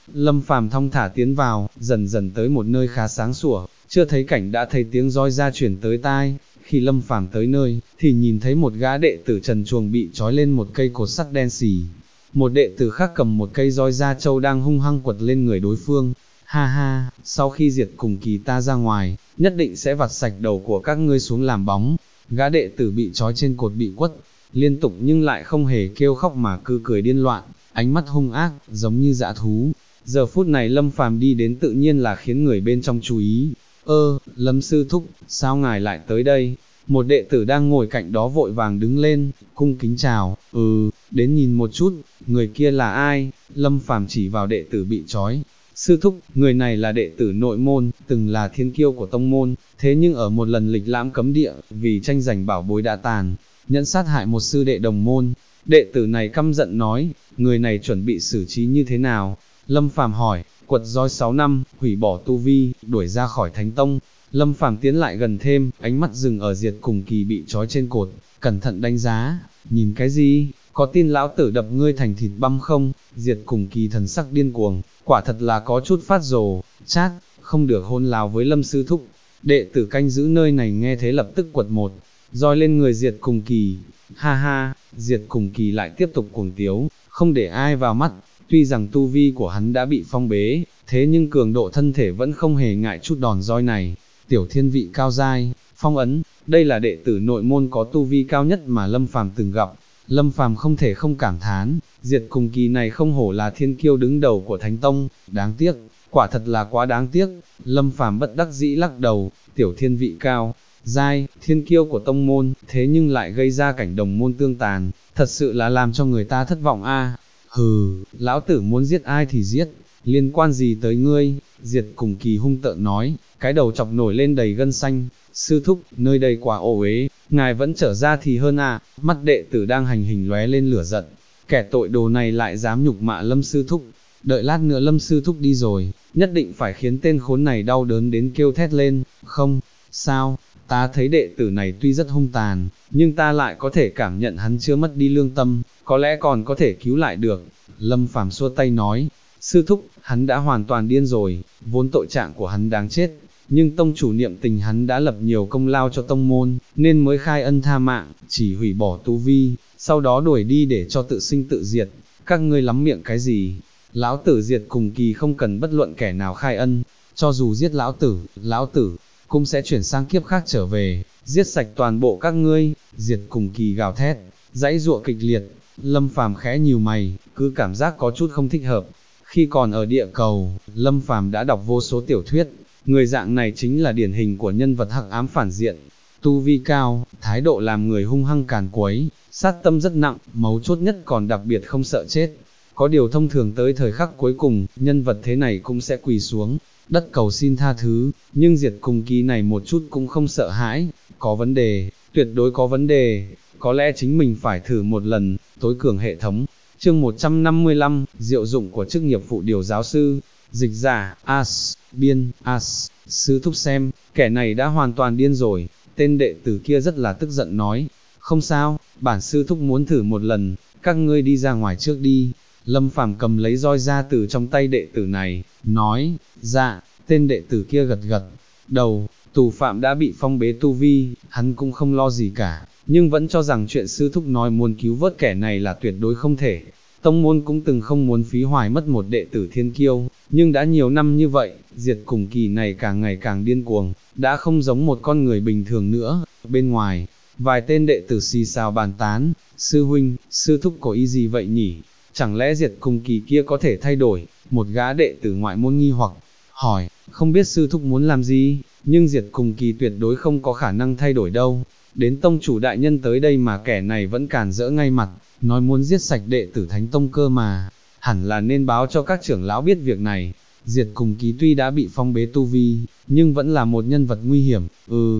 Lâm Phàm thong thả tiến vào, dần dần tới một nơi khá sáng sủa, chưa thấy cảnh đã thấy tiếng roi ra chuyển tới tai. Khi Lâm Phàm tới nơi, thì nhìn thấy một gã đệ tử trần truồng bị trói lên một cây cột sắt đen xì. Một đệ tử khác cầm một cây roi da trâu đang hung hăng quật lên người đối phương. Ha ha, sau khi diệt cùng kỳ ta ra ngoài, nhất định sẽ vặt sạch đầu của các ngươi xuống làm bóng. Gã đệ tử bị trói trên cột bị quất, liên tục nhưng lại không hề kêu khóc mà cứ cười điên loạn, ánh mắt hung ác, giống như dã thú. Giờ phút này Lâm Phàm đi đến tự nhiên là khiến người bên trong chú ý. Lâm sư thúc, sao ngài lại tới đây? Một đệ tử đang ngồi cạnh đó vội vàng đứng lên, cung kính chào. Đến nhìn một chút, người kia là ai? Lâm Phàm chỉ vào đệ tử bị trói. Sư thúc, người này là đệ tử nội môn, từng là thiên kiêu của tông môn, thế nhưng ở một lần lịch lãm cấm địa, vì tranh giành bảo bối đã tàn, nhẫn sát hại một sư đệ đồng môn. Đệ tử này căm giận nói, người này chuẩn bị xử trí như thế nào? Lâm Phàm hỏi, quật roi 6 năm, hủy bỏ tu vi, đuổi ra khỏi thánh tông. Lâm Phàm tiến lại gần thêm, ánh mắt dừng ở Diệt Cùng Kỳ bị trói trên cột, cẩn thận đánh giá, nhìn cái gì, có tin lão tử đập ngươi thành thịt băm không? Diệt Cùng Kỳ thần sắc điên cuồng, quả thật là có chút phát rồ, chát, không được hôn láo với Lâm sư thúc. Đệ tử canh giữ nơi này nghe thế lập tức quật một roi lên người Diệt Cùng Kỳ. Ha ha, Diệt Cùng Kỳ lại tiếp tục cuồng tiếu, không để ai vào mắt. Tuy rằng tu vi của hắn đã bị phong bế, thế nhưng cường độ thân thể vẫn không hề ngại chút đòn roi này. Tiểu thiên vị cao giai, phong ấn, đây là đệ tử nội môn có tu vi cao nhất mà Lâm Phàm từng gặp. Lâm Phàm không thể không cảm thán, Diệt Cùng Kỳ này không hổ là thiên kiêu đứng đầu của Thánh Tông, đáng tiếc, quả thật là quá đáng tiếc. Lâm Phàm bất đắc dĩ lắc đầu, tiểu thiên vị cao giai, thiên kiêu của tông môn, thế nhưng lại gây ra cảnh đồng môn tương tàn, thật sự là làm cho người ta thất vọng a. Hừ, lão tử muốn giết ai thì giết, liên quan gì tới ngươi? Diệt Cùng Kỳ hung tợn nói, cái đầu chọc nổi lên đầy gân xanh. Sư thúc, nơi đây quá ô uế, ngài vẫn trở ra thì hơn à? Mắt đệ tử đang hành hình lóe lên lửa giận, kẻ tội đồ này lại dám nhục mạ Lâm sư thúc. Đợi lát nữa Lâm sư thúc đi rồi, nhất định phải khiến tên khốn này đau đớn đến kêu thét lên. Không, sao? Ta thấy đệ tử này tuy rất hung tàn, nhưng ta lại có thể cảm nhận hắn chưa mất đi lương tâm, có lẽ còn có thể cứu lại được. Lâm Phàm xua tay nói, sư thúc, hắn đã hoàn toàn điên rồi, vốn tội trạng của hắn đáng chết, nhưng tông chủ niệm tình hắn đã lập nhiều công lao cho tông môn, nên mới khai ân tha mạng, chỉ hủy bỏ tu vi, sau đó đuổi đi để cho tự sinh tự diệt. Các ngươi lắm miệng cái gì? Lão tử Diệt Cùng Kỳ không cần bất luận kẻ nào khai ân, cho dù giết lão tử cũng sẽ chuyển sang kiếp khác trở về, giết sạch toàn bộ các ngươi. Diệt Cùng Kỳ gào thét, dãy giụa kịch liệt. Lâm Phàm khẽ nhíu mày, cứ cảm giác có chút không thích hợp. Khi còn ở địa cầu, Lâm Phàm đã đọc vô số tiểu thuyết, người dạng này chính là điển hình của nhân vật hắc ám phản diện. Tu vi cao, thái độ làm người hung hăng càn quấy, sát tâm rất nặng, mấu chốt nhất còn đặc biệt không sợ chết. Có điều thông thường tới thời khắc cuối cùng, nhân vật thế này cũng sẽ quỳ xuống đất cầu xin tha thứ, nhưng Diệt Cùng Kỳ này một chút cũng không sợ hãi. Có vấn đề, tuyệt đối có vấn đề, có lẽ chính mình phải thử một lần. Tối cường hệ thống, chương 155, diệu dụng của chức nghiệp phụ điều giáo sư. Dịch giả, biên, sư thúc xem, kẻ này đã hoàn toàn điên rồi. Tên đệ tử kia rất là tức giận nói, không sao, bản sư thúc muốn thử một lần, các ngươi đi ra ngoài trước đi. Lâm Phàm cầm lấy roi ra từ trong tay đệ tử này, nói, dạ. Tên đệ tử kia gật gật đầu, tù phạm đã bị phong bế tu vi, hắn cũng không lo gì cả, nhưng vẫn cho rằng chuyện sư thúc nói muốn cứu vớt kẻ này là tuyệt đối không thể. Tông môn cũng từng không muốn phí hoài mất một đệ tử thiên kiêu, nhưng đã nhiều năm như vậy, Diệt Cùng Kỳ này càng ngày càng điên cuồng, đã không giống một con người bình thường nữa. Bên ngoài, vài tên đệ tử xì xào bàn tán, sư huynh, sư thúc có ý gì vậy nhỉ? Chẳng lẽ Diệt Cùng Kỳ kia có thể thay đổi? Một gã đệ tử ngoại môn nghi hoặc hỏi, không biết sư thúc muốn làm gì, nhưng Diệt Cùng Kỳ tuyệt đối không có khả năng thay đổi đâu. Đến tông chủ đại nhân tới đây mà kẻ này vẫn càn rỡ ngay mặt, nói muốn giết sạch đệ tử Thánh Tông cơ mà, hẳn là nên báo cho các trưởng lão biết việc này. Diệt Cùng Kỳ tuy đã bị phong bế tu vi, nhưng vẫn là một nhân vật nguy hiểm.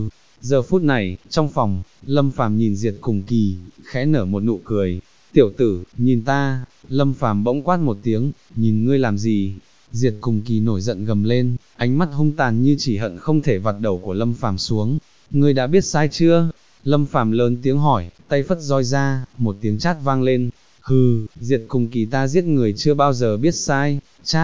Giờ phút này, trong phòng, Lâm Phàm nhìn Diệt Cùng Kỳ, khẽ nở một nụ cười. Tiểu tử, nhìn ta. Lâm Phàm bỗng quát một tiếng, nhìn ngươi làm gì? Diệt Cùng Kỳ nổi giận gầm lên, ánh mắt hung tàn như chỉ hận không thể vặt đầu của Lâm Phàm xuống. Ngươi đã biết sai chưa? Lâm Phàm lớn tiếng hỏi, tay phất roi ra, một tiếng chát vang lên. Hừ, Diệt Cùng Kỳ ta giết người chưa bao giờ biết sai. Chát,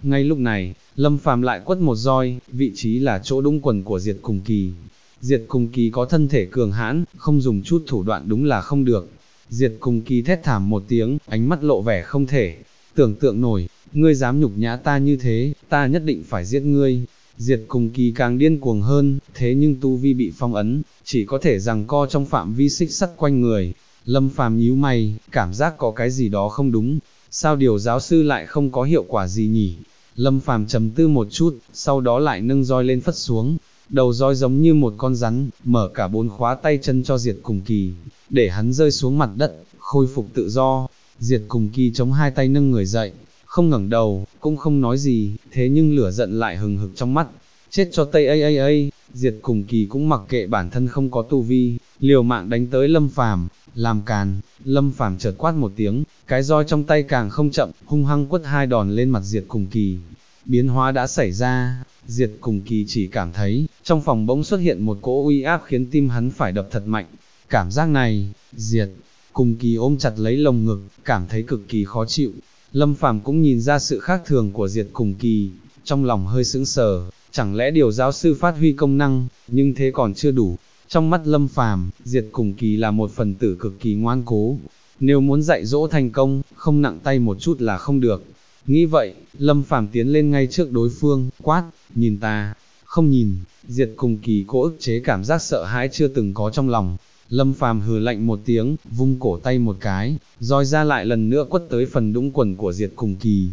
Ngay lúc này, Lâm Phàm lại quất một roi, vị trí là chỗ đũng quần của Diệt Cùng Kỳ. Diệt Cùng Kỳ có thân thể cường hãn, không dùng chút thủ đoạn đúng là không được. Diệt Cùng Kỳ thét thảm một tiếng, ánh mắt lộ vẻ không thể tưởng tượng nổi, ngươi dám nhục nhã ta như thế, ta nhất định phải giết ngươi. Diệt Cùng Kỳ càng điên cuồng hơn, thế nhưng tu vi bị phong ấn, chỉ có thể giằng co trong phạm vi xích sắt quanh người. Lâm Phàm nhíu mày, cảm giác có cái gì đó không đúng, sao điều giáo sư lại không có hiệu quả gì nhỉ? Lâm Phàm trầm tư một chút, sau đó lại nâng roi lên phất xuống, đầu roi giống như một con rắn, mở cả 4 khóa tay chân cho Diệt Cùng Kỳ, để hắn rơi xuống mặt đất, khôi phục tự do. Diệt Cùng Kỳ chống hai tay nâng người dậy, không ngẩng đầu, cũng không nói gì, thế nhưng lửa giận lại hừng hực trong mắt. Chết cho Tây a. Diệt Cùng Kỳ cũng mặc kệ bản thân không có tu vi, liều mạng đánh tới Lâm Phàm, làm càn. Lâm Phàm chợt quát một tiếng, cái roi trong tay càng không chậm, hung hăng quất 2 đòn lên mặt Diệt Cùng Kỳ. Biến hóa đã xảy ra, Diệt Cùng Kỳ chỉ cảm thấy, trong phòng bỗng xuất hiện một cỗ uy áp khiến tim hắn phải đập thật mạnh. Cảm giác này, Diệt Cùng Kỳ ôm chặt lấy lồng ngực, cảm thấy cực kỳ khó chịu. Lâm Phàm cũng nhìn ra sự khác thường của Diệt Cùng Kỳ, trong lòng hơi sững sờ, chẳng lẽ điều giáo sư phát huy công năng, nhưng thế còn chưa đủ. Trong mắt Lâm Phàm, Diệt Cùng Kỳ là một phần tử cực kỳ ngoan cố, nếu muốn dạy dỗ thành công, không nặng tay một chút là không được. Nghĩ vậy, Lâm Phàm tiến lên ngay trước đối phương, quát, nhìn ta, không nhìn. Diệt Cùng Kỳ cố ức chế cảm giác sợ hãi chưa từng có trong lòng. Lâm Phàm hừ lạnh một tiếng, vung cổ tay một cái, roi ra lại lần nữa quất tới phần đũng quần của Diệt Cùng Kỳ.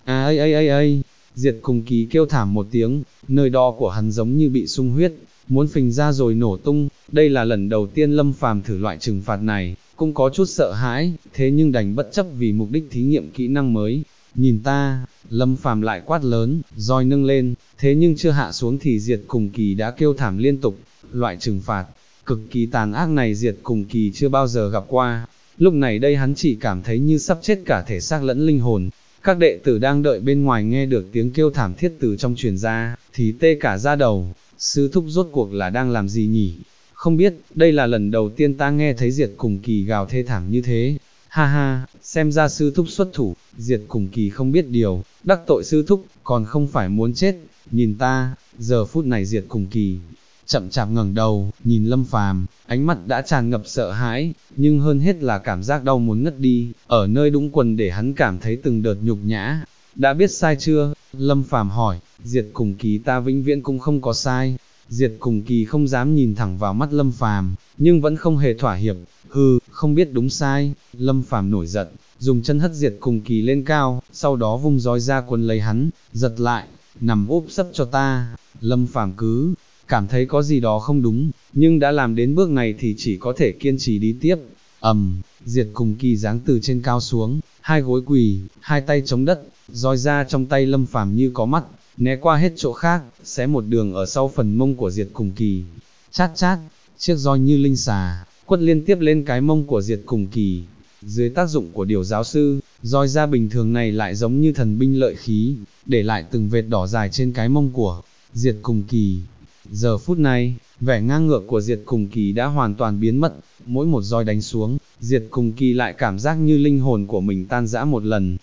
Diệt Cùng Kỳ kêu thảm một tiếng, nơi đó của hắn giống như bị sung huyết, muốn phình ra rồi nổ tung. Đây là lần đầu tiên Lâm Phàm thử loại trừng phạt này, cũng có chút sợ hãi, thế nhưng đành bất chấp vì mục đích thí nghiệm kỹ năng mới. Nhìn ta, Lâm Phàm lại quát lớn, roi nâng lên, thế nhưng chưa hạ xuống thì Diệt Cùng Kỳ đã kêu thảm liên tục. Loại trừng phạt cực kỳ tàn ác này Diệt Cùng Kỳ chưa bao giờ gặp qua. Lúc này đây hắn chỉ cảm thấy như sắp chết cả thể xác lẫn linh hồn. Các đệ tử đang đợi bên ngoài nghe được tiếng kêu thảm thiết từ trong truyền ra, thì tê cả da đầu. Sư thúc rốt cuộc là đang làm gì nhỉ? Không biết, đây là lần đầu tiên ta nghe thấy Diệt Cùng Kỳ gào thê thảm như thế. Ha ha, xem ra sư thúc xuất thủ. Diệt Cùng Kỳ không biết điều, đắc tội sư thúc, còn không phải muốn chết. Nhìn ta, giờ phút này Diệt Cùng Kỳ chậm chạp ngẩng đầu, nhìn Lâm Phàm, ánh mặt đã tràn ngập sợ hãi, nhưng hơn hết là cảm giác đau muốn ngất đi, ở nơi đũng quần để hắn cảm thấy từng đợt nhục nhã. Đã biết sai chưa? Lâm Phàm hỏi. Diệt Cùng Kỳ ta vĩnh viễn cũng không có sai. Diệt Cùng Kỳ không dám nhìn thẳng vào mắt Lâm Phàm, nhưng vẫn không hề thỏa hiệp. Hừ, không biết đúng sai. Lâm Phàm nổi giận, dùng chân hất Diệt Cùng Kỳ lên cao, sau đó vung roi ra quấn lấy hắn, giật lại, nằm úp sấp cho ta. Lâm Phàm cứ cảm thấy có gì đó không đúng, nhưng đã làm đến bước này thì chỉ có thể kiên trì đi tiếp. Diệt Cùng Kỳ giáng từ trên cao xuống, hai gối quỳ, hai tay chống đất, roi ra trong tay Lâm Phàm như có mắt, né qua hết chỗ khác, xé một đường ở sau phần mông của Diệt Cùng Kỳ. Chát chát, chiếc roi như linh xà, quất liên tiếp lên cái mông của Diệt Cùng Kỳ. Dưới tác dụng của điều giáo sư, roi ra bình thường này lại giống như thần binh lợi khí, để lại từng vệt đỏ dài trên cái mông của Diệt Cùng Kỳ. Giờ phút này, vẻ ngang ngược của Diệt Cùng Kỳ đã hoàn toàn biến mất, mỗi một roi đánh xuống, Diệt Cùng Kỳ lại cảm giác như linh hồn của mình tan rã một lần.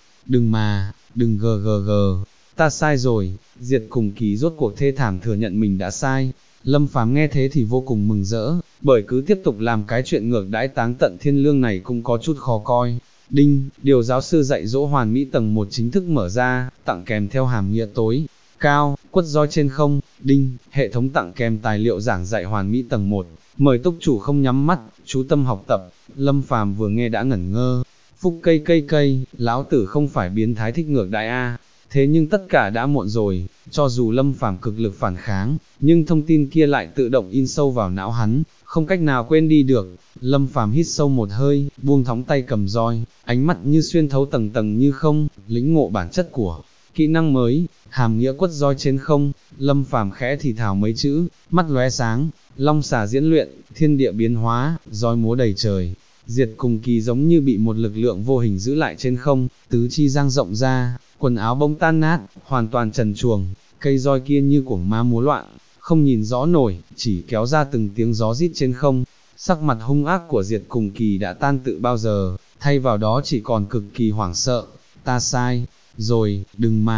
Đừng ta sai rồi. Diệt Cùng Kỳ rốt cuộc thê thảm thừa nhận mình đã sai. Lâm Phàm nghe thế thì vô cùng mừng rỡ, bởi cứ tiếp tục làm cái chuyện ngược đãi táng tận thiên lương này cũng có chút khó coi. Đinh, điều giáo sư dạy dỗ hoàn mỹ tầng 1 chính thức mở ra, tặng kèm theo hàm nghĩa tối cao, quất roi trên không. Đinh, hệ thống tặng kèm tài liệu giảng dạy hoàn mỹ tầng 1, mời túc chủ không nhắm mắt, chú tâm học tập. Lâm Phàm vừa nghe đã ngẩn ngơ, phúc cây, lão tử không phải biến thái thích ngược đại a. Thế nhưng tất cả đã muộn rồi, cho dù Lâm Phàm cực lực phản kháng, nhưng thông tin kia lại tự động in sâu vào não hắn, không cách nào quên đi được. Lâm Phàm hít sâu một hơi, buông thõng tay cầm roi, ánh mắt như xuyên thấu tầng tầng như không, lĩnh ngộ bản chất của kỹ năng mới, hàm nghĩa quất roi trên không. Lâm Phàm khẽ thì thào mấy chữ, mắt lóe sáng, long xà diễn luyện, thiên địa biến hóa, roi múa đầy trời. Diệt Cùng Kỳ giống như bị một lực lượng vô hình giữ lại trên không, tứ chi dang rộng ra, quần áo bông tan nát, hoàn toàn trần truồng, cây roi kia như cuồng ma múa loạn, không nhìn rõ nổi, chỉ kéo ra từng tiếng gió rít trên không. Sắc mặt hung ác của Diệt Cùng Kỳ đã tan tự bao giờ, thay vào đó chỉ còn cực kỳ hoảng sợ. Ta sai rồi, đừng mà.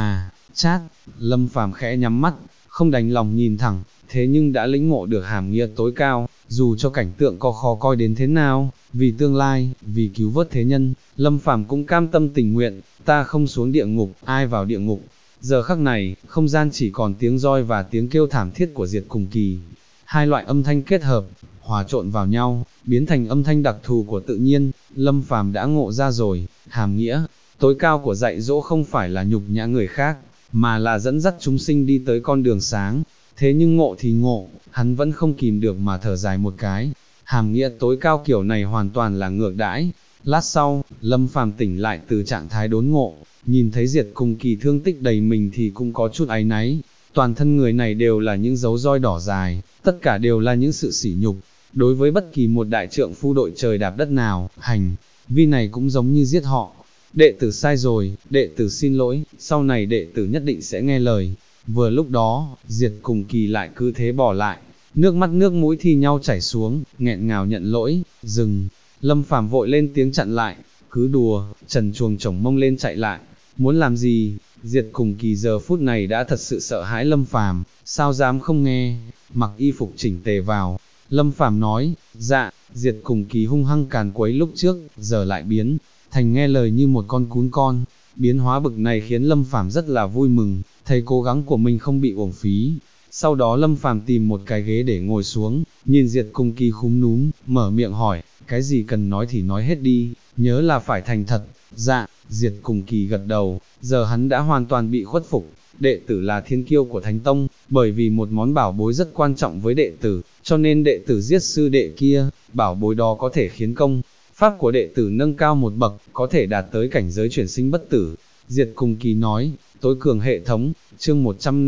chát, Lâm Phàm khẽ nhắm mắt, không đành lòng nhìn thẳng, thế nhưng đã lĩnh ngộ được hàm nghĩa tối cao, dù cho cảnh tượng có khó coi đến thế nào, vì tương lai, vì cứu vớt thế nhân, Lâm Phàm cũng cam tâm tình nguyện, ta không xuống địa ngục, ai vào địa ngục. Giờ khắc này, không gian chỉ còn tiếng roi và tiếng kêu thảm thiết của Diệt Cùng Kỳ. Hai loại âm thanh kết hợp, hòa trộn vào nhau, biến thành âm thanh đặc thù của tự nhiên, Lâm Phàm đã ngộ ra rồi, hàm nghĩa tối cao của dạy dỗ không phải là nhục nhã người khác, mà là dẫn dắt chúng sinh đi tới con đường sáng. Thế nhưng ngộ thì ngộ, hắn vẫn không kìm được mà thở dài một cái. Hàm nghĩa tối cao kiểu này hoàn toàn là ngược đãi. Lát sau, Lâm Phàm tỉnh lại từ trạng thái đốn ngộ, nhìn thấy Diệt Cùng Kỳ thương tích đầy mình thì cũng có chút áy náy. Toàn thân người này đều là những dấu roi đỏ dài, tất cả đều là những sự sỉ nhục. Đối với bất kỳ một đại trượng phu đội trời đạp đất nào, hành vi này cũng giống như giết họ. Đệ tử sai rồi, đệ tử xin lỗi, sau này đệ tử nhất định sẽ nghe lời. Vừa lúc đó, Diệt Cùng Kỳ lại cứ thế bỏ lại, nước mắt nước mũi thi nhau chảy xuống, nghẹn ngào nhận lỗi, dừng. Lâm Phàm vội lên tiếng chặn lại, cứ đùa, trần truồng chổng mông lên chạy lại, muốn làm gì? Diệt Cùng Kỳ giờ phút này đã thật sự sợ hãi Lâm Phàm, sao dám không nghe, mặc y phục chỉnh tề vào. Lâm Phàm nói, dạ. Diệt Cùng Kỳ hung hăng càn quấy lúc trước, giờ lại biến thành nghe lời như một con cún con. Biến hóa bực này khiến Lâm Phàm rất là vui mừng, thấy cố gắng của mình không bị uổng phí. Sau đó Lâm Phàm tìm một cái ghế để ngồi xuống, nhìn Diệt Cùng Kỳ khúm núm, mở miệng hỏi, cái gì cần nói thì nói hết đi, nhớ là phải thành thật. Dạ. Diệt Cùng Kỳ gật đầu, giờ hắn đã hoàn toàn bị khuất phục. Đệ tử là thiên kiêu của Thánh Tông, bởi vì một món bảo bối rất quan trọng với đệ tử, cho nên đệ tử giết sư đệ kia, bảo bối đó có thể khiến công pháp của đệ tử nâng cao một bậc, có thể đạt tới cảnh giới chuyển sinh bất tử. Diệt Cùng Kỳ nói, tối cường hệ thống, chương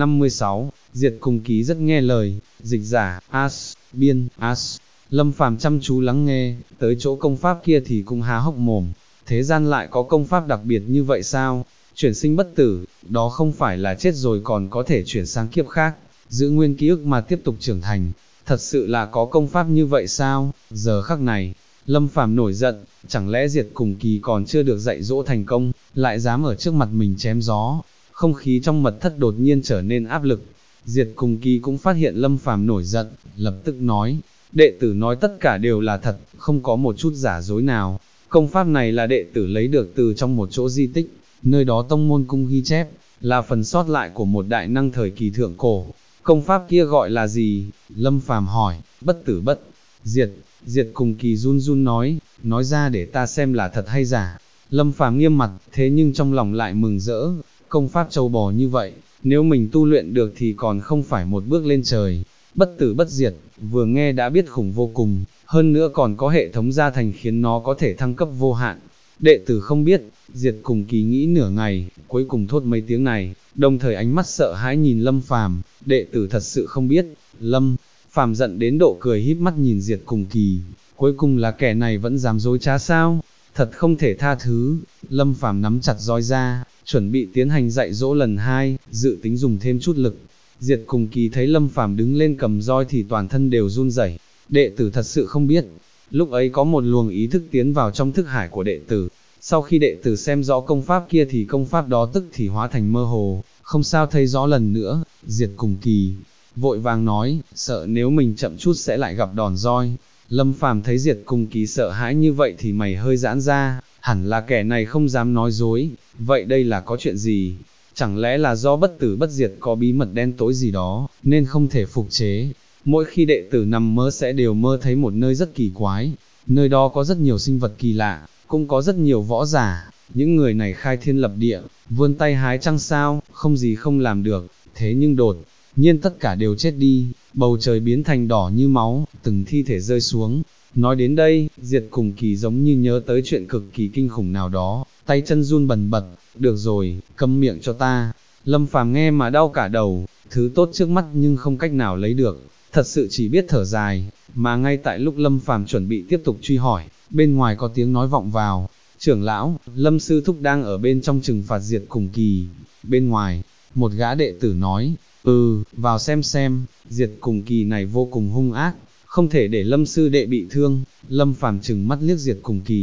156, Diệt Cùng Kỳ rất nghe lời, dịch giả, As, biên, As. Lâm Phàm chăm chú lắng nghe, tới chỗ công pháp kia thì cũng há hốc mồm, thế gian lại có công pháp đặc biệt như vậy sao? Chuyển sinh bất tử, đó không phải là chết rồi còn có thể chuyển sang kiếp khác, giữ nguyên ký ức mà tiếp tục trưởng thành, thật sự là có công pháp như vậy sao? Giờ khắc này, Lâm Phàm nổi giận, chẳng lẽ Diệt Cùng Kỳ còn chưa được dạy dỗ thành công, lại dám ở trước mặt mình chém gió. Không khí trong mật thất đột nhiên trở nên áp lực. Diệt Cùng Kỳ cũng phát hiện Lâm Phàm nổi giận, lập tức nói, đệ tử nói tất cả đều là thật, không có một chút giả dối nào. Công pháp này là đệ tử lấy được từ trong một chỗ di tích, nơi đó tông môn cung ghi chép, là phần sót lại của một đại năng thời kỳ thượng cổ. Công pháp kia gọi là gì? Lâm Phàm hỏi. Bất tử bất diệt. Diệt Cùng Kỳ run run nói ra để ta xem là thật hay giả. Lâm Phàm nghiêm mặt, thế nhưng trong lòng lại mừng rỡ, công pháp trâu bò như vậy, nếu mình tu luyện được thì còn không phải một bước lên trời. Bất tử bất diệt, vừa nghe đã biết khủng vô cùng, hơn nữa còn có hệ thống gia thành khiến nó có thể thăng cấp vô hạn. Đệ tử không biết. Diệt Cùng Kỳ nghĩ nửa ngày, cuối cùng thốt mấy tiếng này, đồng thời ánh mắt sợ hãi nhìn Lâm Phàm, đệ tử thật sự không biết. Lâm Phàm giận đến độ cười híp mắt nhìn Diệt Cùng Kỳ, cuối cùng là kẻ này vẫn dám dối trá sao, thật không thể tha thứ. Lâm Phàm nắm chặt roi ra, chuẩn bị tiến hành dạy dỗ lần hai, dự tính dùng thêm chút lực. Diệt Cùng Kỳ thấy Lâm Phàm đứng lên cầm roi thì toàn thân đều run rẩy. Đệ tử thật sự không biết. Lúc ấy có một luồng ý thức tiến vào trong thức hải của đệ tử. Sau khi đệ tử xem rõ công pháp kia thì công pháp đó tức thì hóa thành mơ hồ, không sao thấy rõ lần nữa. Diệt Cùng Kỳ vội vàng nói, sợ nếu mình chậm chút sẽ lại gặp đòn roi. Lâm Phàm thấy Diệt Cùng Kỳ sợ hãi như vậy thì mày hơi giãn ra, hẳn là kẻ này không dám nói dối. Vậy đây là có chuyện gì? Chẳng lẽ là do bất tử bất diệt có bí mật đen tối gì đó, nên không thể phục chế. Mỗi khi đệ tử nằm mơ sẽ đều mơ thấy một nơi rất kỳ quái, nơi đó có rất nhiều sinh vật kỳ lạ, cũng có rất nhiều võ giả, những người này khai thiên lập địa, vươn tay hái trăng sao, không gì không làm được, thế nhưng đột nhiên tất cả đều chết đi, bầu trời biến thành đỏ như máu, từng thi thể rơi xuống. Nói đến đây, Diệt Cùng Kỳ giống như nhớ tới chuyện cực kỳ kinh khủng nào đó, tay chân run bần bật, được rồi, câm miệng cho ta. Lâm Phàm nghe mà đau cả đầu, thứ tốt trước mắt nhưng không cách nào lấy được, thật sự chỉ biết thở dài. Mà ngay tại lúc Lâm Phàm chuẩn bị tiếp tục truy hỏi, bên ngoài có tiếng nói vọng vào, trưởng lão, Lâm sư thúc đang ở bên trong trừng phạt Diệt Cùng Kỳ. Bên ngoài, một gã đệ tử nói, vào xem, Diệt Cùng Kỳ này vô cùng hung ác, không thể để Lâm sư đệ bị thương. Lâm Phàm trừng mắt liếc Diệt Cùng Kỳ,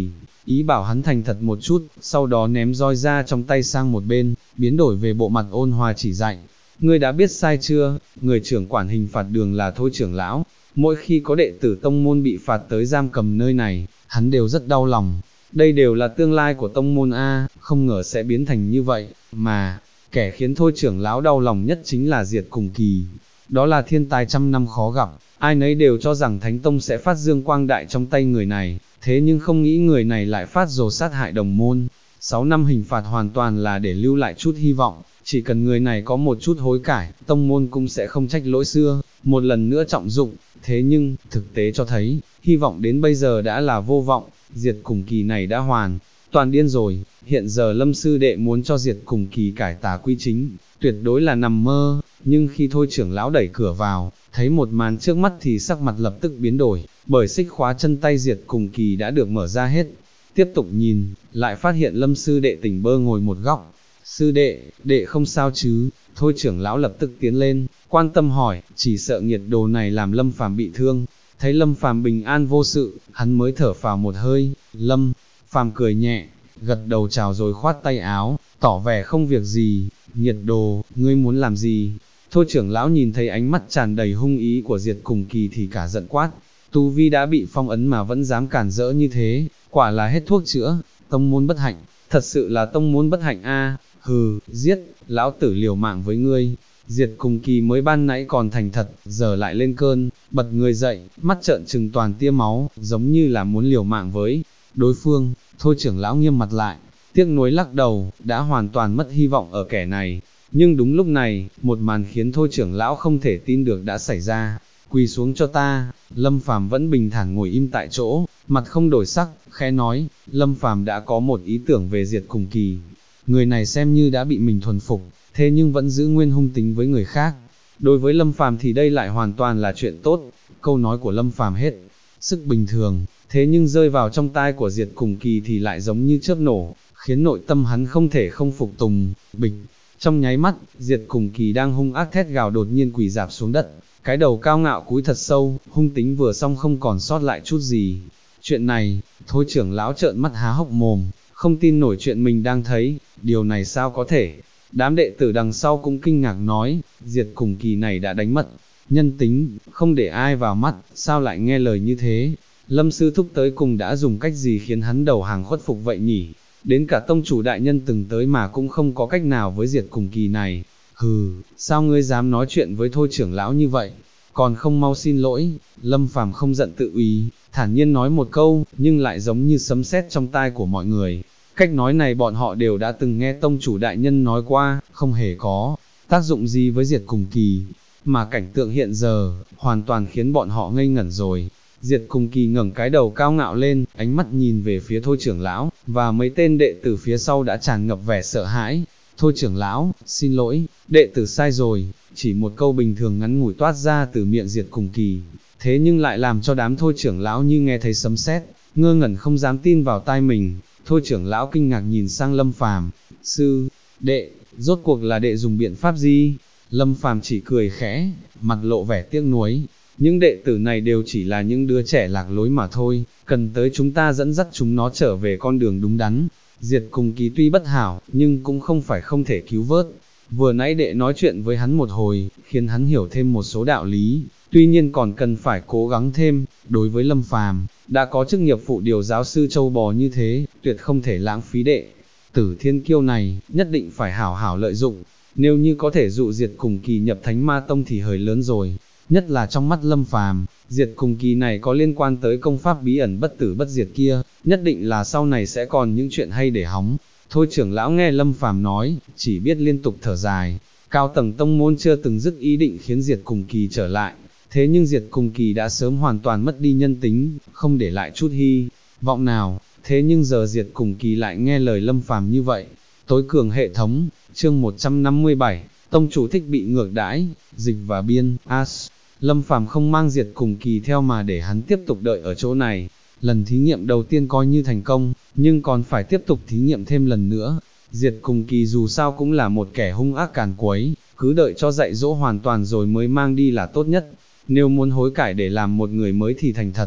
ý bảo hắn thành thật một chút, sau đó ném roi ra trong tay sang một bên, biến đổi về bộ mặt ôn hòa chỉ dạy. Ngươi đã biết sai chưa, người trưởng quản hình phạt đường là Thôi trưởng lão, mỗi khi có đệ tử tông môn bị phạt tới giam cầm nơi này, hắn đều rất đau lòng. Đây đều là tương lai của tông môn A, không ngờ sẽ biến thành như vậy, mà, kẻ khiến Thôi trưởng lão đau lòng nhất chính là Diệt Cùng Kỳ. Đó là thiên tài trăm năm khó gặp, ai nấy đều cho rằng Thánh Tông sẽ phát dương quang đại trong tay người này, thế nhưng không nghĩ người này lại phát rồ sát hại đồng môn. 6 năm hình phạt hoàn toàn là để lưu lại chút hy vọng, chỉ cần người này có một chút hối cải, tông môn cũng sẽ không trách lỗi xưa, một lần nữa trọng dụng. Thế nhưng, thực tế cho thấy, hy vọng đến bây giờ đã là vô vọng, Diệt Cùng Kỳ này đã hoàn toàn điên rồi. Hiện giờ Lâm sư đệ muốn cho Diệt Cùng Kỳ cải tà quy chính, tuyệt đối là nằm mơ. Nhưng khi Thôi trưởng lão đẩy cửa vào, thấy một màn trước mắt thì sắc mặt lập tức biến đổi, bởi xích khóa chân tay Diệt Cùng Kỳ đã được mở ra hết. Tiếp tục nhìn, lại phát hiện Lâm sư đệ tỉnh bơ ngồi một góc. Sư đệ, đệ không sao chứ? Thôi trưởng lão lập tức tiến lên, quan tâm hỏi, chỉ sợ nghiệt đồ này làm Lâm Phàm bị thương. Thấy Lâm Phàm bình an vô sự, hắn mới thở phào một hơi. Lâm Phàm cười nhẹ, gật đầu chào rồi khoát tay áo, tỏ vẻ không việc gì. Nghiệt đồ, ngươi muốn làm gì? Thôi trưởng lão nhìn thấy ánh mắt tràn đầy hung ý của Diệt Cùng Kỳ thì cả giận quát. Tu vi đã bị phong ấn mà vẫn dám cản rỡ như thế, quả là hết thuốc chữa. Tông môn bất hạnh, thật sự là tông môn bất hạnh a. Hừ, giết, lão tử liều mạng với ngươi. Diệt Cùng Kỳ mới ban nãy còn thành thật, giờ lại lên cơn, bật người dậy, mắt trợn trừng toàn tia máu, giống như là muốn liều mạng với đối phương. Thôi trưởng lão nghiêm mặt lại, tiếc nuối lắc đầu, đã hoàn toàn mất hy vọng ở kẻ này. Nhưng đúng lúc này, một màn khiến Thôi trưởng lão không thể tin được đã xảy ra. Quỳ xuống cho ta. Lâm Phàm vẫn bình thản ngồi im tại chỗ, mặt không đổi sắc, khẽ nói. Lâm Phàm đã có một ý tưởng về Diệt Cùng Kỳ. Người này xem như đã bị mình thuần phục, thế nhưng vẫn giữ nguyên hung tính với người khác. Đối với Lâm Phàm thì đây lại hoàn toàn là chuyện tốt. Câu nói của Lâm Phàm hết sức bình thường, thế nhưng rơi vào trong tai của Diệt Cùng Kỳ thì lại giống như chớp nổ, khiến nội tâm hắn không thể không phục tùng. Bịch, trong nháy mắt, Diệt Cùng Kỳ đang hung ác thét gào đột nhiên quỳ rạp xuống đất, cái đầu cao ngạo cúi thật sâu, hung tính vừa xong không còn sót lại chút gì. Chuyện này, Thôi trưởng lão trợn mắt há hốc mồm, không tin nổi chuyện mình đang thấy, điều này sao có thể. Đám đệ tử đằng sau cũng kinh ngạc nói, Diệt Cùng Kỳ này đã đánh mất nhân tính, không để ai vào mắt, sao lại nghe lời như thế. Lâm sư thúc tới cùng đã dùng cách gì khiến hắn đầu hàng khuất phục vậy nhỉ? Đến cả tông chủ đại nhân từng tới mà cũng không có cách nào với Diệt Cùng Kỳ này. Hừ, sao ngươi dám nói chuyện với Thôi trưởng lão như vậy? Còn không mau xin lỗi. Lâm Phàm không giận tự uy, thản nhiên nói một câu, nhưng lại giống như sấm sét trong tai của mọi người. Cách nói này bọn họ đều đã từng nghe tông chủ đại nhân nói qua, không hề có tác dụng gì với Diệt Cùng Kỳ. Mà cảnh tượng hiện giờ, hoàn toàn khiến bọn họ ngây ngẩn rồi. Diệt Cùng Kỳ ngẩng cái đầu cao ngạo lên, ánh mắt nhìn về phía Thôi trưởng lão, và mấy tên đệ tử phía sau đã tràn ngập vẻ sợ hãi. Thôi trưởng lão, xin lỗi, đệ tử sai rồi. Chỉ một câu bình thường ngắn ngủi toát ra từ miệng Diệt Cùng Kỳ, thế nhưng lại làm cho đám Thôi trưởng lão như nghe thấy sấm sét, ngơ ngẩn không dám tin vào tai mình. Thôi trưởng lão kinh ngạc nhìn sang Lâm Phàm, sư đệ, rốt cuộc là đệ dùng biện pháp gì? Lâm Phàm chỉ cười khẽ, mặt lộ vẻ tiếc nuối. Những đệ tử này đều chỉ là những đứa trẻ lạc lối mà thôi, cần tới chúng ta dẫn dắt chúng nó trở về con đường đúng đắn. Diệt Cùng Kỳ tuy bất hảo, nhưng cũng không phải không thể cứu vớt. Vừa nãy đệ nói chuyện với hắn một hồi, khiến hắn hiểu thêm một số đạo lý, tuy nhiên còn cần phải cố gắng thêm. Đối với Lâm Phàm, đã có chức nghiệp phụ điều giáo sư châu bò như thế, tuyệt không thể lãng phí đệ tử thiên kiêu này, nhất định phải hảo hảo lợi dụng. Nếu như có thể dụ Diệt Cùng Kỳ nhập Thánh Ma Tông thì hời lớn rồi. Nhất là trong mắt Lâm Phàm, Diệt Cùng Kỳ này có liên quan tới công pháp bí ẩn bất tử bất diệt kia, nhất định là sau này sẽ còn những chuyện hay để hóng. Thôi trưởng lão nghe Lâm Phàm nói, chỉ biết liên tục thở dài. Cao tầng tông môn chưa từng dứt ý định khiến Diệt Cùng Kỳ trở lại, thế nhưng Diệt Cùng Kỳ đã sớm hoàn toàn mất đi nhân tính, không để lại chút hy vọng nào. Thế nhưng giờ Diệt Cùng Kỳ lại nghe lời Lâm Phàm như vậy. Tối cường hệ thống, chương 157, tông chủ thích bị ngược đãi, dịch và biên, as. Lâm Phàm không mang Diệt Cùng Kỳ theo mà để hắn tiếp tục đợi ở chỗ này. Lần thí nghiệm đầu tiên coi như thành công, nhưng còn phải tiếp tục thí nghiệm thêm lần nữa. Diệt Cùng Kỳ dù sao cũng là một kẻ hung ác càn quấy, cứ đợi cho dạy dỗ hoàn toàn rồi mới mang đi là tốt nhất. Nếu muốn hối cải để làm một người mới thì thành thật,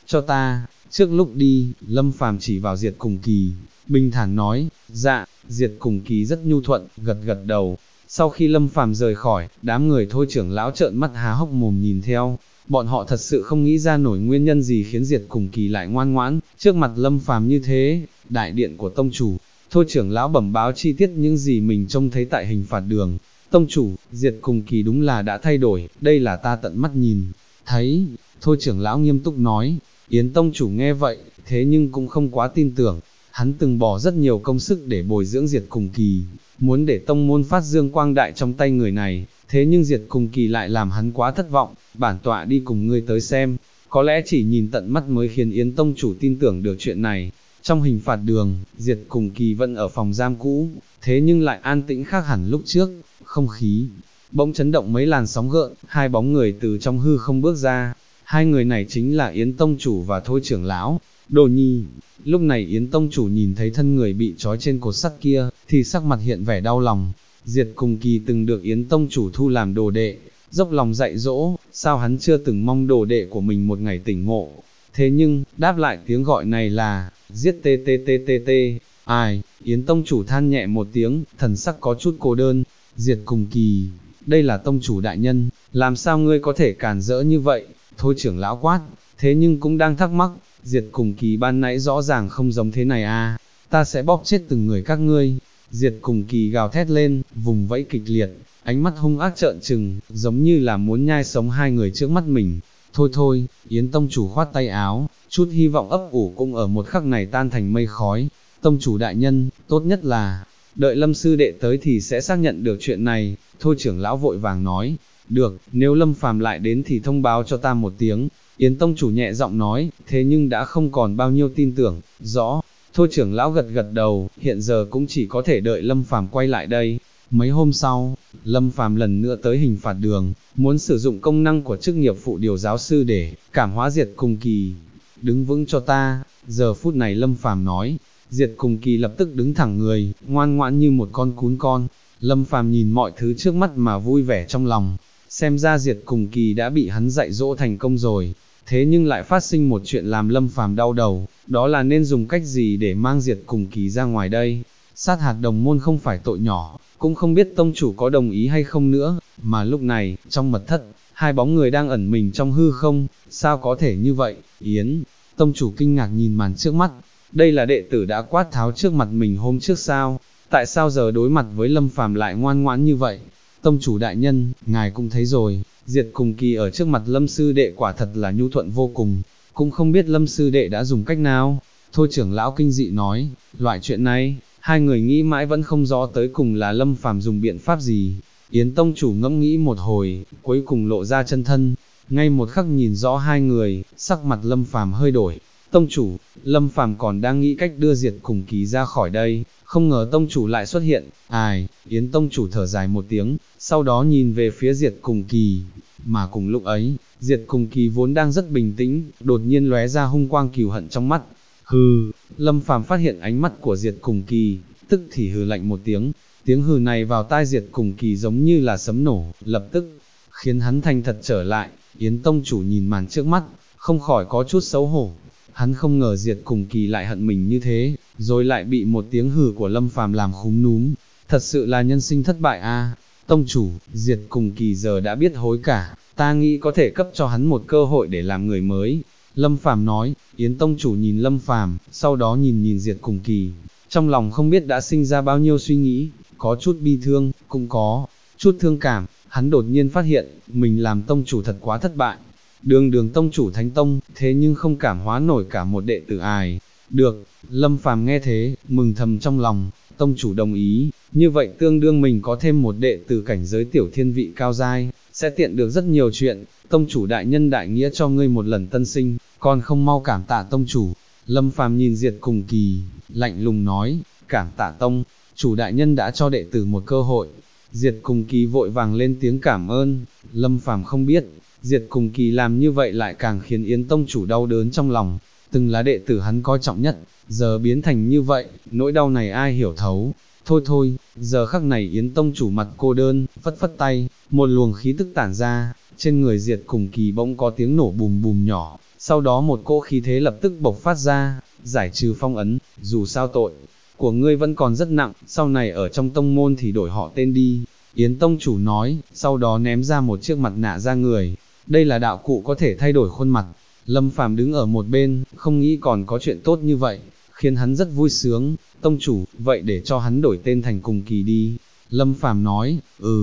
cho ta, trước lúc đi, Lâm Phàm chỉ vào Diệt Cùng Kỳ, bình thản nói, dạ, Diệt Cùng Kỳ rất nhu thuận, gật gật đầu. Sau khi Lâm Phàm rời khỏi, đám người Thôi trưởng lão trợn mắt há hốc mồm nhìn theo, bọn họ thật sự không nghĩ ra nổi nguyên nhân gì khiến Diệt Cùng Kỳ lại ngoan ngoãn, trước mặt Lâm Phàm như thế. Đại điện của tông chủ, Thôi trưởng lão bẩm báo chi tiết những gì mình trông thấy tại hình phạt đường. Tông chủ, Diệt Cùng Kỳ đúng là đã thay đổi, đây là ta tận mắt nhìn thấy. Thôi trưởng lão nghiêm túc nói. Yến tông chủ nghe vậy, thế nhưng cũng không quá tin tưởng, hắn từng bỏ rất nhiều công sức để bồi dưỡng Diệt Cùng Kỳ, muốn để tông môn phát dương quang đại trong tay người này, thế nhưng Diệt Cùng Kỳ lại làm hắn quá thất vọng, bản tọa đi cùng ngươi tới xem, có lẽ chỉ nhìn tận mắt mới khiến Yến tông chủ tin tưởng được chuyện này. Trong hình phạt đường, Diệt Cùng Kỳ vẫn ở phòng giam cũ, thế nhưng lại an tĩnh khác hẳn lúc trước, không khí bỗng chấn động mấy làn sóng gợn, hai bóng người từ trong hư không bước ra. Hai người này chính là Yến tông chủ và Thôi trưởng lão. Đồ Nhi. Lúc này Yến tông chủ nhìn thấy thân người bị trói trên cột sắt kia, thì sắc mặt hiện vẻ đau lòng. Diệt Cùng Kỳ từng được Yến tông chủ thu làm đồ đệ, dốc lòng dạy dỗ, sao hắn chưa từng mong đồ đệ của mình một ngày tỉnh ngộ. Thế nhưng, đáp lại tiếng gọi này là, giết tê tê tê tê tê. Ai? Yến tông chủ than nhẹ một tiếng, thần sắc có chút cô đơn. Diệt Cùng Kỳ, đây là tông chủ đại nhân, làm sao ngươi có thể càn rỡ như vậy? Thôi trưởng lão quát, thế nhưng cũng đang thắc mắc, Diệt Cùng Kỳ ban nãy rõ ràng không giống thế này à, ta sẽ bóp chết từng người các ngươi. Diệt Cùng Kỳ gào thét lên, vùng vẫy kịch liệt, ánh mắt hung ác trợn trừng, giống như là muốn nhai sống hai người trước mắt mình. Thôi thôi, Yến tông chủ khoát tay áo, chút hy vọng ấp ủ cũng ở một khắc này tan thành mây khói. Tông chủ đại nhân, tốt nhất là, đợi Lâm sư đệ tới thì sẽ xác nhận được chuyện này. Thôi trưởng lão vội vàng nói, được, nếu Lâm Phàm lại đến thì thông báo cho ta một tiếng. Yến tông chủ nhẹ giọng nói, thế nhưng đã không còn bao nhiêu tin tưởng. Rõ. Thôi trưởng lão gật gật đầu, hiện giờ cũng chỉ có thể đợi Lâm Phàm quay lại đây. Mấy hôm sau, Lâm Phàm lần nữa tới hình phạt đường, muốn sử dụng công năng của chức nghiệp phụ điều giáo sư để cảm hóa Diệt Cùng Kỳ. Đứng vững cho ta. Giờ phút này Lâm Phàm nói. Diệt Cùng Kỳ lập tức đứng thẳng người, ngoan ngoãn như một con cún con. Lâm Phàm nhìn mọi thứ trước mắt mà vui vẻ trong lòng, xem ra Diệt Cùng Kỳ đã bị hắn dạy dỗ thành công rồi. Thế nhưng lại phát sinh một chuyện làm Lâm Phàm đau đầu, đó là nên dùng cách gì để mang Diệt Cùng Kỳ ra ngoài đây. Sát hạt đồng môn không phải tội nhỏ, cũng không biết tông chủ có đồng ý hay không nữa, mà lúc này, trong mật thất, hai bóng người đang ẩn mình trong hư không, sao có thể như vậy? Yến, tông chủ kinh ngạc nhìn màn trước mắt, đây là đệ tử đã quát tháo trước mặt mình hôm trước sao? Tại sao giờ đối mặt với Lâm Phàm lại ngoan ngoãn như vậy? Tông chủ đại nhân, ngài cũng thấy rồi, Diệt Cùng Kỳ ở trước mặt Lâm sư đệ quả thật là nhu thuận vô cùng, cũng không biết Lâm sư đệ đã dùng cách nào. Thôi trưởng lão kinh dị nói, loại chuyện này, hai người nghĩ mãi vẫn không rõ tới cùng là Lâm Phàm dùng biện pháp gì. Yến tông chủ ngẫm nghĩ một hồi, cuối cùng lộ ra chân thân, ngay một khắc nhìn rõ hai người, sắc mặt Lâm Phàm hơi đổi. Tông chủ, Lâm Phàm còn đang nghĩ cách đưa Diệt Cùng Kỳ ra khỏi đây, không ngờ tông chủ lại xuất hiện. Ai? Yến tông chủ thở dài một tiếng, sau đó nhìn về phía Diệt Cùng Kỳ, mà cùng lúc ấy, Diệt Cùng Kỳ vốn đang rất bình tĩnh, đột nhiên lóe ra hung quang cừu hận trong mắt. Hừ. Lâm Phàm phát hiện ánh mắt của Diệt Cùng Kỳ, tức thì hừ lạnh một tiếng, tiếng hừ này vào tai Diệt Cùng Kỳ giống như là sấm nổ, lập tức khiến hắn thành thật trở lại. Yến tông chủ nhìn màn trước mắt, không khỏi có chút xấu hổ. Hắn không ngờ Diệt Cùng Kỳ lại hận mình như thế, rồi lại bị một tiếng hừ của Lâm Phàm làm khúm núm, thật sự là nhân sinh thất bại a. Tông chủ, Diệt Cùng Kỳ giờ đã biết hối cải, ta nghĩ có thể cấp cho hắn một cơ hội để làm người mới. Lâm Phàm nói. Yến tông chủ nhìn Lâm Phàm, sau đó nhìn Diệt Cùng Kỳ, trong lòng không biết đã sinh ra bao nhiêu suy nghĩ, có chút bi thương, cũng có chút thương cảm. Hắn đột nhiên phát hiện, mình làm tông chủ thật quá thất bại. Đường tông chủ thánh tông, thế nhưng không cảm hóa nổi cả một đệ tử ai. Được. Lâm Phàm nghe thế, mừng thầm trong lòng, tông chủ đồng ý, như vậy tương đương mình có thêm một đệ tử cảnh giới tiểu thiên vị cao giai, sẽ tiện được rất nhiều chuyện. Tông chủ đại nhân đại nghĩa cho ngươi một lần tân sinh, còn không mau cảm tạ tông chủ. Lâm Phàm nhìn Diệt Cùng Kỳ, lạnh lùng nói, cảm tạ tông chủ đại nhân đã cho đệ tử một cơ hội. Diệt Cùng Kỳ vội vàng lên tiếng cảm ơn. Lâm Phàm không biết, Diệt Cùng Kỳ làm như vậy lại càng khiến Yến tông chủ đau đớn trong lòng, từng là đệ tử hắn coi trọng nhất, giờ biến thành như vậy, nỗi đau này ai hiểu thấu. Thôi thôi, giờ khắc này Yến tông chủ mặt cô đơn, phất phất tay, một luồng khí tức tản ra, trên người Diệt Cùng Kỳ bỗng có tiếng nổ bùm bùm nhỏ, sau đó một cỗ khí thế lập tức bộc phát ra, giải trừ phong ấn, dù sao tội của ngươi vẫn còn rất nặng, sau này ở trong tông môn thì đổi họ tên đi. Yến tông chủ nói, sau đó ném ra một chiếc mặt nạ ra người, đây là đạo cụ có thể thay đổi khuôn mặt. Lâm Phàm đứng ở một bên, không nghĩ còn có chuyện tốt như vậy, khiến hắn rất vui sướng. Tông chủ, vậy để cho hắn đổi tên thành Cùng Kỳ đi. Lâm Phàm nói,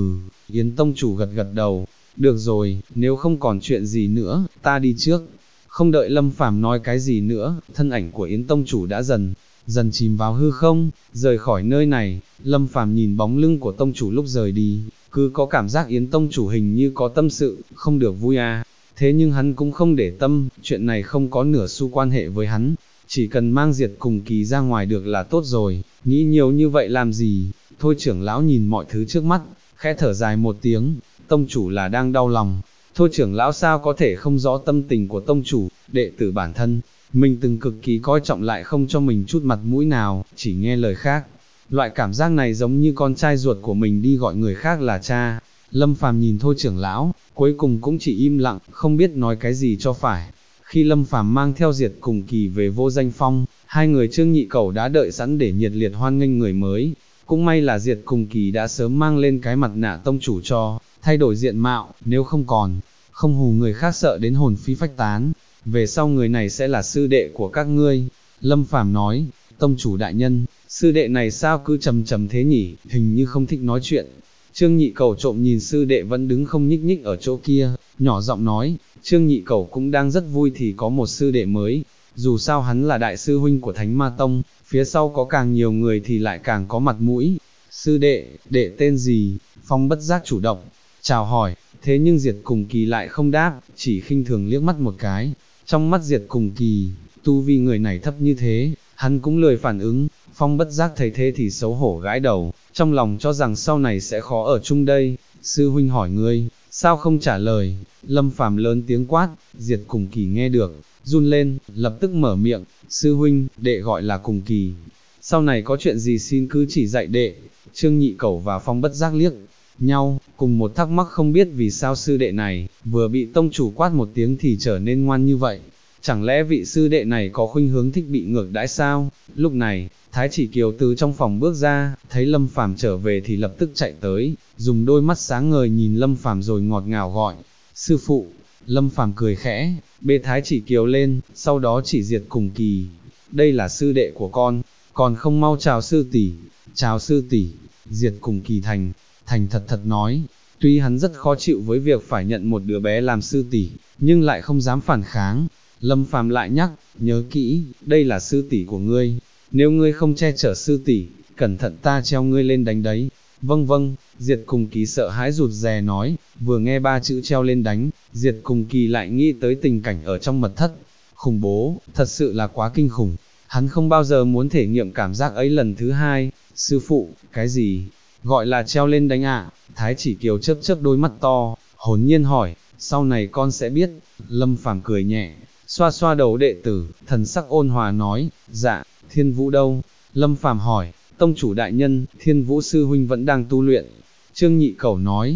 Yến tông chủ gật gật đầu, được rồi, nếu không còn chuyện gì nữa, ta đi trước. Không đợi Lâm Phàm nói cái gì nữa, thân ảnh của Yến tông chủ đã dần chìm vào hư không, rời khỏi nơi này. Lâm Phàm nhìn bóng lưng của tông chủ lúc rời đi, cứ có cảm giác Yến tông chủ hình như có tâm sự, không được vui à. Thế nhưng hắn cũng không để tâm, chuyện này không có nửa xu quan hệ với hắn, chỉ cần mang Diệt Cùng Kỳ ra ngoài được là tốt rồi, nghĩ nhiều như vậy làm gì. Thôi trưởng lão nhìn mọi thứ trước mắt, khẽ thở dài một tiếng, tông chủ là đang đau lòng. Thôi trưởng lão sao có thể không rõ tâm tình của tông chủ, đệ tử bản thân, mình từng cực kỳ coi trọng lại không cho mình chút mặt mũi nào, chỉ nghe lời khác. Loại cảm giác này giống như con trai ruột của mình đi gọi người khác là cha. Lâm Phàm nhìn Thôi trưởng lão, cuối cùng cũng chỉ im lặng, không biết nói cái gì cho phải. Khi Lâm Phàm mang theo Diệt Cùng Kỳ về Vô Danh Phong, hai người Trương Nhị Cẩu đã đợi sẵn để nhiệt liệt hoan nghênh người mới. Cũng may là Diệt Cùng Kỳ đã sớm mang lên cái mặt nạ tông chủ cho, thay đổi diện mạo, nếu không không hù người khác sợ đến hồn phi phách tán. Về sau người này sẽ là sư đệ của các ngươi. Lâm Phàm nói, tông chủ đại nhân, sư đệ này sao cứ trầm trầm thế nhỉ, hình như không thích nói chuyện. Trương Nhị Cẩu trộm nhìn sư đệ vẫn đứng không nhích nhích ở chỗ kia, nhỏ giọng nói, Trương Nhị Cẩu cũng đang rất vui thì có một sư đệ mới, dù sao hắn là đại sư huynh của Thánh Ma Tông, phía sau có càng nhiều người thì lại càng có mặt mũi. Sư đệ, đệ tên gì? Phong bất giác chủ động, chào hỏi, thế nhưng Diệt Cùng Kỳ lại không đáp, chỉ khinh thường liếc mắt một cái. Trong mắt Diệt Cùng Kỳ, tu vi người này thấp như thế, hắn cũng lười phản ứng. Phong bất giác thấy thế thì xấu hổ gãi đầu, trong lòng cho rằng sau này sẽ khó ở chung đây. Sư huynh hỏi ngươi, sao không trả lời? Lâm Phàm lớn tiếng quát. Diệt Cùng Kỳ nghe được, run lên, lập tức mở miệng, sư huynh, đệ gọi là Cùng Kỳ. Sau này có chuyện gì xin cứ chỉ dạy đệ. Trương Nhị Cẩu và Phong bất giác liếc nhau, cùng một thắc mắc không biết vì sao sư đệ này, vừa bị tông chủ quát một tiếng thì trở nên ngoan như vậy. Chẳng lẽ vị sư đệ này có khuynh hướng thích bị ngược đãi sao? Lúc này, Thái Chỉ Kiều từ trong phòng bước ra, thấy Lâm Phàm trở về thì lập tức chạy tới, dùng đôi mắt sáng ngời nhìn Lâm Phàm rồi ngọt ngào gọi, sư phụ. Lâm Phàm cười khẽ, bê Thái Chỉ Kiều lên, sau đó chỉ Diệt Cùng Kỳ. Đây là sư đệ của con, còn không mau chào sư tỷ. Chào sư tỷ. Diệt Cùng Kỳ thành thật nói, tuy hắn rất khó chịu với việc phải nhận một đứa bé làm sư tỷ, nhưng lại không dám phản kháng. Lâm Phàm lại nhắc, nhớ kỹ, đây là sư tỷ của ngươi, nếu ngươi không che chở sư tỷ, cẩn thận ta treo ngươi lên đánh đấy. Vâng vâng. Diệt Cùng Kỳ sợ hãi rụt rè nói, vừa nghe ba chữ treo lên đánh, Diệt Cùng Kỳ lại nghĩ tới tình cảnh ở trong mật thất. Khủng bố, thật sự là quá kinh khủng, hắn không bao giờ muốn thể nghiệm cảm giác ấy lần thứ hai. Sư phụ, cái gì? Gọi là treo lên đánh ạ? Thái Chỉ Kiều chớp chớp đôi mắt to, hồn nhiên hỏi, sau này con sẽ biết. Lâm Phàm cười nhẹ, xoa xoa đầu đệ tử, thần sắc ôn hòa nói, dạ. Thiên Vũ đâu? Lâm Phàm hỏi, tông chủ đại nhân, Thiên Vũ sư huynh vẫn đang tu luyện. Trương Nhị Cẩu nói,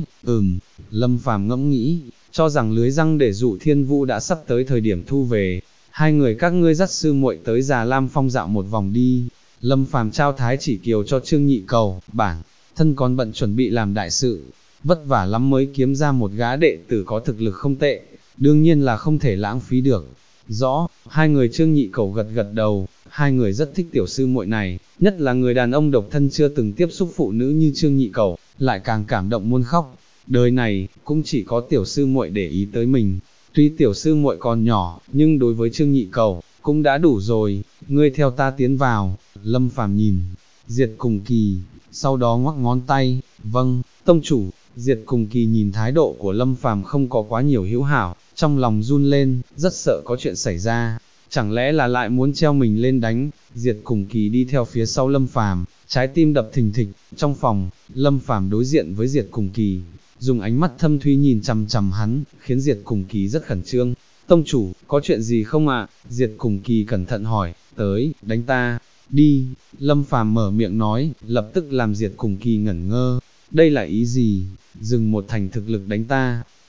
Lâm Phàm ngẫm nghĩ, cho rằng lưới răng để dụ Thiên Vũ đã sắp tới thời điểm thu về. Hai người các ngươi dắt sư muội tới Già Lam Phong dạo một vòng đi. Lâm Phàm trao Thái Chỉ Kiều cho Trương Nhị Cẩu, bản thân còn bận chuẩn bị làm đại sự, vất vả lắm mới kiếm ra một gã đệ tử có thực lực không tệ, đương nhiên là không thể lãng phí được. Rõ. Hai người Trương Nhị Cẩu gật gật đầu, hai người rất thích tiểu sư muội này, nhất là người đàn ông độc thân chưa từng tiếp xúc phụ nữ như Trương Nhị Cẩu, lại càng cảm động muốn khóc. Đời này, cũng chỉ có tiểu sư muội để ý tới mình, tuy tiểu sư muội còn nhỏ, nhưng đối với Trương Nhị Cẩu, cũng đã đủ rồi. Ngươi theo ta tiến vào. Lâm Phàm nhìn Diệt Cùng Kỳ, sau đó ngoắc ngón tay, vâng, tông chủ. Diệt Cùng Kỳ nhìn thái độ của Lâm Phàm không có quá nhiều hữu hảo, trong lòng run lên, rất sợ có chuyện xảy ra, chẳng lẽ là lại muốn treo mình lên đánh. Diệt Cùng Kỳ đi theo phía sau Lâm Phàm, trái tim đập thình thịch. Trong phòng, Lâm Phàm đối diện với Diệt Cùng Kỳ, dùng ánh mắt thâm thúy nhìn chằm chằm hắn, khiến Diệt Cùng Kỳ rất khẩn trương. Tông chủ, có chuyện gì không ạ? Diệt Cùng Kỳ cẩn thận hỏi, tới, đánh ta, đi. Lâm Phàm mở miệng nói, lập tức làm Diệt Cùng Kỳ ngẩn ngơ. Đây là ý gì? Dừng một thành thực lực đánh ta.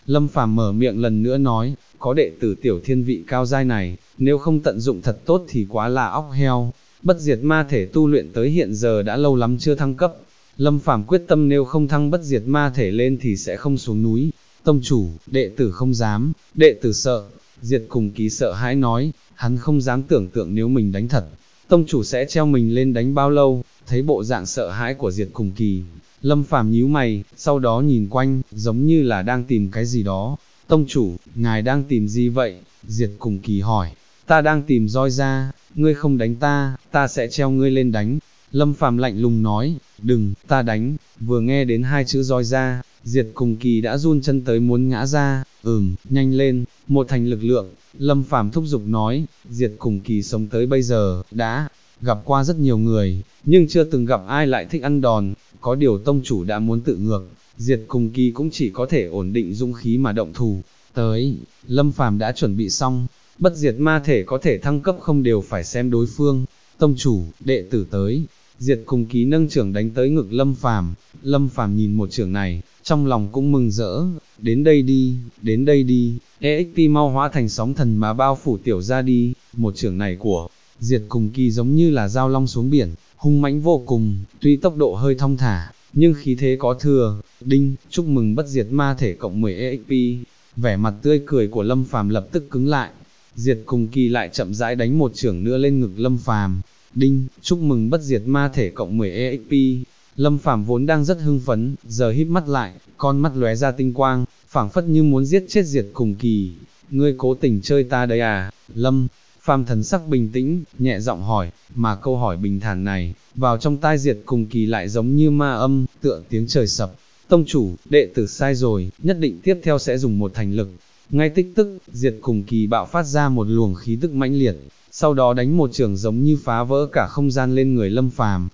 Lâm Phàm mở miệng lần nữa nói, có đệ tử tiểu thiên vị cao giai này, nếu không tận dụng thật tốt thì quá là óc heo, bất diệt ma thể tu luyện tới hiện giờ đã lâu lắm chưa thăng cấp. Lâm Phàm quyết tâm nếu không thăng bất diệt ma thể lên thì sẽ không xuống núi. Tông chủ, đệ tử không dám, đệ tử sợ. Diệt Cùng Kỳ sợ hãi nói, hắn không dám tưởng tượng nếu mình đánh thật, tông chủ sẽ treo mình lên đánh bao lâu. Thấy bộ dạng sợ hãi của Diệt Cùng Kỳ, Lâm Phàm nhíu mày, sau đó nhìn quanh, giống như là đang tìm cái gì đó. Tông chủ, ngài đang tìm gì vậy? Diệt Cùng Kỳ hỏi. Ta đang tìm roi ra, ngươi không đánh ta, ta sẽ treo ngươi lên đánh. Lâm Phàm lạnh lùng nói, đừng, ta đánh. Vừa nghe đến hai chữ roi ra, Diệt Cùng Kỳ đã run chân tới muốn ngã ra. Nhanh lên, một thành lực lượng. Lâm Phàm thúc giục nói, Diệt Cùng Kỳ sống tới bây giờ, đã gặp qua rất nhiều người, nhưng chưa từng gặp ai lại thích ăn đòn. Có điều tông chủ đã muốn tự ngược, Diệt Cùng Kỳ cũng chỉ có thể ổn định dũng khí mà động thủ. Tới, Lâm Phàm đã chuẩn bị xong, bất diệt ma thể có thể thăng cấp không đều phải xem đối phương. Tông chủ, đệ tử tới. Diệt Cùng Kỳ nâng chưởng đánh tới ngực Lâm Phàm. Lâm Phàm nhìn một chưởng này, trong lòng cũng mừng rỡ. Đến đây đi, đến đây đi. EXP mau hóa thành sóng thần mà bao phủ tiểu ra đi. Một chưởng này của Diệt Cùng Kỳ giống như là dao long xuống biển, hung mãnh vô cùng. Tuy tốc độ hơi thong thả, nhưng khí thế có thừa. Đinh, chúc mừng bất diệt ma thể cộng 10 EXP. Vẻ mặt tươi cười của Lâm Phàm lập tức cứng lại. Diệt Cùng Kỳ lại chậm rãi đánh một chưởng nữa lên ngực Lâm Phàm. Đinh, chúc mừng bất diệt ma thể cộng 10 EXP. Lâm Phàm vốn đang rất hưng phấn, giờ híp mắt lại, con mắt lóe ra tinh quang, phảng phất như muốn giết chết Diệt Cùng Kỳ. Ngươi cố tình chơi ta đấy à? Lâm Phàm thần sắc bình tĩnh, nhẹ giọng hỏi, mà câu hỏi bình thản này, vào trong tai Diệt Cùng Kỳ lại giống như ma âm, tựa tiếng trời sập. Tông chủ, đệ tử sai rồi, nhất định tiếp theo sẽ dùng một thành lực. Ngay tích tức, Diệt Cùng Kỳ bạo phát ra một luồng khí tức mãnh liệt, sau đó đánh một chưởng giống như phá vỡ cả không gian lên người Lâm Phàm.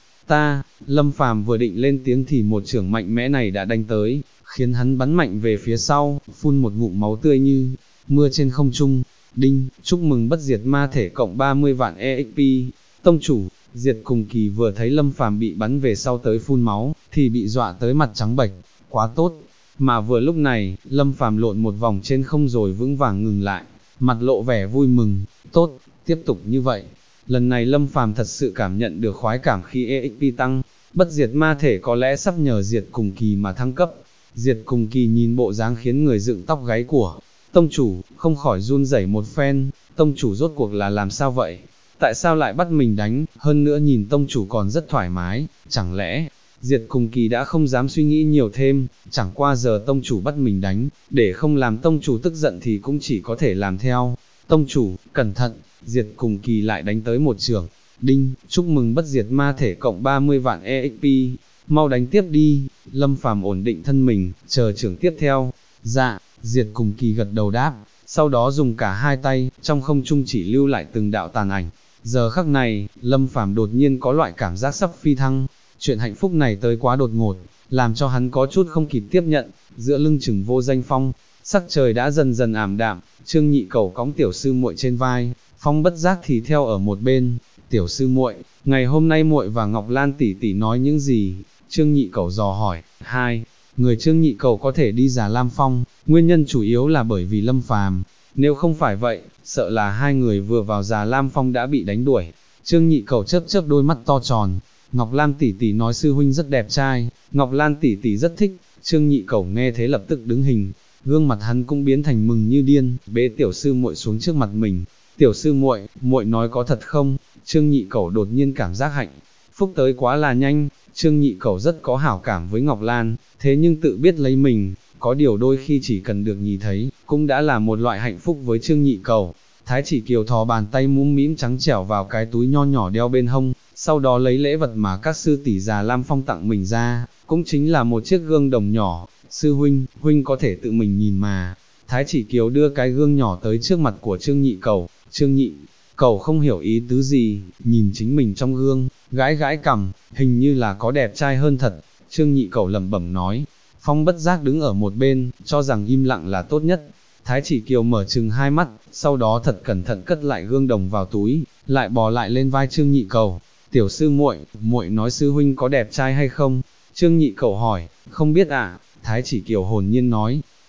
Lâm Phàm vừa định lên tiếng thì một chưởng mạnh mẽ này đã đánh tới, khiến hắn bắn mạnh về phía sau, phun một ngụm máu tươi như mưa trên không trung. Đinh, chúc mừng bất diệt ma thể cộng 30 vạn EXP. Tông chủ, Diệt Cùng Kỳ vừa thấy Lâm Phàm bị bắn về sau tới phun máu, thì bị dọa tới mặt trắng bệch, quá tốt. Mà vừa lúc này, Lâm Phàm lộn một vòng trên không rồi vững vàng ngừng lại, mặt lộ vẻ vui mừng, tốt, tiếp tục như vậy. Lần này Lâm Phàm thật sự cảm nhận được khoái cảm khi EXP tăng, bất diệt ma thể có lẽ sắp nhờ Diệt Cùng Kỳ mà thăng cấp. Diệt Cùng Kỳ nhìn bộ dáng khiến người dựng tóc gáy của tông chủ, không khỏi run rẩy một phen. Tông chủ rốt cuộc là làm sao vậy? Tại sao lại bắt mình đánh? Hơn nữa nhìn tông chủ còn rất thoải mái, chẳng lẽ Diệt Cùng Kỳ đã không dám suy nghĩ nhiều thêm, chẳng qua giờ tông chủ bắt mình đánh, để không làm tông chủ tức giận thì cũng chỉ có thể làm theo. Tông chủ, cẩn thận. Diệt Cùng Kỳ lại đánh tới một chưởng. Đinh, chúc mừng bất diệt ma thể cộng 30 vạn EXP. Mau đánh tiếp đi. Lâm Phàm ổn định thân mình, chờ chưởng tiếp theo. Dạ. Diệt Cùng Kỳ gật đầu đáp, sau đó dùng cả hai tay, trong không trung chỉ lưu lại từng đạo tàn ảnh. Giờ khắc này, Lâm Phàm đột nhiên có loại cảm giác sắp phi thăng. Chuyện hạnh phúc này tới quá đột ngột, làm cho hắn có chút không kịp tiếp nhận. Giữa lưng chừng Vô Danh Phong, sắc trời đã dần dần ảm đạm, Trương Nhị Cẩu cõng tiểu sư muội trên vai, Phong bất giác thì theo ở một bên. Tiểu sư muội, ngày hôm nay muội và Ngọc Lan tỷ tỷ nói những gì? Trương Nhị Cẩu dò hỏi. Hai người Trương Nhị Cẩu có thể đi Già Lam Phong, nguyên nhân chủ yếu là bởi vì Lâm Phàm. Nếu không phải vậy, sợ là hai người vừa vào Già Lam Phong đã bị đánh đuổi. Trương Nhị Cẩu chớp chớp đôi mắt to tròn. Ngọc Lan tỷ tỷ nói sư huynh rất đẹp trai, Ngọc Lan tỷ tỷ rất thích. Trương Nhị Cẩu nghe thế lập tức đứng hình, gương mặt hắn cũng biến thành mừng như điên, bế tiểu sư muội xuống trước mặt mình. Tiểu sư muội, muội nói có thật không? Trương Nhị Cẩu đột nhiên cảm giác hạnh phúc tới quá là nhanh. Trương Nhị Cẩu rất có hảo cảm với Ngọc Lan, thế nhưng tự biết lấy mình, có điều đôi khi chỉ cần được nhìn thấy, cũng đã là một loại hạnh phúc với Trương Nhị Cẩu. Thái Chỉ Kiều thò bàn tay mũm mĩm trắng trẻo vào cái túi nho nhỏ đeo bên hông, sau đó lấy lễ vật mà các sư tỷ Già Lam Phong tặng mình ra, cũng chính là một chiếc gương đồng nhỏ. Sư huynh, huynh có thể tự mình nhìn mà. Thái Chỉ Kiều đưa cái gương nhỏ tới trước mặt của Trương Nhị Cẩu. Trương Nhị Cẩu không hiểu ý tứ gì, nhìn chính mình trong gương, gãi gãi cằm, hình như là có đẹp trai hơn thật. Trương Nhị Cẩu lẩm bẩm nói. Phong bất giác đứng ở một bên, cho rằng im lặng là tốt nhất. Thái Chỉ Kiều mở trừng hai mắt, sau đó thật cẩn thận cất lại gương đồng vào túi, lại bò lại lên vai Trương Nhị Cẩu. Tiểu sư muội, muội nói sư huynh có đẹp trai hay không? Trương Nhị Cẩu hỏi. Không biết ạ. Thái Chỉ Kiều hồn nhiên nói.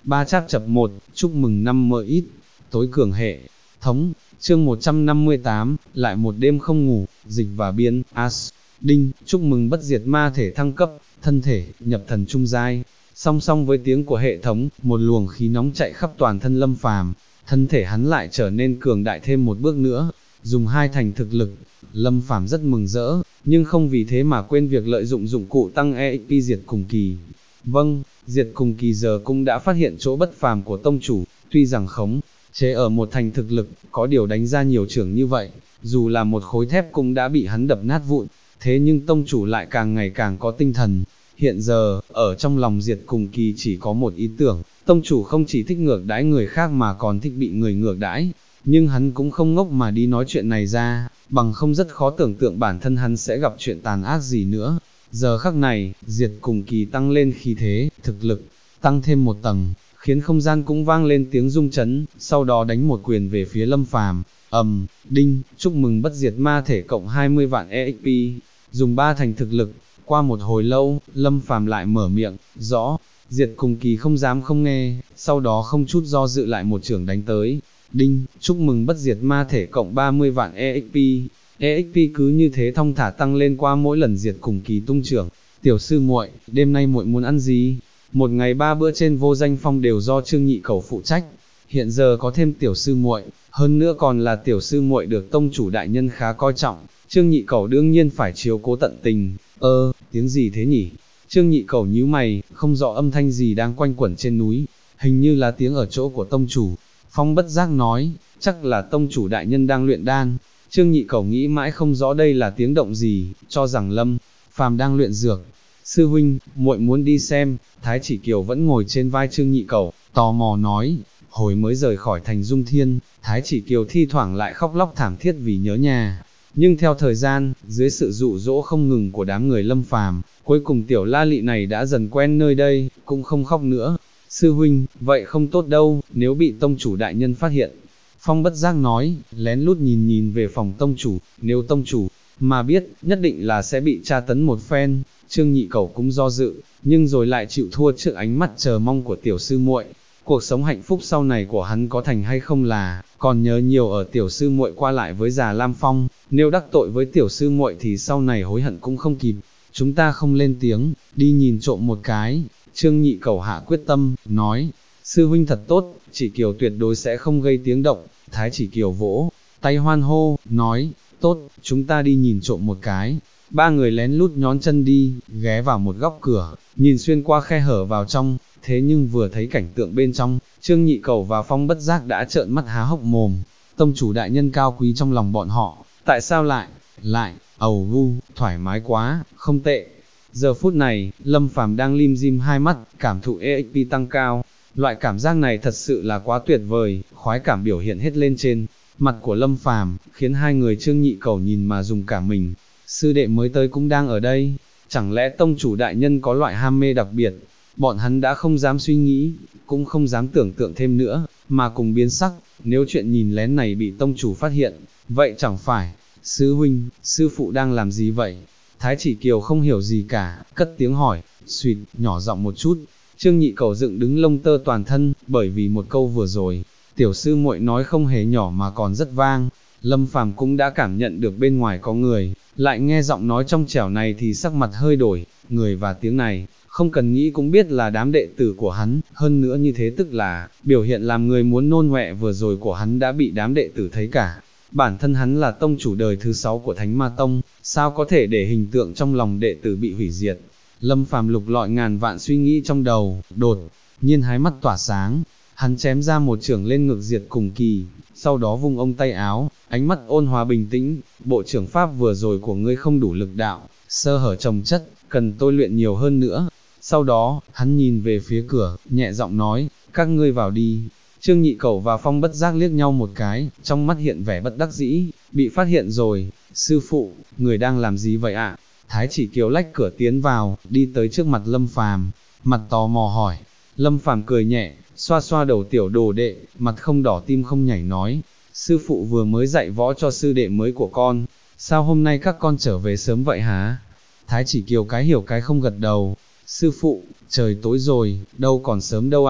Ba Trác Chập 1, chúc mừng năm mới ít, tối cường hệ, thống, chương 158, lại một đêm không ngủ, dịch và biên, As, Đinh, chúc mừng bất diệt ma thể thăng cấp, thân thể, nhập thần trung giai. Song song với tiếng của hệ thống, một luồng khí nóng chạy khắp toàn thân Lâm Phàm, thân thể hắn lại trở nên cường đại thêm một bước nữa, dùng hai thành thực lực. Lâm Phàm rất mừng rỡ, nhưng không vì thế mà quên việc lợi dụng dụng cụ tăng EXP diệt cùng kỳ. Vâng, diệt cùng kỳ giờ cũng đã phát hiện chỗ bất phàm của tông chủ, tuy rằng khống chế ở một thành thực lực, có điều đánh ra nhiều chưởng như vậy, dù là một khối thép cũng đã bị hắn đập nát vụn, thế nhưng tông chủ lại càng ngày càng có tinh thần. Hiện giờ, ở trong lòng diệt cùng kỳ chỉ có một ý tưởng, tông chủ không chỉ thích ngược đãi người khác mà còn thích bị người ngược đãi, nhưng hắn cũng không ngốc mà đi nói chuyện này ra, bằng không rất khó tưởng tượng bản thân hắn sẽ gặp chuyện tàn ác gì nữa. Giờ khắc này, diệt cùng kỳ tăng lên khí thế, thực lực, tăng thêm một tầng, khiến không gian cũng vang lên tiếng rung chấn, sau đó đánh một quyền về phía Lâm Phàm. Đinh, chúc mừng bất diệt ma thể cộng 20 vạn EXP, dùng 3 thành thực lực. Qua một hồi lâu, Lâm Phàm lại mở miệng, rõ, diệt cùng kỳ không dám không nghe, sau đó không chút do dự lại một chưởng đánh tới. Đinh, chúc mừng bất diệt ma thể cộng 30 vạn EXP. EXP cứ như thế thong thả tăng lên qua mỗi lần diệt cùng kỳ tung trưởng. Tiểu sư muội, đêm nay muội muốn ăn gì? Một ngày 3 bữa trên vô danh phong đều do Trương Nhị Cẩu phụ trách. Hiện giờ có thêm tiểu sư muội, hơn nữa còn là tiểu sư muội được tông chủ đại nhân khá coi trọng, Trương Nhị Cẩu đương nhiên phải chiếu cố tận tình. Tiếng gì thế nhỉ? Trương Nhị Cẩu nhíu mày, không rõ âm thanh gì đang quanh quẩn trên núi, hình như là tiếng ở chỗ của tông chủ. Phong bất giác nói, chắc là tông chủ đại nhân đang luyện đan. Trương Nhị Cẩu nghĩ mãi không rõ đây là tiếng động gì, cho rằng Lâm Phàm đang luyện dược. Sư huynh, muội muốn đi xem. Thái Chỉ Kiều vẫn ngồi trên vai Trương Nhị Cẩu, tò mò nói. Hồi mới rời khỏi thành Dung Thiên, Thái Chỉ Kiều thi thoảng lại khóc lóc thảm thiết vì nhớ nhà. Nhưng theo thời gian, dưới sự dụ dỗ không ngừng của đám người Lâm Phàm, cuối cùng tiểu la lị này đã dần quen nơi đây, cũng không khóc nữa. Sư huynh, vậy không tốt đâu, nếu bị tông chủ đại nhân phát hiện. Phong bất giác nói, lén lút nhìn về phòng tông chủ, nếu tông chủ mà biết, nhất định là sẽ bị tra tấn một phen. Trương Nhị Cẩu cũng do dự, nhưng rồi lại chịu thua trước ánh mắt chờ mong của tiểu sư muội. Cuộc sống hạnh phúc sau này của hắn có thành hay không là còn nhớ nhiều ở tiểu sư muội qua lại với già Lam Phong, nếu đắc tội với tiểu sư muội thì sau này hối hận cũng không kịp. Chúng ta không lên tiếng, đi nhìn trộm một cái. Trương Nhị Cẩu hạ quyết tâm, nói, sư huynh thật tốt, Chỉ Kiều tuyệt đối sẽ không gây tiếng động. Thái Chỉ Kiều vỗ tay hoan hô, nói, tốt, chúng ta đi nhìn trộm một cái. Ba người lén lút nhón chân đi, ghé vào một góc cửa, nhìn xuyên qua khe hở vào trong. Thế nhưng vừa thấy cảnh tượng bên trong, Trương Nhị Cẩu và Phong bất giác đã trợn mắt há hốc mồm. Tông chủ đại nhân cao quý trong lòng bọn họ, tại sao lại, thoải mái quá, không tệ. Giờ phút này, Lâm Phàm đang lim dim hai mắt, cảm thụ EXP tăng cao. Loại cảm giác này thật sự là quá tuyệt vời, khoái cảm biểu hiện hết lên trên mặt của Lâm Phàm, khiến hai người Trương Nhị Cẩu nhìn mà dùng cả mình. Sư đệ mới tới cũng đang ở đây, chẳng lẽ tông chủ đại nhân có loại ham mê đặc biệt? Bọn hắn đã không dám suy nghĩ, cũng không dám tưởng tượng thêm nữa, mà cùng biến sắc. Nếu chuyện nhìn lén này bị tông chủ phát hiện, vậy chẳng phải, sư huynh, sư phụ đang làm gì vậy? Thái Chỉ Kiều không hiểu gì cả, cất tiếng hỏi, suýt, nhỏ giọng một chút. Trương Nhị Cẩu dựng đứng lông tơ toàn thân, bởi vì một câu vừa rồi, tiểu sư muội nói không hề nhỏ mà còn rất vang. Lâm Phàm cũng đã cảm nhận được bên ngoài có người, lại nghe giọng nói trong trẻo này thì sắc mặt hơi đổi, người và tiếng này, không cần nghĩ cũng biết là đám đệ tử của hắn, hơn nữa như thế tức là, biểu hiện làm người muốn nôn ọe vừa rồi của hắn đã bị đám đệ tử thấy cả. Bản thân hắn là tông chủ đời thứ 6 của Thánh Ma Tông, sao có thể để hình tượng trong lòng đệ tử bị hủy diệt. Lâm Phàm lục lọi ngàn vạn suy nghĩ trong đầu, đột nhiên hai mắt tỏa sáng, hắn chém ra một chưởng lên ngực diệt cùng kỳ, sau đó vung ông tay áo, ánh mắt ôn hòa bình tĩnh, bộ trưởng pháp vừa rồi của ngươi không đủ lực đạo, sơ hở chồng chất, cần tôi luyện nhiều hơn nữa. Sau đó, hắn nhìn về phía cửa, nhẹ giọng nói, các ngươi vào đi. Trương Nhị Cẩu và Phong bất giác liếc nhau một cái, trong mắt hiện vẻ bất đắc dĩ, bị phát hiện rồi. Sư phụ, người đang làm gì vậy ạ? Thái Chỉ Kiều lách cửa tiến vào, đi tới trước mặt Lâm Phàm, mặt tò mò hỏi. Lâm Phàm cười nhẹ, xoa xoa đầu tiểu đồ đệ, mặt không đỏ tim không nhảy nói, sư phụ vừa mới dạy võ cho sư đệ mới của con, sao hôm nay các con trở về sớm vậy hả? Thái Chỉ Kiều cái hiểu cái không gật đầu, sư phụ, trời tối rồi, đâu còn sớm đâu ạ.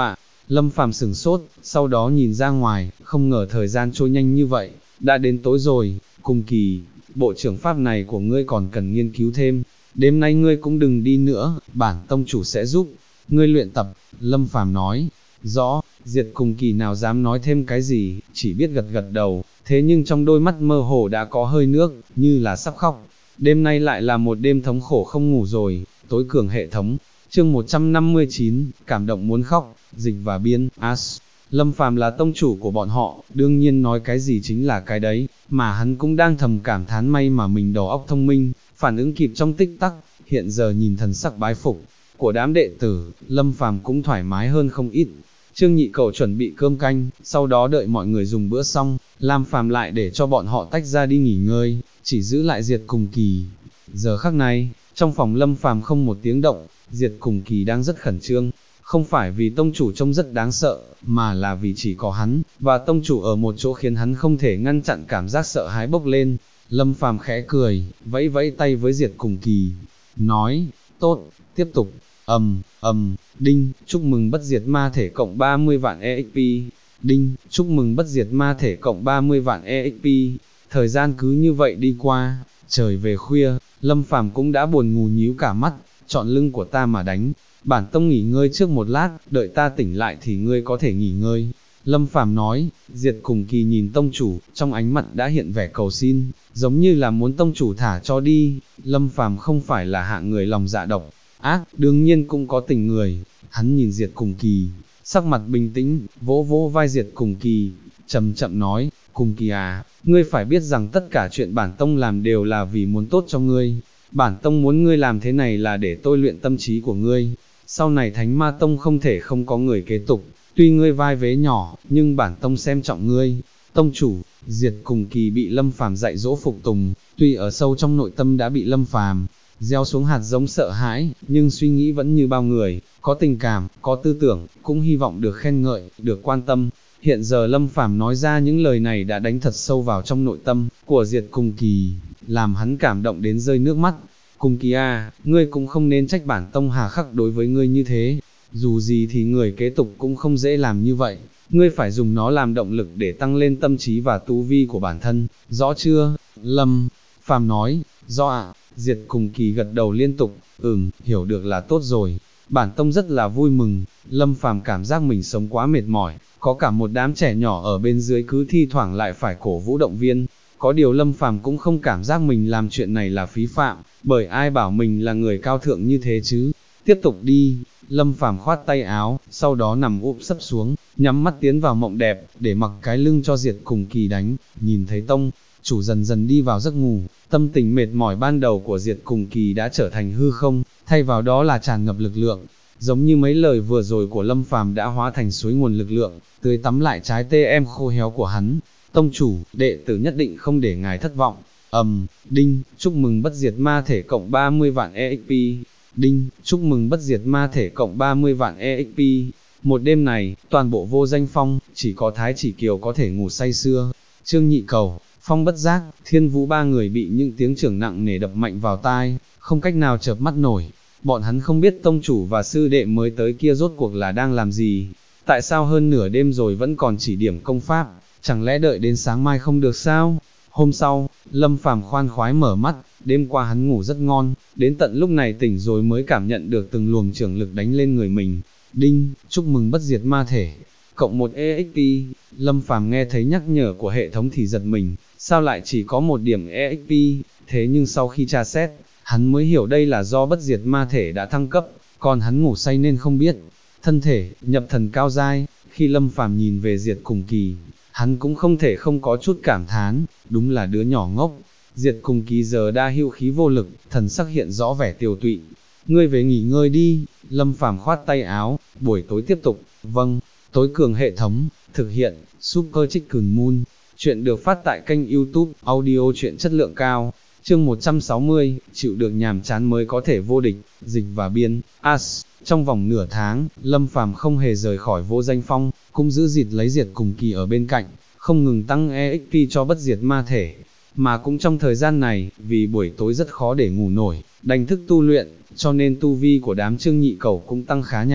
Lâm Phàm sửng sốt, sau đó nhìn ra ngoài, không ngờ thời gian trôi nhanh như vậy, đã đến tối rồi. Cùng Kỳ, bộ trưởng pháp này của ngươi còn cần nghiên cứu thêm, đêm nay ngươi cũng đừng đi nữa, bản tông chủ sẽ giúp ngươi luyện tập. Lâm Phàm nói, rõ. Diệt Cùng Kỳ nào dám nói thêm cái gì, chỉ biết gật gật đầu, thế nhưng trong đôi mắt mơ hồ đã có hơi nước, như là sắp khóc. Đêm nay lại là một đêm thống khổ không ngủ rồi. Tối cường hệ thống, chương 159, cảm động muốn khóc, dịch và biên, As. Lâm Phàm là tông chủ của bọn họ, đương nhiên nói cái gì chính là cái đấy, mà hắn cũng đang thầm cảm thán may mà mình đầu óc thông minh, phản ứng kịp trong tích tắc. Hiện giờ nhìn thần sắc bái phục của đám đệ tử, Lâm Phàm cũng thoải mái hơn không ít. Trương Nhị Cẩu chuẩn bị cơm canh, sau đó đợi mọi người dùng bữa xong, Lâm Phàm lại để cho bọn họ tách ra đi nghỉ ngơi, chỉ giữ lại Diệt Cùng Kỳ. Giờ khắc này, trong phòng Lâm Phàm không một tiếng động, Diệt Cùng Kỳ đang rất khẩn trương, không phải vì tông chủ trông rất đáng sợ, mà là vì chỉ có hắn và tông chủ ở một chỗ khiến hắn không thể ngăn chặn cảm giác sợ hãi bốc lên. Lâm Phàm khẽ cười, vẫy vẫy tay với Diệt Cùng Kỳ, nói, tốt, tiếp tục. Đinh, chúc mừng bất diệt ma thể cộng 30 vạn EXP. Đinh, chúc mừng bất diệt ma thể cộng 30 vạn EXP. Thời gian cứ như vậy đi qua, trời về khuya, Lâm Phàm cũng đã buồn ngủ nhíu cả mắt, chọn lưng của ta mà đánh. Bản tông nghỉ ngơi trước một lát, đợi ta tỉnh lại thì ngươi có thể nghỉ ngơi. Lâm Phàm nói. Diệt Cùng Kỳ nhìn tông chủ, trong ánh mặt đã hiện vẻ cầu xin, giống như là muốn tông chủ thả cho đi. Lâm Phàm không phải là hạng người lòng dạ độc ác, đương nhiên cũng có tình người. Hắn nhìn Diệt Cùng Kỳ, sắc mặt bình tĩnh, vỗ vỗ vai Diệt Cùng Kỳ, chậm chậm nói, Cùng Kỳ à, ngươi phải biết rằng tất cả chuyện bản tông làm đều là vì muốn tốt cho ngươi. Bản tông muốn ngươi làm thế này là để tôi luyện tâm trí của ngươi. Sau này Thánh Ma Tông không thể không có người kế tục, tuy ngươi vai vế nhỏ, nhưng bản tông xem trọng ngươi. Tông chủ, Diệt Cùng Kỳ bị Lâm Phàm dạy dỗ phục tùng, tuy ở sâu trong nội tâm đã bị Lâm Phàm gieo xuống hạt giống sợ hãi, nhưng suy nghĩ vẫn như bao người, có tình cảm, có tư tưởng, cũng hy vọng được khen ngợi, được quan tâm. Hiện giờ Lâm Phàm nói ra những lời này đã đánh thật sâu vào trong nội tâm của Diệt Cùng Kỳ, làm hắn cảm động đến rơi nước mắt. Cùng Kỳ à, ngươi cũng không nên trách bản tông hà khắc đối với ngươi như thế, dù gì thì người kế tục cũng không dễ làm như vậy, ngươi phải dùng nó làm động lực để tăng lên tâm trí và tu vi của bản thân, rõ chưa? Lâm Phàm nói, rõ ạ. Diệt Cùng Kỳ gật đầu liên tục, hiểu được là tốt rồi. Bản tông rất là vui mừng. Lâm Phàm cảm giác mình sống quá mệt mỏi, có cả một đám trẻ nhỏ ở bên dưới cứ thi thoảng lại phải cổ vũ động viên. Có điều Lâm Phàm cũng không cảm giác mình làm chuyện này là phí phạm, bởi ai bảo mình là người cao thượng như thế chứ. Tiếp tục đi. Lâm Phàm khoát tay áo, sau đó nằm úp sấp xuống, nhắm mắt tiến vào mộng đẹp, để mặc cái lưng cho Diệt Cùng Kỳ đánh. Nhìn thấy tông chủ dần dần đi vào giấc ngủ, tâm tình mệt mỏi ban đầu của Diệt Cùng Kỳ đã trở thành hư không, thay vào đó là tràn ngập lực lượng. Giống như mấy lời vừa rồi của Lâm Phàm đã hóa thành suối nguồn lực lượng, tưới tắm lại trái tim khô héo của hắn. Tông chủ, đệ tử nhất định không để ngài thất vọng. Đinh, chúc mừng bất diệt ma thể cộng 30 vạn EXP. Đinh, chúc mừng bất diệt ma thể cộng 30 vạn EXP. Một đêm này, toàn bộ Vô Danh Phong, chỉ có Thái Chỉ Kiều có thể ngủ say sưa. Trương Nhị Cẩu, Phong Bất Giác, Thiên Vũ ba người bị những tiếng chưởng nặng nề đập mạnh vào tai, không cách nào chợp mắt nổi. Bọn hắn không biết tông chủ và sư đệ mới tới kia rốt cuộc là đang làm gì. Tại sao hơn nửa đêm rồi vẫn còn chỉ điểm công pháp, chẳng lẽ đợi đến sáng mai không được sao? Hôm sau, Lâm Phàm khoan khoái mở mắt, đêm qua hắn ngủ rất ngon, đến tận lúc này tỉnh rồi mới cảm nhận được từng luồng chưởng lực đánh lên người mình. Đinh, chúc mừng bất diệt ma thể, cộng 1 EXP. Lâm Phàm nghe thấy nhắc nhở của hệ thống thì giật mình, sao lại chỉ có 1 điểm EXP, thế nhưng sau khi tra xét, hắn mới hiểu đây là do bất diệt ma thể đã thăng cấp, còn hắn ngủ say nên không biết. Thân thể, nhập thần cao giai, khi Lâm Phàm nhìn về Diệt Cùng Kỳ, hắn cũng không thể không có chút cảm thán, đúng là đứa nhỏ ngốc. Diệt Cùng Kỳ giờ đa hữu khí vô lực, thần sắc hiện rõ vẻ tiều tụy. Ngươi về nghỉ ngơi đi. Lâm Phàm khoát tay áo, buổi tối tiếp tục. Vâng. Tối cường hệ thống, thực hiện, Super Chicken Moon. Chuyện được phát tại kênh YouTube, audio truyện chất lượng cao. Chương 160, chịu được nhàm chán mới có thể vô địch, dịch và biên, As. Trong vòng nửa tháng, Lâm Phàm không hề rời khỏi Vô Danh Phong, cũng giữ dịt lấy Diệt Cùng Kỳ ở bên cạnh, không ngừng tăng EXP cho bất diệt ma thể. Mà cũng trong thời gian này, vì buổi tối rất khó để ngủ nổi, đành thức tu luyện, cho nên tu vi của đám Trương Nhị Cẩu cũng tăng khá nhanh.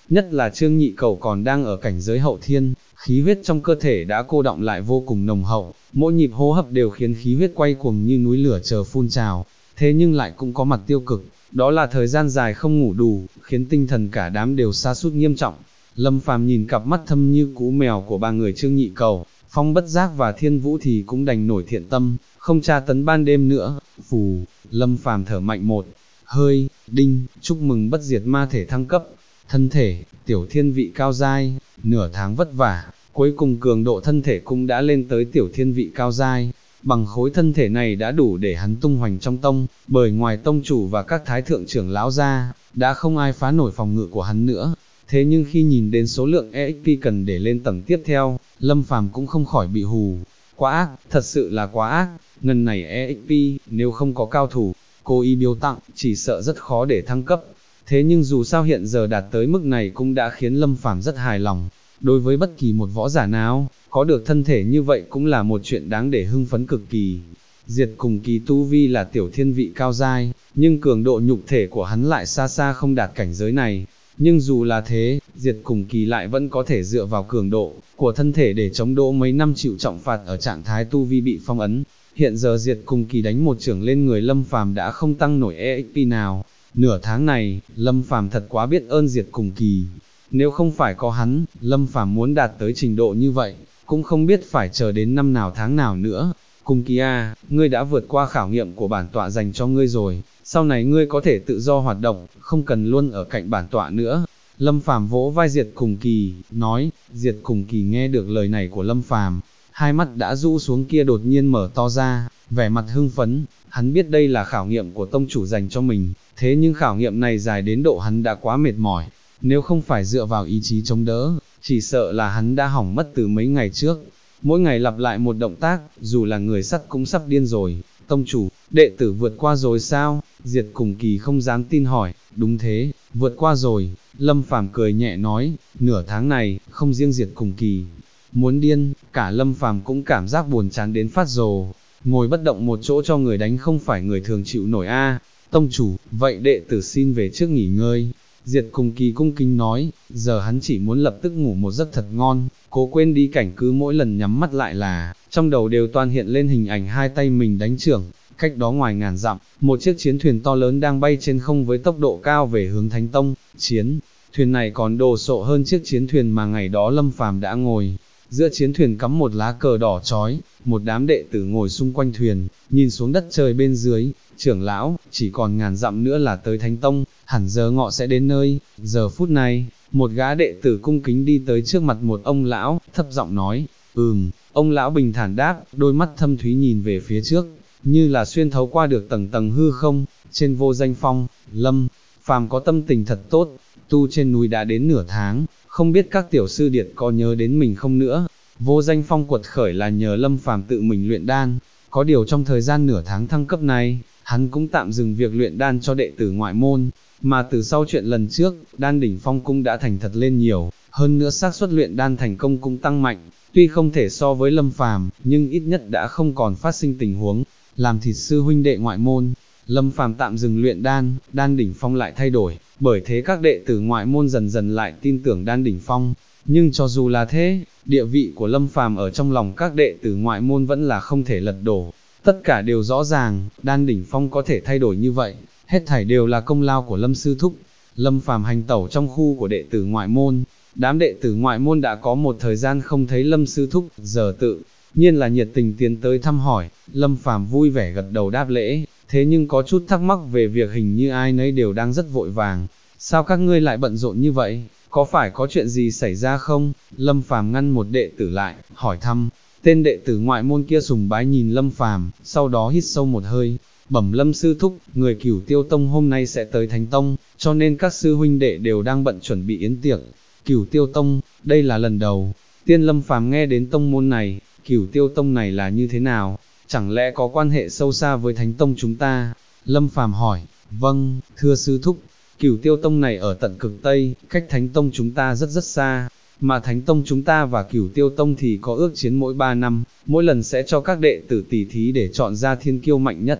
nhất là Trương Nhị Cầu còn đang ở cảnh giới hậu thiên, khí huyết trong cơ thể đã cô đọng lại vô cùng nồng hậu, mỗi nhịp hô hấp đều khiến khí huyết quay cuồng như núi lửa chờ phun trào, thế nhưng lại cũng có mặt tiêu cực, đó là thời gian dài không ngủ đủ, khiến tinh thần cả đám đều sa sút nghiêm trọng. Lâm Phàm nhìn cặp mắt thâm như cú mèo của ba người Trương Nhị Cầu, Phong Bất Giác và Thiên Vũ thì cũng đành nổi thiện tâm, không tra tấn ban đêm nữa. Phù, Lâm Phàm thở mạnh một hơi, đinh, chúc mừng bất diệt ma thể thăng cấp, thân thể, tiểu thiên vị cao giai, nửa tháng vất vả, cuối cùng cường độ thân thể cũng đã lên tới tiểu thiên vị cao giai. Bằng khối thân thể này đã đủ để hắn tung hoành trong tông, bởi ngoài tông chủ và các thái thượng trưởng lão ra, đã không ai phá nổi phòng ngự của hắn nữa. Thế nhưng khi nhìn đến số lượng EXP cần để lên tầng tiếp theo, Lâm Phàm cũng không khỏi bị hù. Quá ác, thật sự là quá ác, ngần này EXP, nếu không có cao thủ, cố ý biếu tặng, chỉ sợ rất khó để thăng cấp. Thế nhưng dù sao hiện giờ đạt tới mức này cũng đã khiến Lâm Phàm rất hài lòng. Đối với bất kỳ một võ giả nào, có được thân thể như vậy cũng là một chuyện đáng để hưng phấn cực kỳ. Diệt cùng kỳ tu vi là tiểu thiên vị cao giai, nhưng cường độ nhục thể của hắn lại xa xa không đạt cảnh giới này. Nhưng dù là thế, Diệt cùng kỳ lại vẫn có thể dựa vào cường độ của thân thể để chống đỡ mấy năm chịu trọng phạt ở trạng thái tu vi bị phong ấn. Hiện giờ Diệt cùng kỳ đánh một chưởng lên người Lâm Phàm đã không tăng nổi EXP nào. Nửa tháng này, Lâm Phàm thật quá biết ơn Diệt cùng kỳ. Nếu không phải có hắn, Lâm Phàm muốn đạt tới trình độ như vậy, cũng không biết phải chờ đến năm nào tháng nào nữa. Cùng kỳ à, ngươi đã vượt qua khảo nghiệm của bản tọa dành cho ngươi rồi, sau này ngươi có thể tự do hoạt động, không cần luôn ở cạnh bản tọa nữa. Lâm Phàm vỗ vai Diệt cùng kỳ, nói. Diệt cùng kỳ nghe được lời này của Lâm Phàm, hai mắt đã rũ xuống kia đột nhiên mở to ra, vẻ mặt hưng phấn. Hắn biết đây là khảo nghiệm của tông chủ dành cho mình, thế nhưng khảo nghiệm này dài đến độ hắn đã quá mệt mỏi. Nếu không phải dựa vào ý chí chống đỡ, chỉ sợ là hắn đã hỏng mất từ mấy ngày trước. Mỗi ngày lặp lại một động tác, dù là người sắt cũng sắp điên rồi. Tông chủ, đệ tử vượt qua rồi sao? Diệt cùng kỳ không dám tin hỏi. Đúng thế, vượt qua rồi. Lâm Phàm cười nhẹ nói, nửa tháng này, không riêng Diệt cùng kỳ muốn điên, cả Lâm Phàm cũng cảm giác buồn chán đến phát rồ. Ngồi bất động một chỗ cho người đánh không phải người thường chịu nổi a. Tông chủ, vậy đệ tử xin về trước nghỉ ngơi. Diệt cùng kỳ cung kính nói, giờ hắn chỉ muốn lập tức ngủ một giấc thật ngon, cố quên đi cảnh cứ mỗi lần nhắm mắt lại là, trong đầu đều toàn hiện lên hình ảnh hai tay mình đánh chưởng. Cách đó ngoài ngàn dặm, một chiếc chiến thuyền to lớn đang bay trên không với tốc độ cao về hướng Thánh Tông. Chiến thuyền này còn đồ sộ hơn chiếc chiến thuyền mà ngày đó Lâm Phàm đã ngồi. Giữa chiến thuyền cắm một lá cờ đỏ chói, một đám đệ tử ngồi xung quanh thuyền, nhìn xuống đất trời bên dưới. Trưởng lão, chỉ còn ngàn dặm nữa là tới Thánh Tông, hẳn giờ ngọ sẽ đến nơi. Giờ phút này, một gã đệ tử cung kính đi tới trước mặt một ông lão, thấp giọng nói, ông lão bình thản đáp, đôi mắt thâm thúy nhìn về phía trước, như là xuyên thấu qua được tầng tầng hư không. Trên Vô Danh Phong, Lâm Phàm có tâm tình thật tốt, tu trên núi đã đến nửa tháng, không biết các tiểu sư điệt có nhớ đến mình không nữa. Vô Danh Phong quật khởi là nhờ Lâm Phàm tự mình luyện đan, có điều trong thời gian nửa tháng thăng cấp này, hắn cũng tạm dừng việc luyện đan cho đệ tử ngoại môn, mà từ sau chuyện lần trước, đan đỉnh phong cũng đã thành thật lên nhiều, hơn nữa xác suất luyện đan thành công cũng tăng mạnh, tuy không thể so với Lâm Phàm, nhưng ít nhất đã không còn phát sinh tình huống làm thịt sư huynh đệ ngoại môn. Lâm Phàm tạm dừng luyện đan, đan đỉnh phong lại thay đổi, bởi thế các đệ tử ngoại môn dần dần lại tin tưởng đan đỉnh phong. Nhưng cho dù là thế, địa vị của Lâm Phàm ở trong lòng các đệ tử ngoại môn vẫn là không thể lật đổ. Tất cả đều rõ ràng, đan đỉnh phong có thể thay đổi như vậy, hết thảy đều là công lao của Lâm sư thúc. Lâm Phàm hành tẩu trong khu của đệ tử ngoại môn, đám đệ tử ngoại môn đã có một thời gian không thấy Lâm sư thúc, giờ tự nhiên là nhiệt tình tiến tới thăm hỏi. Lâm Phàm vui vẻ gật đầu đáp lễ, thế nhưng có chút thắc mắc về việc hình như ai nấy đều đang rất vội vàng. Sao các ngươi lại bận rộn như vậy? Có phải có chuyện gì xảy ra không? Lâm Phàm ngăn một đệ tử lại, hỏi thăm. Tên đệ tử ngoại môn kia sùng bái nhìn Lâm Phàm, sau đó hít sâu một hơi, bẩm Lâm sư thúc, người Cửu Tiêu Tông hôm nay sẽ tới Thánh Tông, cho nên các sư huynh đệ đều đang bận chuẩn bị yến tiệc. Cửu Tiêu Tông, đây là lần đầu tiên Lâm Phàm nghe đến tông môn này. Cửu Tiêu Tông này là như thế nào? Chẳng lẽ có quan hệ sâu xa với Thánh Tông chúng ta? Lâm Phàm hỏi. Vâng, thưa sư thúc, Cửu Tiêu Tông này ở tận cực Tây, cách Thánh Tông chúng ta rất rất xa, mà Thánh Tông chúng ta và Cửu Tiêu Tông thì có ước chiến mỗi 3 năm, mỗi lần sẽ cho các đệ tử tỷ thí để chọn ra thiên kiêu mạnh nhất.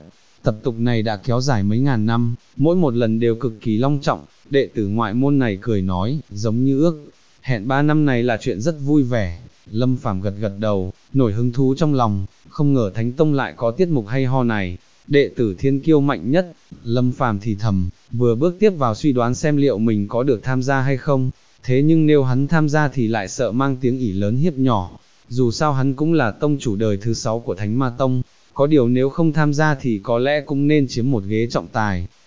Tập tục này đã kéo dài mấy ngàn năm, mỗi một lần đều cực kỳ long trọng, đệ tử ngoại môn này cười nói, giống như ước hẹn 3 năm này là chuyện rất vui vẻ. Lâm Phàm gật gật đầu, nổi hứng thú trong lòng, không ngờ Thánh Tông lại có tiết mục hay ho này, đệ tử thiên kiêu mạnh nhất. Lâm Phàm thì thầm, vừa bước tiếp vào suy đoán xem liệu mình có được tham gia hay không, thế nhưng nếu hắn tham gia thì lại sợ mang tiếng ỷ lớn hiếp nhỏ, dù sao hắn cũng là tông chủ đời thứ 6 của Thánh Ma Tông, có điều nếu không tham gia thì có lẽ cũng nên chiếm một ghế trọng tài.